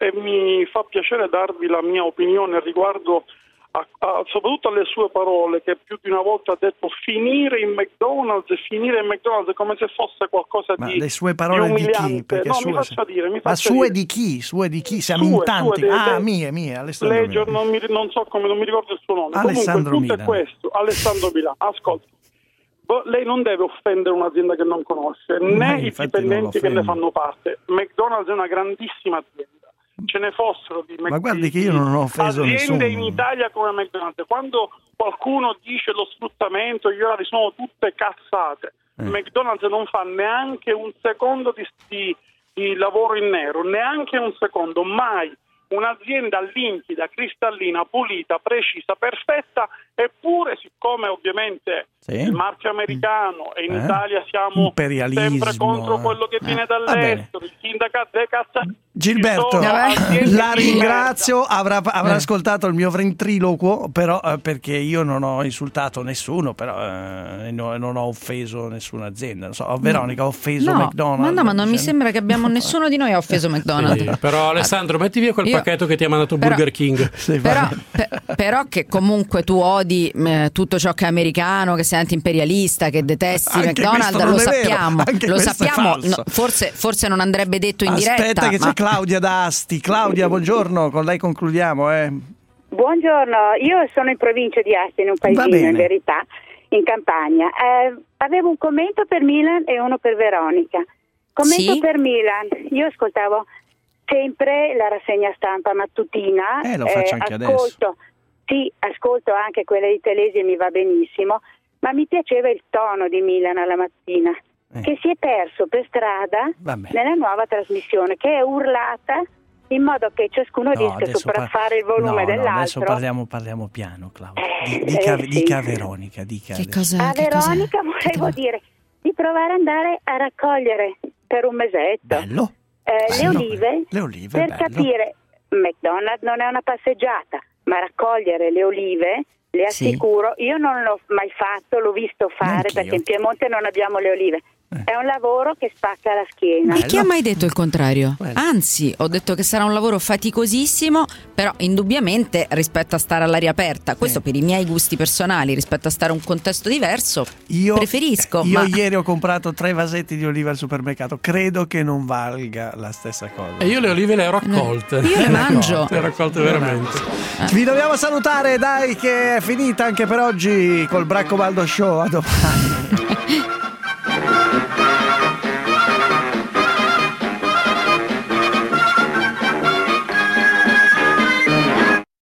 Speaker 11: e mi fa piacere darvi la mia opinione riguardo a, a, soprattutto alle sue parole, che più di una volta ha detto finire in McDonald's e finire in McDonald's come se fosse qualcosa
Speaker 3: Ma
Speaker 11: di
Speaker 3: le sue parole
Speaker 11: di
Speaker 3: di chi?
Speaker 11: umiliante.
Speaker 3: Perché
Speaker 11: No,
Speaker 3: sue,
Speaker 11: mi faccia dire, mi
Speaker 3: Ma
Speaker 11: faccia
Speaker 3: sue
Speaker 11: dire.
Speaker 3: di chi? Sue di chi? Siamo
Speaker 11: Sue,
Speaker 3: in tanti.
Speaker 11: sue, de-
Speaker 3: ah,
Speaker 11: de-
Speaker 3: mie, mie, Alessandro
Speaker 11: Legger,
Speaker 3: Milano.
Speaker 11: non, mi, non so come, non mi ricordo il suo nome.
Speaker 3: Alessandro
Speaker 11: Comunque il punto
Speaker 3: Milano.
Speaker 11: è questo, Alessandro Milano, ascolti. Bo- Lei non deve offendere un'azienda che non conosce, né
Speaker 3: Eh,
Speaker 11: i
Speaker 3: infatti
Speaker 11: dipendenti che
Speaker 3: non
Speaker 11: ne
Speaker 3: l'offendo.
Speaker 11: fanno parte. McDonald's è una grandissima azienda. Ce ne fossero di
Speaker 3: Ma guardi che io non ho offeso
Speaker 11: aziende
Speaker 3: nessuno.
Speaker 11: in Italia come McDonald's. Quando qualcuno dice lo sfruttamento, gli orari sono tutte cazzate.
Speaker 3: Eh.
Speaker 11: McDonald's non fa neanche un secondo di, di, di lavoro in nero, neanche un secondo, mai. Un'azienda limpida, cristallina, pulita, precisa, perfetta, eppure siccome ovviamente
Speaker 3: Sì.
Speaker 11: il marchio americano e in
Speaker 3: Eh?
Speaker 11: Italia siamo
Speaker 3: Imperialismo,
Speaker 11: sempre contro
Speaker 3: eh.
Speaker 11: quello che viene
Speaker 3: Eh, va
Speaker 11: dall'estero, il sindacato dei cazzo.
Speaker 3: Gilberto,
Speaker 11: Ci sono aziende
Speaker 3: la
Speaker 11: di
Speaker 3: ringrazio, avrà, avrà
Speaker 11: Eh.
Speaker 3: ascoltato il mio ventriloquo, però eh, perché io non ho insultato nessuno, però eh, no- non ho offeso nessuna azienda. Non so, oh, Veronica, ho offeso
Speaker 4: No,
Speaker 3: McDonald's.
Speaker 4: ma no, ma non mi
Speaker 3: Cioè,
Speaker 4: sembra che abbiamo nessuno di noi ha offeso McDonald's.
Speaker 13: Sì, però Alessandro, metti via quel
Speaker 4: Io-
Speaker 13: pacchetto che ti ha mandato
Speaker 4: però-
Speaker 13: Burger King.
Speaker 4: Però, pe- però che comunque tu odi eh, tutto ciò che è americano, che sei anti-imperialista, che detesti
Speaker 3: Anche
Speaker 4: McDonald's,
Speaker 3: questo non
Speaker 4: lo
Speaker 3: è vero,
Speaker 4: sappiamo,
Speaker 3: anche
Speaker 4: lo
Speaker 3: questo è
Speaker 4: sappiamo.
Speaker 3: falso.
Speaker 4: No, forse, forse non andrebbe detto in diretta.
Speaker 3: Aspetta che
Speaker 4: ma...
Speaker 3: c'è Claudia da Asti. Claudia, buongiorno, con lei concludiamo. Eh.
Speaker 14: Buongiorno, io sono in provincia di Asti, in un
Speaker 3: Va
Speaker 14: paesino
Speaker 3: bene.
Speaker 14: in verità, in campagna. Eh, avevo un commento per Milan e uno per Veronica. Commento
Speaker 4: Sì?
Speaker 14: per Milan, io ascoltavo sempre la rassegna stampa mattutina.
Speaker 3: Eh, lo faccio anche
Speaker 14: ascolto, sì, ascolto anche quella di Telesi e mi va benissimo, ma mi piaceva il tono di Milan alla mattina,
Speaker 3: Eh.
Speaker 14: che si è perso per strada
Speaker 3: Vabbè.
Speaker 14: nella nuova trasmissione, che è urlata in modo che ciascuno
Speaker 3: No,
Speaker 14: riesca a
Speaker 3: adesso par-
Speaker 14: sopraffare il volume
Speaker 3: no, no,
Speaker 14: dell'altro.
Speaker 3: adesso parliamo, parliamo piano, Claudia. Di-
Speaker 14: Eh,
Speaker 3: dica,
Speaker 14: sì.
Speaker 3: dica a Veronica, dica.
Speaker 4: Che
Speaker 3: adesso.
Speaker 4: cosa,
Speaker 14: A
Speaker 4: che cosa-
Speaker 14: Veronica volevo dire di provare ad andare a raccogliere per un mesetto
Speaker 3: Bello.
Speaker 14: eh, le
Speaker 3: Bello.
Speaker 14: olive,
Speaker 3: Le olive,
Speaker 14: per
Speaker 3: bello.
Speaker 14: capire. McDonald's non è una passeggiata, ma raccogliere le olive, le
Speaker 3: Sì.
Speaker 14: assicuro, io non l'ho mai fatto, l'ho visto fare
Speaker 3: Neanch'io.
Speaker 14: perché in Piemonte non abbiamo le olive. È un lavoro che spacca la schiena.
Speaker 4: E chi ha mai detto il contrario? Anzi, ho detto che sarà un lavoro faticosissimo, però indubbiamente rispetto a stare all'aria aperta, questo per i miei gusti personali, rispetto a stare in un contesto diverso,
Speaker 3: Io,
Speaker 4: preferisco.
Speaker 3: Io
Speaker 4: ma...
Speaker 3: ieri ho comprato tre vasetti di olive al supermercato, credo che non valga la stessa cosa.
Speaker 13: E io le olive le ho raccolte.
Speaker 4: Io le mangio.
Speaker 13: Le ho raccolte veramente.
Speaker 3: Vi dobbiamo salutare, dai, che è finita anche per oggi col Bracco Baldo Show. A domani.